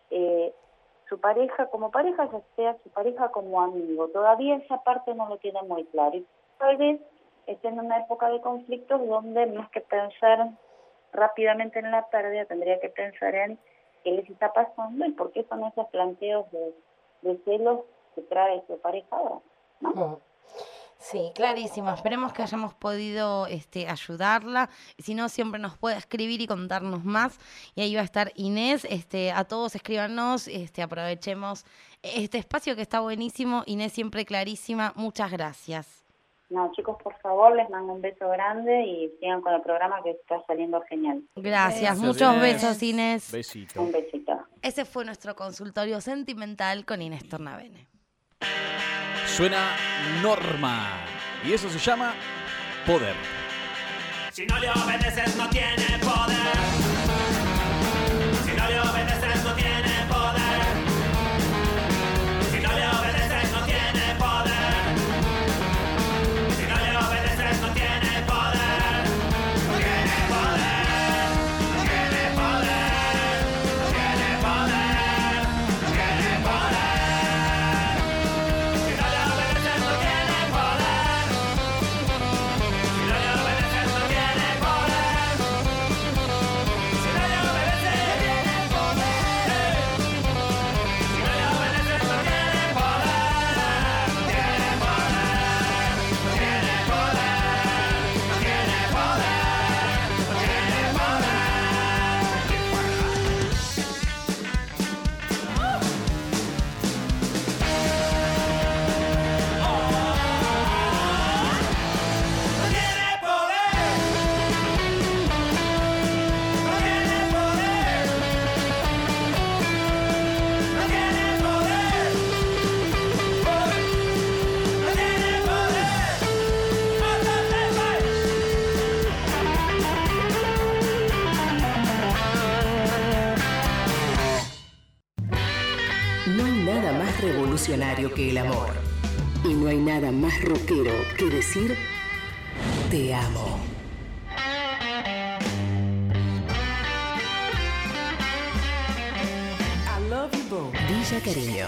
su pareja como pareja, ya sea su pareja como amigo. Todavía esa parte no lo tiene muy claro. Y tal vez esté en una época de conflictos donde más que pensar rápidamente en la pérdida, tendría que pensar en qué les está pasando y por qué son esos planteos de celos que trae su pareja ahora, ¿no? Sí, clarísimo. Esperemos que hayamos podido ayudarla. Si no, siempre nos puede escribir y contarnos más. Y ahí va a estar Inés. A todos escríbanos, aprovechemos este espacio que está buenísimo. Inés siempre clarísima. Muchas gracias. No, chicos, por favor, les mando un beso grande y sigan con el programa que está saliendo genial. Gracias, muchos besos, Inés. Besito. Un besito. Ese fue nuestro consultorio sentimental con Inés Tornavene. Suena Norma. Y eso se llama Poder. Si no le obedeces no tiene poder. Si no le obedeces no tiene poder. Si no le obedeces no tiene poder. Si no le obedeces no tiene poder. Tiene poder. Tiene poder. Tiene poder. Tiene poder. Si no le obedeces no tiene poder. Si no le obedeces no tiene poder. Si no le obedeces no tiene poder. Si no le obedeces no tiene poder. Tiene poder. Tiene poder. Tiene No hay nada más revolucionario que el amor. Y no hay nada más rockero que decir te amo. I love you both. Villa Cariño.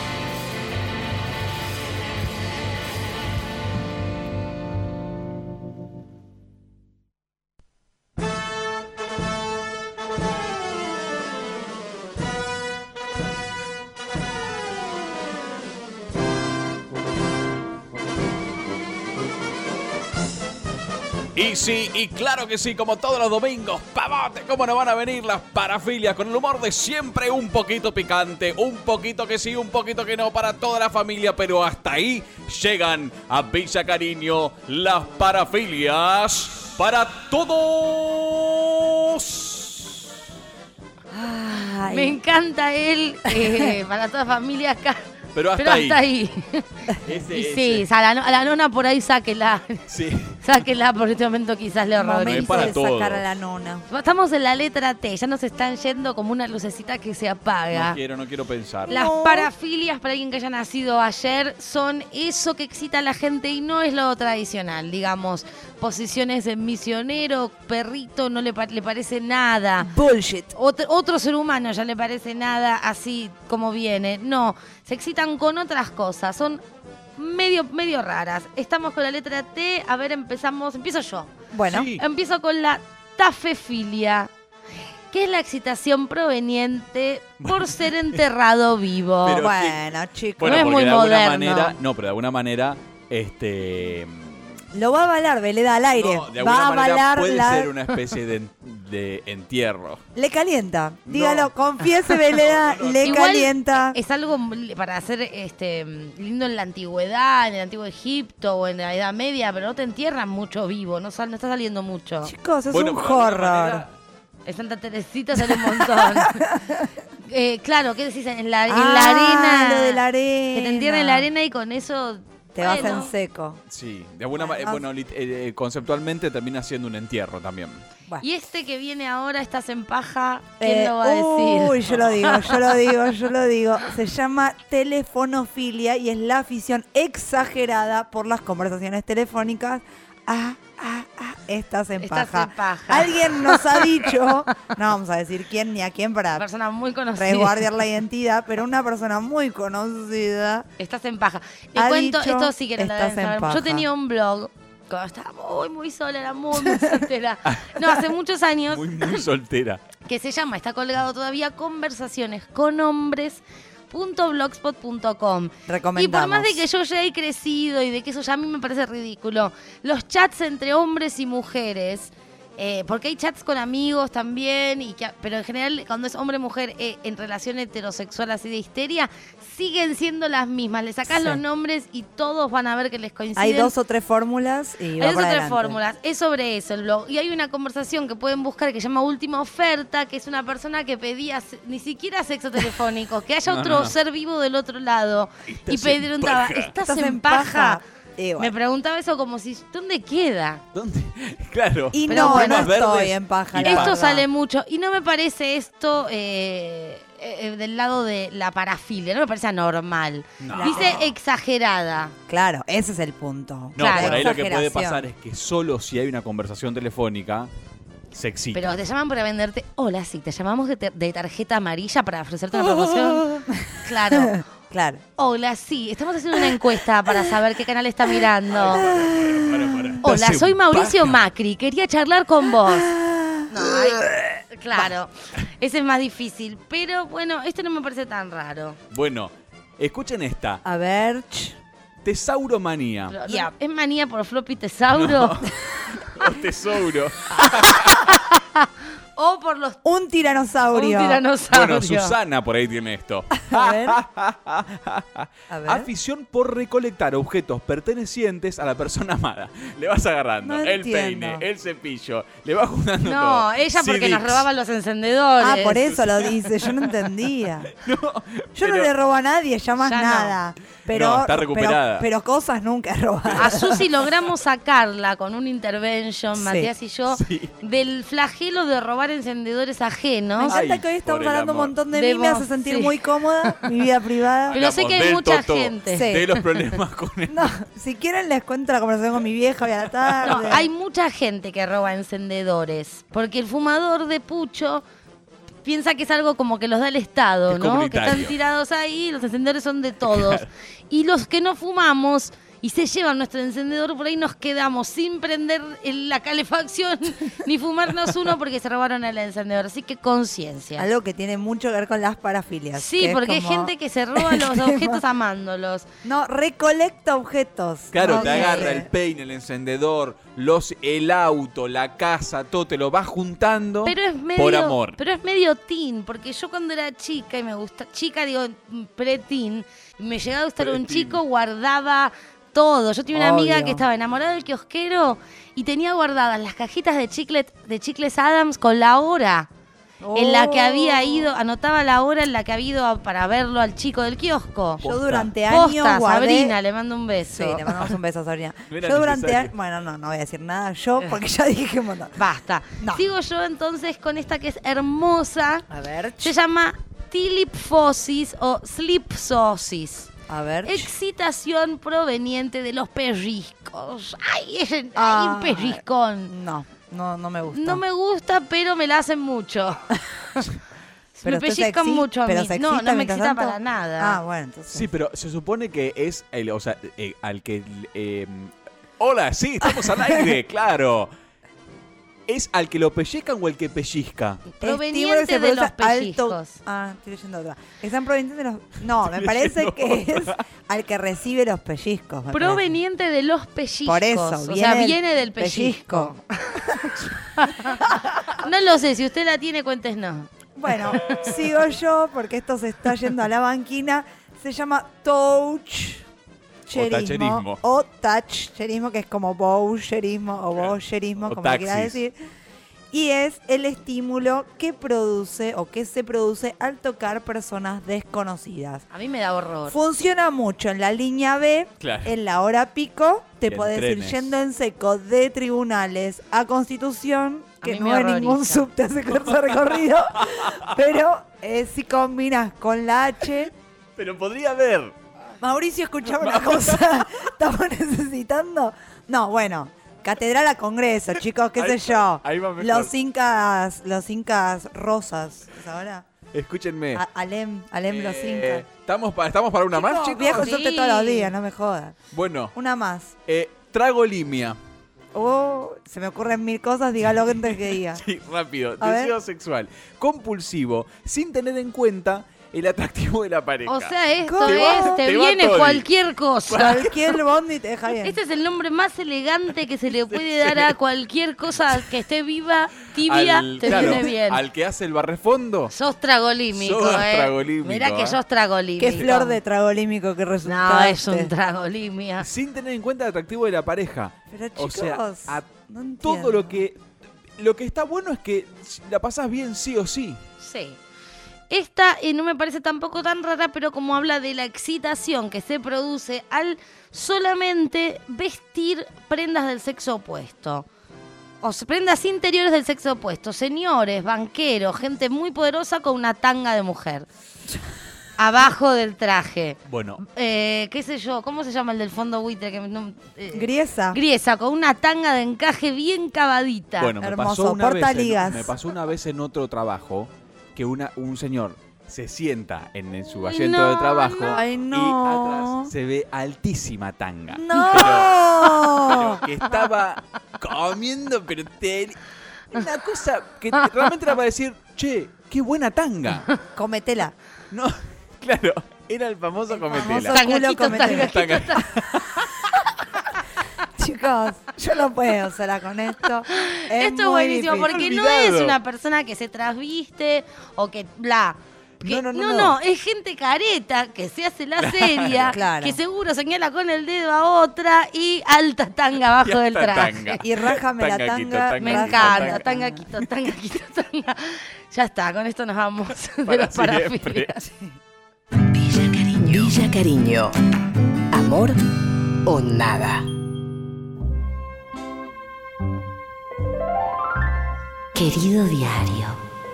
Y sí, y claro que sí, como todos los domingos, pavote, cómo no van a venir las parafilias con el humor de siempre un poquito picante, un poquito que sí, un poquito que no para toda la familia, pero hasta ahí llegan a Villa Cariño las parafilias para todos. Ay. Me encanta él, para toda familia acá. Pero hasta ahí. Y sí, a la nona por ahí sáquela. Sí. Sáquela, por este momento quizás le horroriza. Momento de sacar a la nona. Estamos en la letra T, ya nos están yendo como una lucecita que se apaga. No quiero pensar. Las parafilias, para alguien que haya nacido ayer, son eso que excita a la gente y no es lo tradicional. Digamos, posiciones de misionero, perrito, no le parece nada. Bullshit. Otro ser humano ya le parece nada así como viene. No, se excitan con otras cosas, son medio raras. Estamos con la letra T, a ver, empiezo yo. Bueno. Sí. Empiezo con la tafefilia, que es la excitación proveniente por ser enterrado vivo. Pero bueno, chicos. No es muy moderno. Pero de alguna manera, lo va a avalar, Veleda, al aire. No, de va alguna a manera avalar puede ser una especie de entierro. Le calienta. Dígalo, confiese, Veleda, le Igual calienta. Es algo para hacer lindo en la antigüedad, en el antiguo Egipto o en la Edad Media, pero no te entierran mucho vivo, no está saliendo mucho. Chicos, es un horror. En Santa Teresita sale un montón. Claro, ¿qué decís? En la arena. Lo de la arena. Que te entierran en la arena y con eso te vas en seco. Sí, de alguna manera, conceptualmente termina siendo un entierro también. Bueno. Y este que viene ahora, estás en paja, ¿quién lo va a decir? Uy, yo lo digo. Se llama telefonofilia y es la afición exagerada por las conversaciones telefónicas. Estás en paja. Alguien nos ha dicho, no vamos a decir quién ni a quién para persona muy conocida, resguardar la identidad, pero una persona muy conocida. Estás en paja. Le cuento, esto sí que no lo deben saber. Yo tenía un blog cuando estaba muy sola, era muy soltera. No, hace muchos años. Muy soltera. Que se llama, está colgado todavía, Conversaciones con Hombres. .blogspot.com. Recomendamos. Y por más de que yo ya he crecido y de que eso ya a mí me parece ridículo, los chats entre hombres y mujeres Porque hay chats con amigos también, pero en general cuando es hombre-mujer en relación heterosexual así de histeria, siguen siendo las mismas. Le sacás los nombres y todos van a ver que les coinciden. Hay 2 o 3 fórmulas y va Hay 2 por o 3 adelante. fórmulas. Es sobre eso el blog. Y hay una conversación que pueden buscar que se llama Última Oferta, que es una persona que pedía ni siquiera sexo telefónico, que haya otro ser vivo del otro lado. Y preguntaba, ¿estás en paja? Me preguntaba eso como si, ¿dónde queda? ¿Dónde? Claro. Y Pero no, bueno, no estoy en paja. la Esto verdad. sale mucho. Y no me parece esto del lado de la parafilia. No me parece anormal. No. Dice exagerada. Claro, ese es el punto. No, Claro. por ahí lo que puede Exageración. pasar es que solo si hay una conversación telefónica se excita. Pero te llaman para venderte. Hola, sí, te llamamos de tarjeta amarilla para ofrecerte una promoción. Claro. Claro. Hola, sí, estamos haciendo una encuesta para saber qué canal está mirando. Hola, soy Mauricio Macri, quería charlar con vos. No, claro, ese es más difícil. Pero bueno, este no me parece tan raro. Bueno, escuchen esta. A ver. Tesauromanía. Pero, ¿es manía por floppy tesauro? O tesouro. O por los... Un tiranosaurio. Un tiranosaurio. Bueno, Susana por ahí tiene esto. A ver. A ver. Afición por recolectar objetos pertenecientes a la persona amada. Le vas agarrando No el entiendo. peine, el cepillo, le vas juntando todo. No, ella porque CDs. nos robaban los encendedores. Ah, por eso lo dice. Yo no entendía. Yo no le robo a nadie, ya más Ya no. nada. Pero, No, está recuperada. Pero cosas nunca he robado. A Susi logramos sacarla con un intervention, Sí. Matías y yo, del flagelo de robar encendedores ajenos. Me encanta Ay, que hoy estamos por el hablando un amor. montón de mí, me hace sentir sí. muy cómoda, mi vida privada. Pero sé que hay Del mucha Toto, gente. Sí. De los problemas con él. No, si quieren les cuento la conversación con mi vieja hoy a la tarde. No, hay mucha gente que roba encendedores, porque el fumador de pucho piensa que es algo como que los da el Estado, Es ¿no? Que comunitario. están tirados ahí, los encendedores son de todos. Claro. Y los que no fumamos y se llevan nuestro encendedor, por ahí nos quedamos sin prender la calefacción ni fumarnos uno porque se robaron el encendedor. Así que conciencia. Algo que tiene mucho que ver con las parafilias. Sí, que es porque hay como gente que se roba el los tema. objetos amándolos. No, recolecta objetos. Claro, No, te que- agarra el peine, el encendedor, el auto, la casa, todo te lo vas juntando Pero es medio, por amor. Pero es medio teen, porque yo cuando era chica y me gusta, pre-teen, me llegaba a gustar un chico, guardaba todo. Yo tenía una amiga Obvio. que estaba enamorada del kiosquero y tenía guardadas las cajitas de chicles Adams con la hora. En la que había ido, anotaba la hora en la que había ido para verlo al chico del kiosco. Yo durante años Posta, guardé... Sabrina, le mando un beso. Sí, le mandamos un beso a Sabrina. No era Yo durante necesario. años... Bueno, no voy a decir nada yo porque ya dije un montón. Basta. No. Sigo yo entonces con esta que es hermosa. A ver. Se llama tilipfosis o slipsosis. A ver. Excitación proveniente de los pellizcos. Ay, hay Ah, un pellizcón. No me gusta. No me gusta, pero me la hacen mucho. Pero me usted pellizcan se exi- mucho a pero mí. se No, excita no me mientras excita tanto. para nada. Ah, bueno, entonces. Sí, pero se supone que es al que... hola, sí, estamos al aire, claro. ¿Es al que lo pellizcan o el que pellizca? Proveniente Estímulo que se de los produce pellizcos. Ah, estoy leyendo otra. Están provenientes de los... No, me parece que es al que recibe los pellizcos. me Proveniente de los pellizcos. Por eso, o sea, viene viene del del pellizco. No lo sé, si usted la tiene, cuéntenos. Bueno, sigo yo porque esto se está yendo a la banquina. Se llama toucherismo. O toucherismo, que es como bowcherismo o bowcherismo, O como quieras taxis. decir. Y es el estímulo que produce o que se produce al tocar personas desconocidas. A mí me da horror. Funciona mucho en la línea B, Claro. en la hora pico. Te Y en podés ir trenes. yendo en seco de Tribunales a Constitución, que mí no me hay ningún horroriza. subte ese corto recorrido. Pero si combinas con la H. Pero podría haber. Mauricio, escuchame una cosa. ¿Estamos necesitando? No, bueno. Catedral a Congreso, chicos, qué sé yo. ahí va mejor. Los incas rosas. ¿Es ahora? Escúchenme. Alem los incas. ¿Estamos para una más, chicos? Viejo Sí. subte todos los días, no me jodas. Bueno, Una más. tragolimia. Se me ocurren mil cosas, dígalo antes que diga. Sí, rápido. A ver. Deseo sexual compulsivo sin tener en cuenta el atractivo de la pareja. O sea, esto ¿Cómo? es, te Te va viene Toddy. cualquier cosa. Cualquier bondi te deja bien. Este es el nombre más elegante que se le puede dar a cualquier cosa que esté viva, tibia, te claro, viene bien. al que hace el barrefondo. Sos tragolímico, Sos tragolímico, Mirá que sos tragolímico. Qué flor de tragolímico que resultaste. No, es un tragolimia. Sin tener en cuenta el atractivo de la pareja. Pero O sea, chicos, a no entiendo. todo lo que está bueno es que la pasás bien sí o sí. Sí. Esta no me parece tampoco tan rara, pero como habla de la excitación que se produce al solamente vestir prendas del sexo opuesto. O sea, prendas interiores del sexo opuesto. Señores, banqueros, gente muy poderosa con una tanga de mujer. Abajo del traje. Bueno, ¿Qué sé yo? ¿Cómo se llama el del fondo buitre? Griesa. Griesa, con una tanga de encaje bien cavadita. bueno, me Hermoso, pasó portaligas. me pasó una vez en otro trabajo que un señor se sienta en su asiento no, de trabajo no. Ay, y no. atrás se ve altísima tanga. ¡No! Pero que estaba comiendo, pero una cosa que realmente era para decir, che, qué buena tanga. Cometela. No, claro, era el famoso cometela. famoso culo Tangaquito, cometela. tangaquito, Chicos, yo no puedo sola con esto. Esto es muy buenísimo difícil. porque no Olvidado. es una persona que se trasviste o que bla. Que- No. es gente careta que se hace la seria, Claro. que seguro señala con el dedo a otra y alta tanga abajo del alta traje. tanga. Y rájame la Tangaquito, tanga. tanga, Me Tanga, encanta, tanga. tangaquito, tanga. Ya está, con esto nos vamos de Para las siempre. parafilias. Villa Cariño. Amor o nada. Querido diario.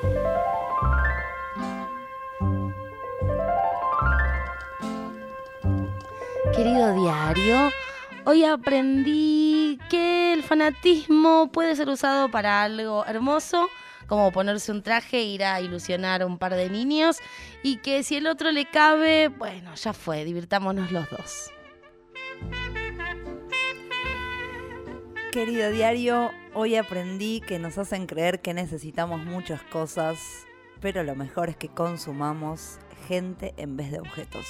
Querido diario, hoy aprendí que el fanatismo puede ser usado para algo hermoso, como ponerse un traje e ir a ilusionar a un par de niños, y que si el otro le cabe, bueno, ya fue, divirtámonos los dos. Querido diario, hoy aprendí que nos hacen creer que necesitamos muchas cosas, pero lo mejor es que consumamos gente en vez de objetos.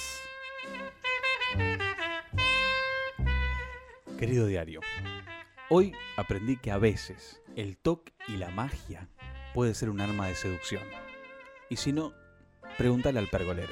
Querido diario, hoy aprendí que a veces el toque y la magia puede ser un arma de seducción. Y si no, pregúntale al pergolero.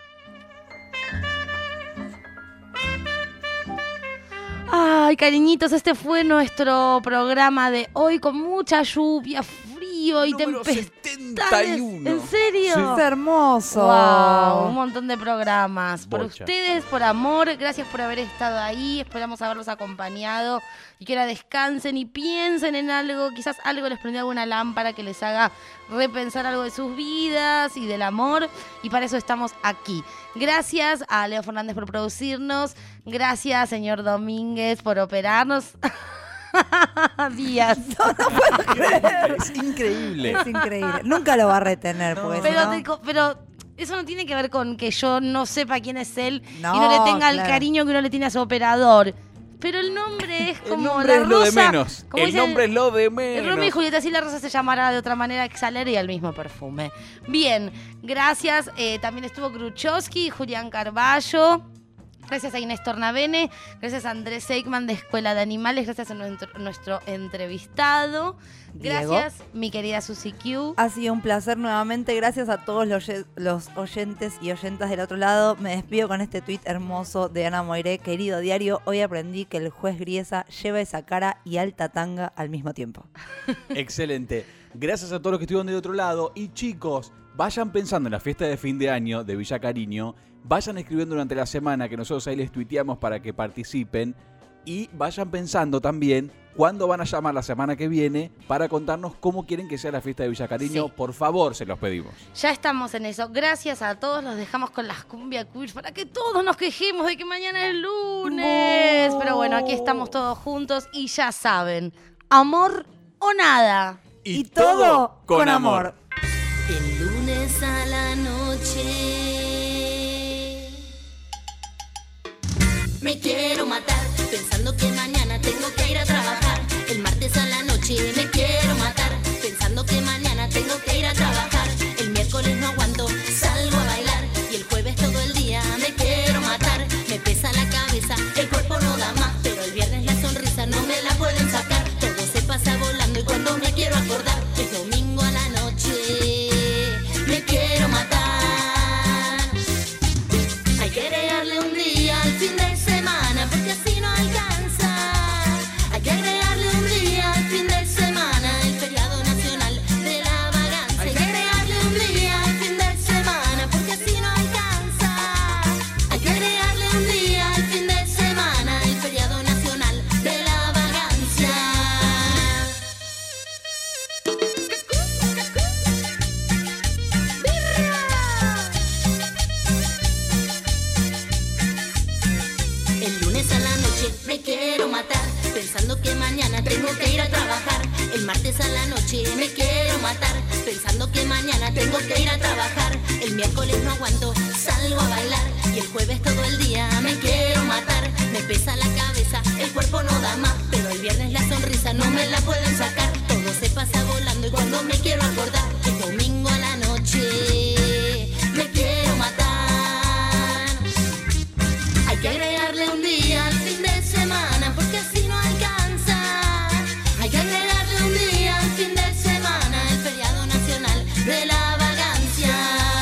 Ay, cariñitos, este fue nuestro programa de hoy con mucha lluvia, frío y Número tempestades. 71. ¿En serio? Es hermoso. Wow, un montón de programas. Por Bocha. ustedes, por amor, gracias por haber estado ahí. Esperamos haberlos acompañado y que ahora descansen y piensen en algo. Quizás algo les prendió alguna lámpara que les haga repensar algo de sus vidas y del amor. Y para eso estamos aquí. Gracias a Leo Fernández por producirnos. Gracias, señor Domínguez, por operarnos. Díaz. Es increíble. Es increíble. Nunca lo va a retener, porque si no- Pero eso no tiene que ver con que yo no sepa quién es él No, y no le tenga el claro. cariño que uno le tiene a su operador. Pero el nombre es como El nombre la es lo de rosa. menos. como El dice nombre es lo de el menos. Romeo y Julieta, si la rosa se llamara de otra manera, exhalaría el mismo perfume. Bien, gracias. También estuvo Gruchowski, Julián Carballo. Gracias a Inés Tornavene, gracias a Andrés Seigman de Escuela de Animales, gracias a nuestro entrevistado. Diego. Gracias, mi querida Susi Q. Ha sido un placer nuevamente. Gracias a todos los oyentes y oyentas del otro lado. Me despido con este tuit hermoso de Ana Moiré. Querido diario, hoy aprendí que el juez Griesa lleva esa cara y alta tanga al mismo tiempo. Excelente. Gracias a todos los que estuvieron del otro lado. Y chicos, vayan pensando en la fiesta de fin de año de Villa Cariño. Vayan escribiendo durante la semana que nosotros ahí les tuiteamos para que participen. Y vayan pensando también cuándo van a llamar la semana que viene para contarnos cómo quieren que sea la fiesta de Villa Cariño. Sí. Por favor, se los pedimos. Ya estamos en eso. Gracias a todos. Los dejamos con las cumbia queers para que todos nos quejemos de que mañana es lunes. Pero bueno, aquí estamos todos juntos y ya saben, amor o nada. Y todo con amor. El lunes a la noche me quiero matar pensando que mañana tengo que ir a trabajar. El martes a la noche me quiero matar pensando que mañana tengo que ir a trabajar. El miércoles no aguanto, salgo a bailar. tengo que ir a trabajar. El miércoles no aguanto, salgo a bailar. Y el jueves todo el día me quiero matar. Me pesa la cabeza, el cuerpo no da más. Pero el viernes la sonrisa no me la pueden sacar. Todo se pasa volando y cuando me quiero acordar, el domingo a la noche me quiero matar. Hay que agregarle un día al fin de semana porque así no alcanza. Hay que agregarle un día al fin de semana, el feriado nacional de la vagancia.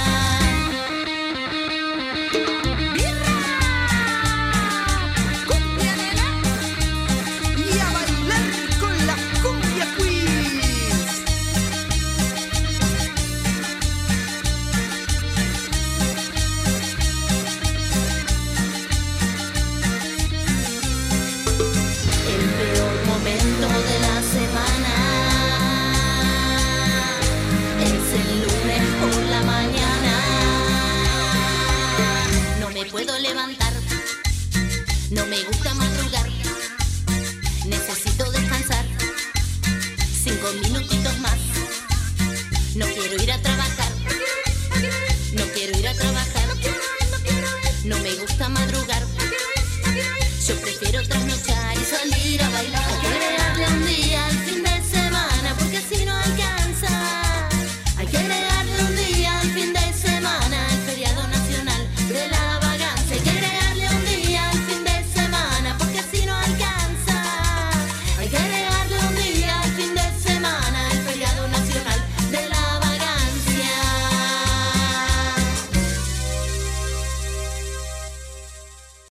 ¡Birra! ¡Cumbia, nena! Y a bailar con la cumbia queens. El peor momento de la semana es el lunes por la mañana. No me puedo levantar, no me gusta madrugar. Necesito descansar 5 minutitos más. No quiero ir a trabajar, no quiero ir a trabajar. No me gusta madrugar, yo prefiero trasnochar y salir a bailar.